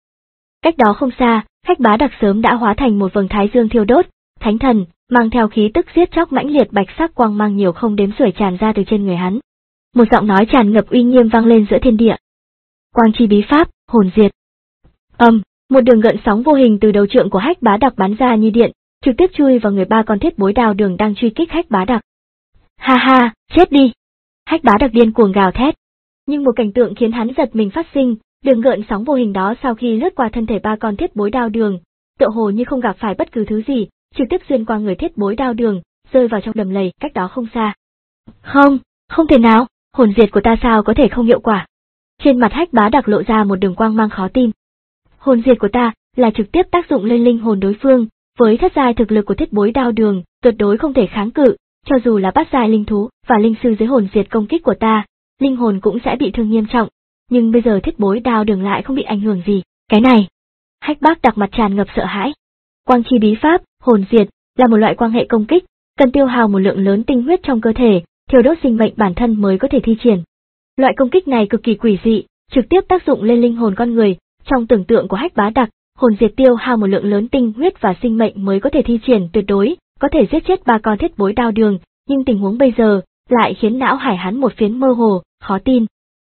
Cách đó không xa, Hách Bá Đặc sớm đã hóa thành một vầng thái dương thiêu đốt, thánh thần, mang theo khí tức giết chóc mãnh liệt bạch sắc quang mang nhiều không đếm xuể tràn ra từ trên người hắn. Một giọng nói tràn ngập uy nghiêm vang lên giữa thiên địa. Quang chi bí pháp, hồn diệt. Âm, um, một đường gợn sóng vô hình từ đầu trượng của Hách Bá Đặc bắn ra như điện, trực tiếp chui vào người ba con thiết bối đao đường đang truy kích Hách Bá Đặc. Ha ha, chết đi! Hách Bá Đặc điên cuồng gào thét. Nhưng một cảnh tượng khiến hắn giật mình phát sinh, đường gợn sóng vô hình đó sau khi lướt qua thân thể ba con thiết bối đao đường, tựa hồ như không gặp phải bất cứ thứ gì, trực tiếp xuyên qua người thiết bối đao đường, rơi vào trong đầm lầy cách đó không xa. Không, không thể nào, hồn diệt của ta sao có thể không hiệu quả? Trên mặt Hách Bá Đặc lộ ra một đường quang mang khó tin. Hồn diệt của ta là trực tiếp tác dụng lên linh hồn đối phương, với thất giai thực lực của thiết bối đao đường, tuyệt đối không thể kháng cự, cho dù là bát giai linh thú và linh sư dưới hồn diệt công kích của ta, linh hồn cũng sẽ bị thương nghiêm trọng, nhưng bây giờ thiết bối đao đường lại không bị ảnh hưởng gì, cái này. Hách Bá Đặc mặt tràn ngập sợ hãi. Quang chi bí pháp, hồn diệt, là một loại quang hệ công kích, cần tiêu hao một lượng lớn tinh huyết trong cơ thể, thiêu đốt sinh mệnh bản thân mới có thể thi triển. Loại công kích này cực kỳ quỷ dị, trực tiếp tác dụng lên linh hồn con người, trong tưởng tượng của Hách Bá Đặc, hồn diệt tiêu hao một lượng lớn tinh huyết và sinh mệnh mới có thể thi triển tuyệt đối, có thể giết chết ba con thiết bối đao đường, nhưng tình huống bây giờ lại khiến não hải hắn một phiến mơ hồ, khó tin.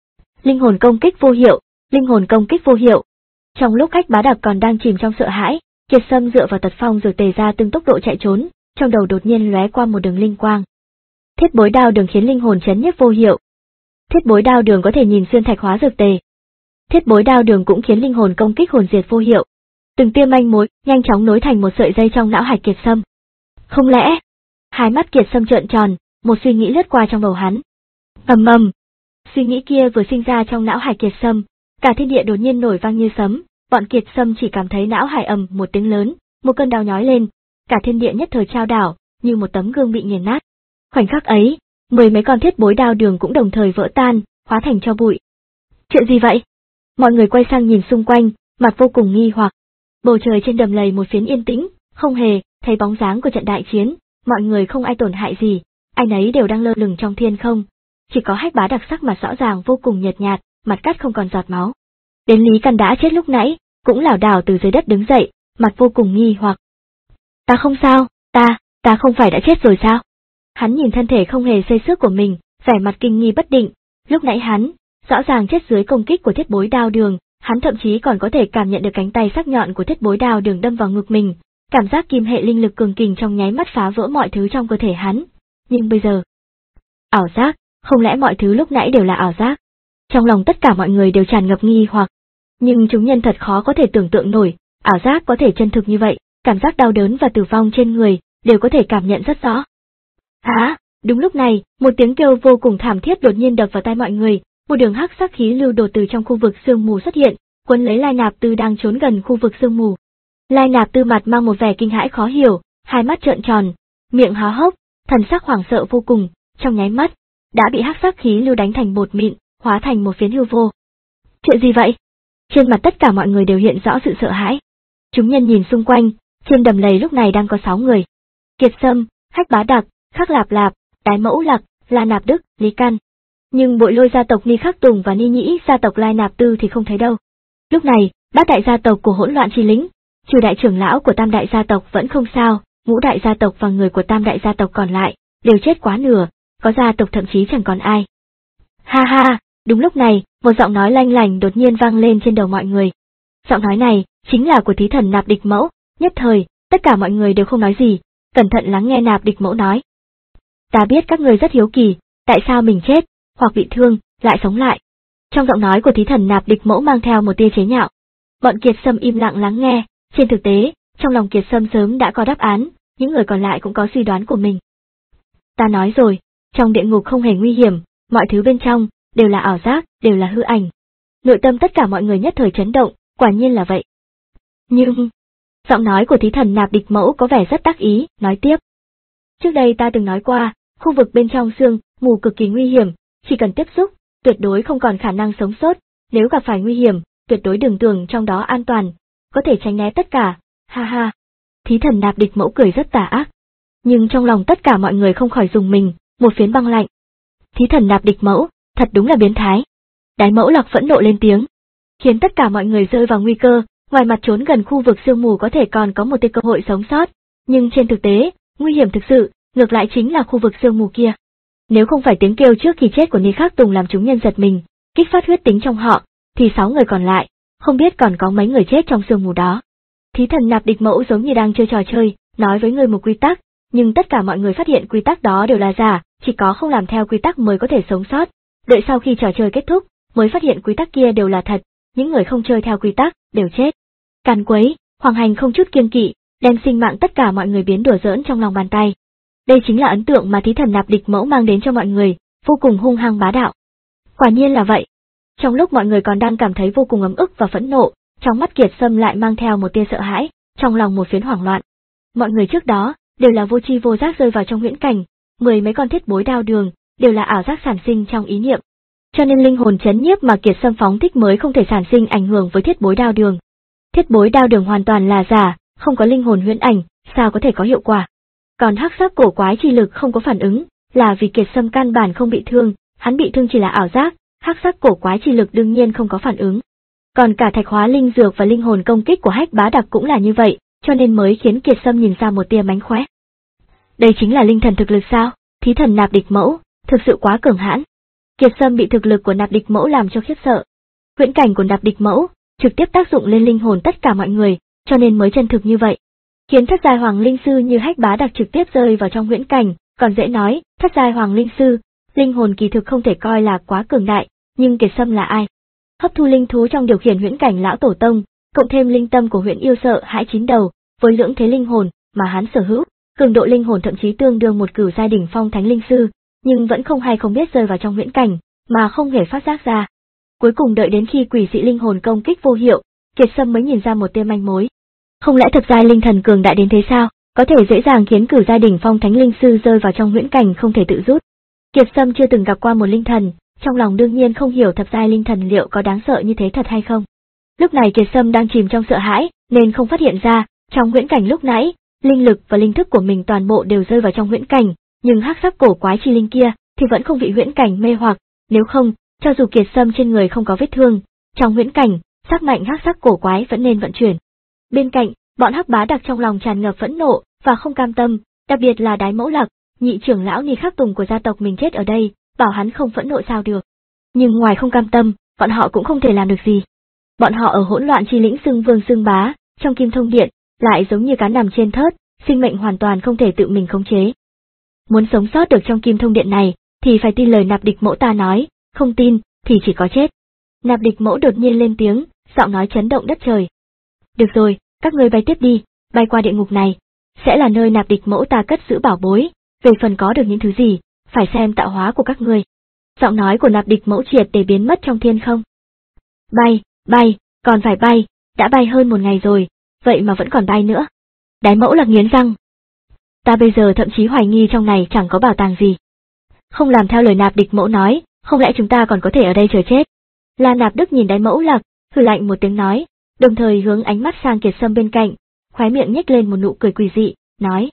Linh hồn công kích vô hiệu, linh hồn công kích vô hiệu. Trong lúc Hách Bá Đặc còn đang chìm trong sợ hãi, Kiệt Sâm dựa vào tật phong dược tề ra từng tốc độ chạy trốn, trong đầu đột nhiên lóe qua một đường linh quang. Thiết bối đao đường khiến linh hồn chấn nhiếp vô hiệu. Thiết bối đao đường có thể nhìn xuyên thạch hóa dược tề. Thiết bối đao đường cũng khiến linh hồn công kích hồn diệt vô hiệu. Từng tia manh mối nhanh chóng nối thành một sợi dây trong não Hải Kiệt Sâm. Không lẽ? Hai mắt Kiệt Sâm trợn tròn, một suy nghĩ lướt qua trong đầu hắn. Ầm ầm. Suy nghĩ kia vừa sinh ra trong não Hải Kiệt Sâm, cả thiên địa đột nhiên nổi vang như sấm, bọn Kiệt Sâm chỉ cảm thấy não hải ầm một tiếng lớn, một cơn đau nhói lên, cả thiên địa nhất thời trao đảo, như một tấm gương bị nghiền nát. Khoảnh khắc ấy, mười mấy con thiết bối đao đường cũng đồng thời vỡ tan, hóa thành tro bụi. Chuyện gì vậy? Mọi người quay sang nhìn xung quanh, mặt vô cùng nghi hoặc. Bầu trời trên đầm lầy một phiến yên tĩnh, không hề thấy bóng dáng của trận đại chiến, mọi người không ai tổn hại gì, ai nấy đều đang lơ lửng trong thiên không. Chỉ có Hách Bá Đặc sắc mặt rõ ràng vô cùng nhợt nhạt, mặt cắt không còn giọt máu. Đến Lý Căn đã chết lúc nãy, cũng lảo đảo từ dưới đất đứng dậy, mặt vô cùng nghi hoặc. Ta không sao, ta, ta không phải đã chết rồi sao? Hắn nhìn thân thể không hề xây xước của mình, vẻ mặt kinh nghi bất định, lúc nãy hắn, rõ ràng chết dưới công kích của thiết bối đao đường, hắn thậm chí còn có thể cảm nhận được cánh tay sắc nhọn của thiết bối đao đường đâm vào ngực mình, cảm giác kim hệ linh lực cường kình trong nháy mắt phá vỡ mọi thứ trong cơ thể hắn. Nhưng bây giờ... Ảo giác, không lẽ mọi thứ lúc nãy đều là ảo giác? Trong lòng tất cả mọi người đều tràn ngập nghi hoặc. Nhưng chúng nhân thật khó có thể tưởng tượng nổi, ảo giác có thể chân thực như vậy, cảm giác đau đớn và tử vong trên người, đều có thể cảm nhận rất rõ. Hả? Đúng lúc này, một tiếng kêu vô cùng thảm thiết đột nhiên đập vào tai mọi người, một đường hắc sắc khí lưu đột từ trong khu vực sương mù xuất hiện, quấn lấy Lai Nạp Tư đang trốn gần khu vực sương mù. Lai Nạp Tư mặt mang một vẻ kinh hãi khó hiểu, hai mắt trợn tròn, miệng há hốc, thần sắc hoảng sợ vô cùng, trong nháy mắt, đã bị hắc sắc khí lưu đánh thành bột mịn, hóa thành một phiến hư vô. Chuyện gì vậy? Trên mặt tất cả mọi người đều hiện rõ sự sợ hãi. Chúng nhân nhìn xung quanh, trên đầm lầy lúc này đang có sáu người. Kiệt Sâm, Hách Bá Đặc, Khắc Lạp Lạp, Đái Mẫu Lặc, La Nạp Đức, Lý Căn. Nhưng Bội Lôi gia tộc Ni Khắc Tùng và Ni Nhĩ gia tộc Lai Nạp Tư thì không thấy đâu. Lúc này, bát đại gia tộc của Hỗn Loạn Chi Lĩnh, trừ đại trưởng lão của tam đại gia tộc vẫn không sao, ngũ đại gia tộc và người của tam đại gia tộc còn lại, đều chết quá nửa, có gia tộc thậm chí chẳng còn ai. Ha ha, đúng lúc này, một giọng nói lanh lành đột nhiên vang lên trên đầu mọi người. Giọng nói này, chính là của thí thần Nạp Địch Mẫu, nhất thời, tất cả mọi người đều không nói gì, cẩn thận lắng nghe Nạp Địch Mẫu nói. Ta biết các người rất hiếu kỳ, tại sao mình chết, hoặc bị thương, lại sống lại. Trong giọng nói của thí thần Nạp Địch Mẫu mang theo một tia chế nhạo. Bọn Kiệt Sâm im lặng lắng nghe, trên thực tế, trong lòng Kiệt Sâm sớm đã có đáp án, những người còn lại cũng có suy đoán của mình. Ta nói rồi, trong địa ngục không hề nguy hiểm, mọi thứ bên trong, đều là ảo giác, đều là hư ảnh. Nội tâm tất cả mọi người nhất thời chấn động, quả nhiên là vậy. Nhưng, giọng nói của thí thần Nạp Địch Mẫu có vẻ rất đắc ý, nói tiếp. Trước đây ta từng nói qua, khu vực bên trong sương mù cực kỳ nguy hiểm, chỉ cần tiếp xúc, tuyệt đối không còn khả năng sống sót, nếu gặp phải nguy hiểm, tuyệt đối đừng tưởng trong đó an toàn, có thể tránh né tất cả, ha ha. Thí thần Nạp Địch Mẫu cười rất tà ác. Nhưng trong lòng tất cả mọi người không khỏi dùng mình, một phiến băng lạnh. Thí thần Nạp Địch Mẫu, thật đúng là biến thái. Đái Mẫu Lặc phẫn nộ lên tiếng, khiến tất cả mọi người rơi vào nguy cơ, ngoài mặt trốn gần khu vực sương mù có thể còn có một tia cơ hội sống sót, nhưng trên thực tế, nguy hiểm thực sự, ngược lại chính là khu vực sương mù kia. Nếu không phải tiếng kêu trước khi chết của Ni Khắc Tùng làm chúng nhân giật mình, kích phát huyết tính trong họ, thì sáu người còn lại, không biết còn có mấy người chết trong sương mù đó. Thí thần Nạp Địch Mẫu giống như đang chơi trò chơi, nói với người một quy tắc, nhưng tất cả mọi người phát hiện quy tắc đó đều là giả, chỉ có không làm theo quy tắc mới có thể sống sót. Đợi sau khi trò chơi kết thúc, mới phát hiện quy tắc kia đều là thật, những người không chơi theo quy tắc, đều chết. Càn quấy, Hoàng Hành không chút kiêng kỵ, đem sinh mạng tất cả mọi người biến đùa giỡn trong lòng bàn tay. Đây chính là ấn tượng mà thí thần Nạp Địch Mẫu mang đến cho mọi người, vô cùng hung hăng bá đạo. Quả nhiên là vậy. Trong lúc mọi người còn đang cảm thấy vô cùng ấm ức và phẫn nộ, trong mắt Kiệt Sâm lại mang theo một tia sợ hãi, trong lòng một phiến hoảng loạn. Mọi người trước đó, đều là vô tri vô giác rơi vào trong huyễn cảnh, mười mấy con thiết bối đao đường, đều là ảo giác sản sinh trong ý niệm. Cho nên linh hồn chấn nhiếp mà Kiệt Sâm phóng thích mới không thể sản sinh ảnh hưởng với thiết bối đao đường. Thiết bối đao đường hoàn toàn là giả, không có linh hồn huyễn ảnh, sao có thể có hiệu quả. Còn hắc sắc cổ quái chi lực không có phản ứng, là vì Kiệt Sâm căn bản không bị thương, hắn bị thương chỉ là ảo giác, hắc sắc cổ quái chi lực đương nhiên không có phản ứng. Còn cả thạch hóa linh dược và linh hồn công kích của Hách Bá Đặc cũng là như vậy, cho nên mới khiến Kiệt Sâm nhìn ra một tia mánh khóe. Đây chính là linh thần thực lực sao? Thí thần Nạp Địch Mẫu, thực sự quá cường hãn. Kiệt Sâm bị thực lực của Nạp Địch Mẫu làm cho khiếp sợ. Huyễn cảnh của Nạp Địch Mẫu trực tiếp tác dụng lên linh hồn tất cả mọi người, cho nên mới chân thực như vậy. Khiến thất giai hoàng linh sư như Hách Bá Đặc trực tiếp rơi vào trong huyễn cảnh, còn dễ nói, thất giai hoàng linh sư, linh hồn kỳ thực không thể coi là quá cường đại, nhưng Kiệt Sâm là ai? Hấp thu linh thú trong điều khiển huyễn cảnh lão tổ tông, cộng thêm linh tâm của huyễn yêu sợ hãi chín đầu, với lưỡng thế linh hồn mà hắn sở hữu, cường độ linh hồn thậm chí tương đương một cửu giai đỉnh phong thánh linh sư, nhưng vẫn không hay không biết rơi vào trong huyễn cảnh, mà không hề phát giác ra. Cuối cùng đợi đến khi quỷ dị linh hồn công kích vô hiệu, Kiệt Sâm mới nhìn ra một tia manh mối. Không lẽ thật giai linh thần cường đại đến thế sao, có thể dễ dàng khiến cửu giai đỉnh phong thánh linh sư rơi vào trong huyễn cảnh không thể tự rút. Kiệt Sâm chưa từng gặp qua một linh thần, trong lòng đương nhiên không hiểu thập giai linh thần liệu có đáng sợ như thế thật hay không. Lúc này Kiệt Sâm đang chìm trong sợ hãi, nên không phát hiện ra, trong huyễn cảnh lúc nãy, linh lực và linh thức của mình toàn bộ đều rơi vào trong huyễn cảnh, nhưng hắc sắc cổ quái chi linh kia thì vẫn không bị huyễn cảnh mê hoặc, nếu không, cho dù Kiệt Sâm trên người không có vết thương, trong huyễn cảnh, sắc mạnh hắc sắc cổ quái vẫn nên vận chuyển. Bên cạnh, bọn Hắc Bá Đặc trong lòng tràn ngập phẫn nộ và không cam tâm, đặc biệt là Đái Mẫu Lạc, nhị trưởng lão Ni Khắc Tùng của gia tộc mình chết ở đây, bảo hắn không phẫn nộ sao được. Nhưng ngoài không cam tâm, bọn họ cũng không thể làm được gì. Bọn họ ở hỗn loạn chi lĩnh xưng vương xưng bá, trong Kim Thông Điện, lại giống như cá nằm trên thớt, sinh mệnh hoàn toàn không thể tự mình khống chế. Muốn sống sót được trong Kim Thông Điện này, thì phải tin lời Nạp Địch Mẫu ta nói, không tin, thì chỉ có chết. Nạp Địch Mẫu đột nhiên lên tiếng, giọng nói chấn động đất trời. Được rồi, các ngươi bay tiếp đi, bay qua địa ngục này, sẽ là nơi Nạp Địch Mẫu ta cất giữ bảo bối, về phần có được những thứ gì, phải xem tạo hóa của các ngươi. Giọng nói của Nạp Địch Mẫu triệt để biến mất trong thiên không. Bay, bay, còn phải bay, đã bay hơn một ngày rồi, vậy mà vẫn còn bay nữa. Đái Mẫu Lạc nghiến răng. Ta bây giờ thậm chí hoài nghi trong này chẳng có bảo tàng gì. Không làm theo lời Nạp Địch Mẫu nói, không lẽ chúng ta còn có thể ở đây chờ chết? La Nạp Đức nhìn Đái Mẫu Lạc, hừ lạnh một tiếng nói, đồng thời hướng ánh mắt sang Kiệt Sâm bên cạnh, khóe miệng nhếch lên một nụ cười quỷ dị, nói.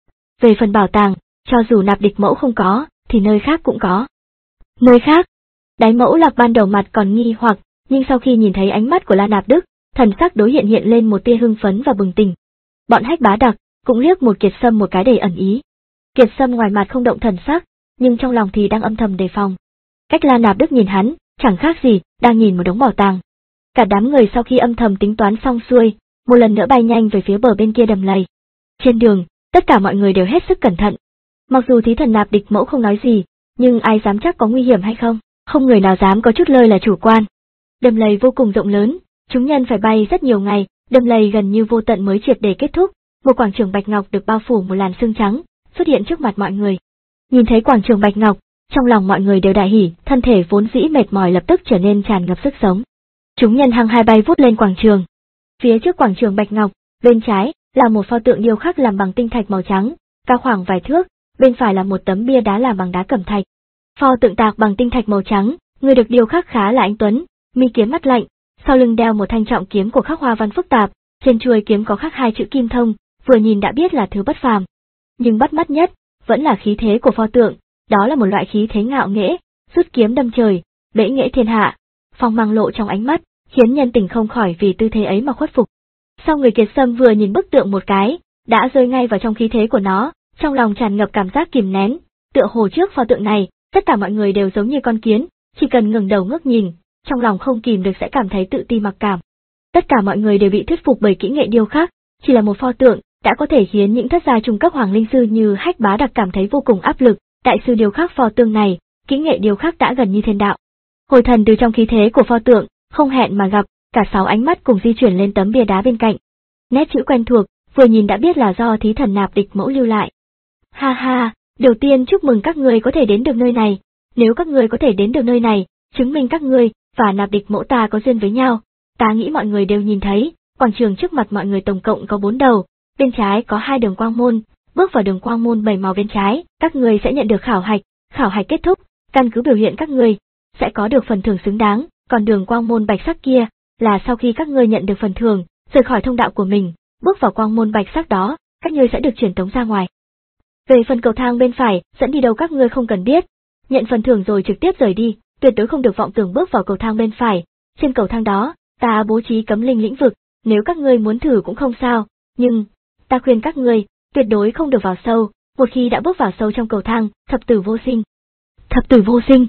Về phần bảo tàng, cho dù Nạp Địch Mẫu không có, thì nơi khác cũng có. Nơi khác? Đái Mẫu Lạc ban đầu mặt còn nghi hoặc, nhưng sau khi nhìn thấy ánh mắt của La Nạp Đức, thần sắc đối hiện hiện lên một tia hưng phấn và bừng tỉnh. Bọn Hách Bá Đặc cũng liếc một Kiệt Sâm một cái đầy ẩn ý. Kiệt Sâm ngoài mặt không động thần sắc, nhưng trong lòng thì đang âm thầm đề phòng. Cách La Nạp Đức nhìn hắn, chẳng khác gì đang nhìn một đống bảo tàng. Cả đám người sau khi âm thầm tính toán xong xuôi, một lần nữa bay nhanh về phía bờ bên kia đầm lầy. Trên đường, tất cả mọi người đều hết sức cẩn thận. Mặc dù thí thần Nạp Địch Mẫu không nói gì, nhưng ai dám chắc có nguy hiểm hay không, không người nào dám có chút lơi là chủ quan. Đầm lầy vô cùng rộng lớn, chúng nhân phải bay rất nhiều ngày, đầm lầy gần như vô tận mới triệt để kết thúc, một quảng trường bạch ngọc được bao phủ một làn sương trắng, xuất hiện trước mặt mọi người. Nhìn thấy quảng trường bạch ngọc, trong lòng mọi người đều đại hỉ, thân thể vốn dĩ mệt mỏi lập tức trở nên tràn ngập sức sống. Chúng nhân hăng hai bay vút lên quảng trường. Phía trước quảng trường bạch ngọc, bên trái là một pho tượng điêu khắc làm bằng tinh thạch màu trắng, cao khoảng vài thước, bên phải là một tấm bia đá làm bằng đá cẩm thạch. Pho tượng tạc bằng tinh thạch màu trắng, người được điêu khắc khá là anh tuấn, mi kiếm mắt lạnh, sau lưng đeo một thanh trọng kiếm của khắc hoa văn phức tạp, trên chuôi kiếm có khắc hai chữ Kim Thông, vừa nhìn đã biết là thứ bất phàm. Nhưng bắt mắt nhất vẫn là khí thế của pho tượng, đó là một loại khí thế ngạo nghễ, rút kiếm đâm trời, bẽ nghệ thiên hạ, phong mang lộ trong ánh mắt, khiến nhân tình không khỏi vì tư thế ấy mà khuất phục. Sau người Kiệt Sâm vừa nhìn bức tượng một cái, đã rơi ngay vào trong khí thế của nó, trong lòng tràn ngập cảm giác kìm nén, tựa hồ trước pho tượng này, tất cả mọi người đều giống như con kiến, chỉ cần ngẩng đầu ngước nhìn, trong lòng không kìm được sẽ cảm thấy tự ti mặc cảm. Tất cả mọi người đều bị thuyết phục bởi kỹ nghệ điêu khắc, chỉ là một pho tượng đã có thể khiến những thất gia trung cấp hoàng linh sư như Hách Bá Đặc cảm thấy vô cùng áp lực. Đại sư điêu khắc pho tượng này, kỹ nghệ điêu khắc đã gần như thiên đạo. Hồi thần từ trong khí thế của pho tượng, không hẹn mà gặp, cả sáu ánh mắt cùng di chuyển lên tấm bia đá bên cạnh. Nét chữ quen thuộc, vừa nhìn đã biết là do thí thần Nạp Địch Mẫu lưu lại. Ha ha, đầu tiên chúc mừng các người có thể đến được nơi này. Nếu các người có thể đến được nơi này, chứng minh các người và Nạp Địch Mẫu ta có duyên với nhau. Ta nghĩ mọi người đều nhìn thấy, quảng trường trước mặt mọi người tổng cộng có bốn đầu, bên trái có hai đường quang môn. Bước vào đường quang môn bảy màu bên trái, các người sẽ nhận được khảo hạch, khảo hạch kết thúc, căn cứ biểu hiện các người sẽ có được phần thưởng xứng đáng, còn đường quang môn bạch sắc kia là sau khi các ngươi nhận được phần thưởng, rời khỏi thông đạo của mình, bước vào quang môn bạch sắc đó, các ngươi sẽ được truyền tống ra ngoài. Về phần cầu thang bên phải, dẫn đi đâu các ngươi không cần biết, nhận phần thưởng rồi trực tiếp rời đi, tuyệt đối không được vọng tưởng bước vào cầu thang bên phải. Trên cầu thang đó, ta bố trí cấm linh lĩnh vực, nếu các ngươi muốn thử cũng không sao, nhưng ta khuyên các ngươi tuyệt đối không được vào sâu, một khi đã bước vào sâu trong cầu thang, thập tử vô sinh. Thập tử vô sinh.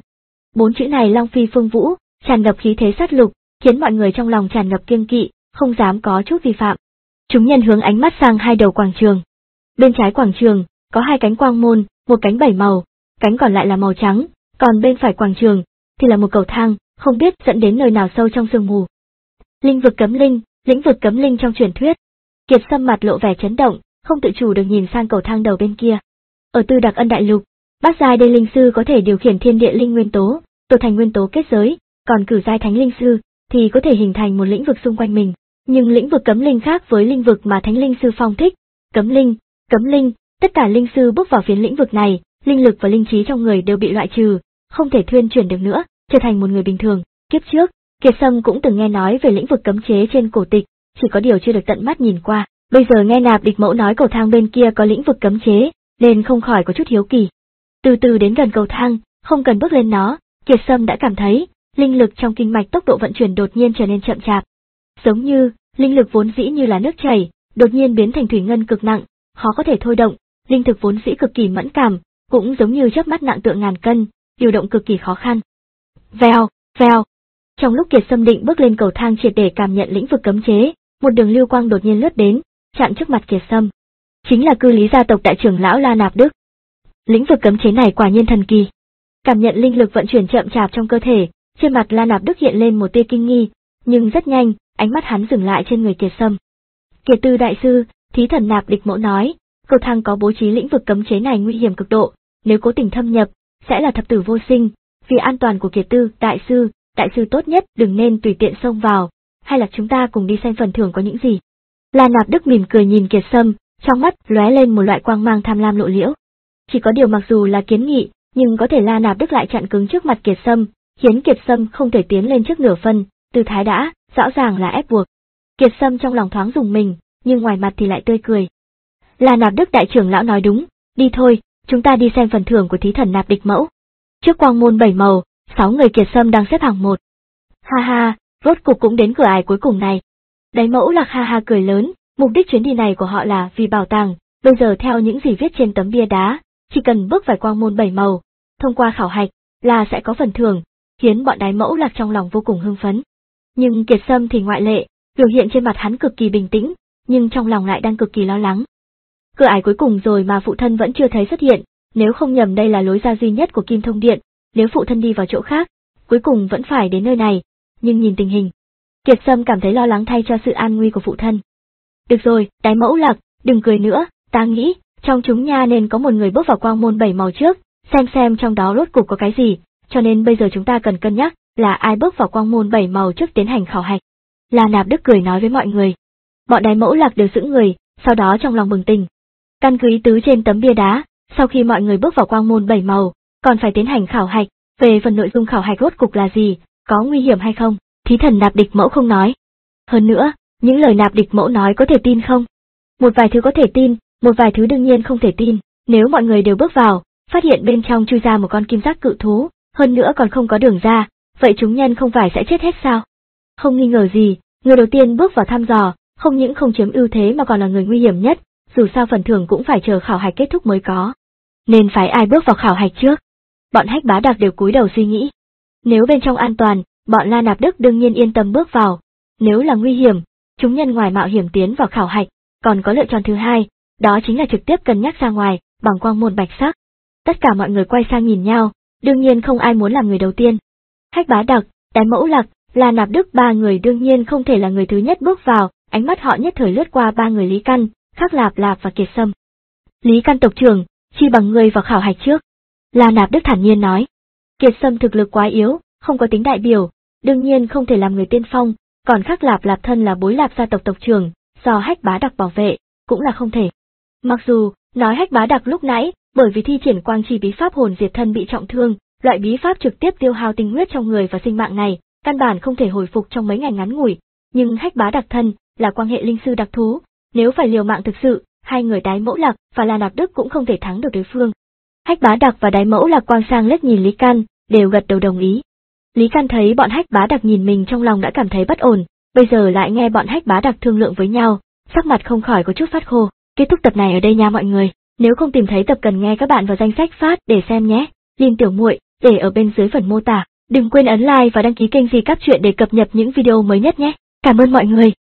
Bốn chữ này Long Phi Phương Vũ, tràn ngập khí thế sát lục, khiến mọi người trong lòng tràn ngập kiêng kỵ, không dám có chút vi phạm. Chúng nhân hướng ánh mắt sang hai đầu quảng trường. Bên trái quảng trường, có hai cánh quang môn, một cánh bảy màu, cánh còn lại là màu trắng, còn bên phải quảng trường, thì là một cầu thang, không biết dẫn đến nơi nào sâu trong sương mù. Linh vực cấm linh, lĩnh vực cấm linh trong truyền thuyết. Kiệt Sâm mặt lộ vẻ chấn động, không tự chủ được nhìn sang cầu thang đầu bên kia. Ở Tư Đặc Ân Đại Lục, bát giai đê linh sư có thể điều khiển thiên địa linh nguyên tố, tổ thành nguyên tố kết giới, còn cửu giai thánh linh sư thì có thể hình thành một lĩnh vực xung quanh mình. Nhưng lĩnh vực cấm linh khác với lĩnh vực mà thánh linh sư phong thích. Cấm linh, cấm linh, tất cả linh sư bước vào phiến lĩnh vực này, linh lực và linh trí trong người đều bị loại trừ, không thể thuyên chuyển được nữa, trở thành một người bình thường. Kiếp trước, Kiệt Sâm cũng từng nghe nói về lĩnh vực cấm chế trên cổ tịch, chỉ có điều chưa được tận mắt nhìn qua. Bây giờ nghe Nạp Địch Mẫu nói cầu thang bên kia có lĩnh vực cấm chế, nên không khỏi có chút hiếu kỳ. Từ từ đến gần cầu thang, không cần bước lên nó, Kiệt Sâm đã cảm thấy linh lực trong kinh mạch tốc độ vận chuyển đột nhiên trở nên chậm chạp. Giống như linh lực vốn dĩ như là nước chảy, đột nhiên biến thành thủy ngân cực nặng, khó có thể thôi động, linh thực vốn dĩ cực kỳ mẫn cảm, cũng giống như chớp mắt nặng tượng ngàn cân, điều động cực kỳ khó khăn. Vèo, vèo. Trong lúc Kiệt Sâm định bước lên cầu thang triệt để cảm nhận lĩnh vực cấm chế, một đường lưu quang đột nhiên lướt đến, chặn trước mặt Kiệt Sâm. Chính là cư lý gia tộc đại trưởng lão La Nạp Đức. Lĩnh vực cấm chế này quả nhiên thần kỳ. Cảm nhận linh lực vận chuyển chậm chạp trong cơ thể, trên mặt La Nạp Đức hiện lên một tia kinh nghi, nhưng rất nhanh, ánh mắt hắn dừng lại trên người Kiệt Sâm. Kiệt Tư đại sư, thí thần Nạp Địch Mẫu nói, cầu thang có bố trí lĩnh vực cấm chế này nguy hiểm cực độ, nếu cố tình thâm nhập, sẽ là thập tử vô sinh. Vì an toàn của Kiệt Tư đại sư, đại sư tốt nhất đừng nên tùy tiện xông vào, hay là chúng ta cùng đi xem phần thưởng có những gì. La Nạp Đức mỉm cười nhìn Kiệt Sâm, trong mắt lóe lên một loại quang mang tham lam lộ liễu. Chỉ có điều mặc dù là kiến nghị, nhưng có thể La Nạp Đức lại chặn cứng trước mặt Kiệt Sâm, khiến Kiệt Sâm không thể tiến lên trước nửa phân, tư thái đã, rõ ràng là ép buộc. Kiệt Sâm trong lòng thoáng rùng mình, nhưng ngoài mặt thì lại tươi cười. La Nạp Đức đại trưởng lão nói đúng, đi thôi, chúng ta đi xem phần thưởng của thí thần Nạp Địch Mẫu. Trước quang môn bảy màu, sáu người Kiệt Sâm đang xếp hàng một. Ha ha, rốt cục cũng đến cửa ải cuối cùng này. Đáy Mẫu Lạc ha ha cười lớn, mục đích chuyến đi này của họ là vì bảo tàng, bây giờ theo những gì viết trên tấm bia đá, chỉ cần bước vào quang môn bảy màu, thông qua khảo hạch, là sẽ có phần thưởng, khiến bọn Đáy Mẫu Lạc trong lòng vô cùng hưng phấn. Nhưng Kiệt Sâm thì ngoại lệ, biểu hiện trên mặt hắn cực kỳ bình tĩnh, nhưng trong lòng lại đang cực kỳ lo lắng. Cửa ải cuối cùng rồi mà phụ thân vẫn chưa thấy xuất hiện, nếu không nhầm đây là lối ra duy nhất của Kim Thông Điện, nếu phụ thân đi vào chỗ khác, cuối cùng vẫn phải đến nơi này, nhưng nhìn tình hình, Kiệt Sâm cảm thấy lo lắng thay cho sự an nguy của phụ thân. Được rồi, Đáy Mẫu Lạc, đừng cười nữa, ta nghĩ, trong chúng nha nên có một người bước vào quang môn bảy màu trước, xem xem trong đó rốt cục có cái gì, cho nên bây giờ chúng ta cần cân nhắc là ai bước vào quang môn bảy màu trước tiến hành khảo hạch. La Nạp Đức cười nói với mọi người. Bọn Đáy Mẫu Lạc đều sững người, sau đó trong lòng bừng tỉnh. Căn cứ ý tứ trên tấm bia đá, sau khi mọi người bước vào quang môn bảy màu, còn phải tiến hành khảo hạch, về phần nội dung khảo hạch rốt cục là gì, có nguy hiểm hay không, thí thần Nạp Địch Mẫu không nói. Hơn nữa, những lời Nạp Địch Mẫu nói có thể tin không? Một vài thứ có thể tin, một vài thứ đương nhiên không thể tin, nếu mọi người đều bước vào, phát hiện bên trong chui ra một con kim giác cự thú, hơn nữa còn không có đường ra, vậy chúng nhân không phải sẽ chết hết sao? Không nghi ngờ gì, người đầu tiên bước vào thăm dò, không những không chiếm ưu thế mà còn là người nguy hiểm nhất, dù sao phần thưởng cũng phải chờ khảo hạch kết thúc mới có. Nên phải ai bước vào khảo hạch trước? Bọn Hách Bá Đặc đều cúi đầu suy nghĩ. Nếu bên trong an toàn, bọn La Nạp Đức đương nhiên yên tâm bước vào. Nếu là nguy hiểm, chúng nhân ngoài mạo hiểm tiến vào khảo hạch, còn có lựa chọn thứ hai, đó chính là trực tiếp cân nhắc ra ngoài, bằng quang môn bạch sắc. Tất cả mọi người quay sang nhìn nhau, đương nhiên không ai muốn làm người đầu tiên. Hách Bá Đặc, Đáy Mẫu Lạc, La Nạp Đức ba người đương nhiên không thể là người thứ nhất bước vào, ánh mắt họ nhất thời lướt qua ba người Lý Căn, Khắc Lạp Lạp và Kiệt Sâm. Lý Căn tộc trưởng, chi bằng ngươi vào khảo hạch trước. La Nạp Đức thản nhiên nói. Kiệt Sâm thực lực quá yếu, không có tính đại biểu, đương nhiên không thể làm người tiên phong, còn Khắc Lạp Lạp thân là bối Lạp gia tộc tộc trưởng, do Hách Bá Đặc bảo vệ, cũng là không thể. Mặc dù, nói Hách Bá Đặc lúc nãy, bởi vì thi triển quang chi bí pháp hồn diệt thân bị trọng thương, loại bí pháp trực tiếp tiêu hao tinh huyết trong người và sinh mạng này, căn bản không thể hồi phục trong mấy ngày ngắn ngủi, nhưng Hách Bá Đặc thân là quan hệ linh sư đặc thú, nếu phải liều mạng thực sự, hai người Đáy Mẫu Lạc và La Nạp Đức cũng không thể thắng được đối phương. Hách Bá Đặc và Đáy Mẫu Lạc quang sang liếc nhìn Lý Căn, đều gật đầu đồng ý. Lý Căn thấy bọn Hách Bá Đặc nhìn mình trong lòng đã cảm thấy bất ổn, bây giờ lại nghe bọn Hách Bá Đặc thương lượng với nhau, sắc mặt không khỏi có chút phát khô. Kết thúc tập này ở đây nha mọi người, nếu không tìm thấy tập cần nghe các bạn vào danh sách phát để xem nhé. Liên tiểu muội, để ở bên dưới phần mô tả. Đừng quên ấn like và đăng ký kênh Gì Các Chuyện để cập nhật những video mới nhất nhé. Cảm ơn mọi người.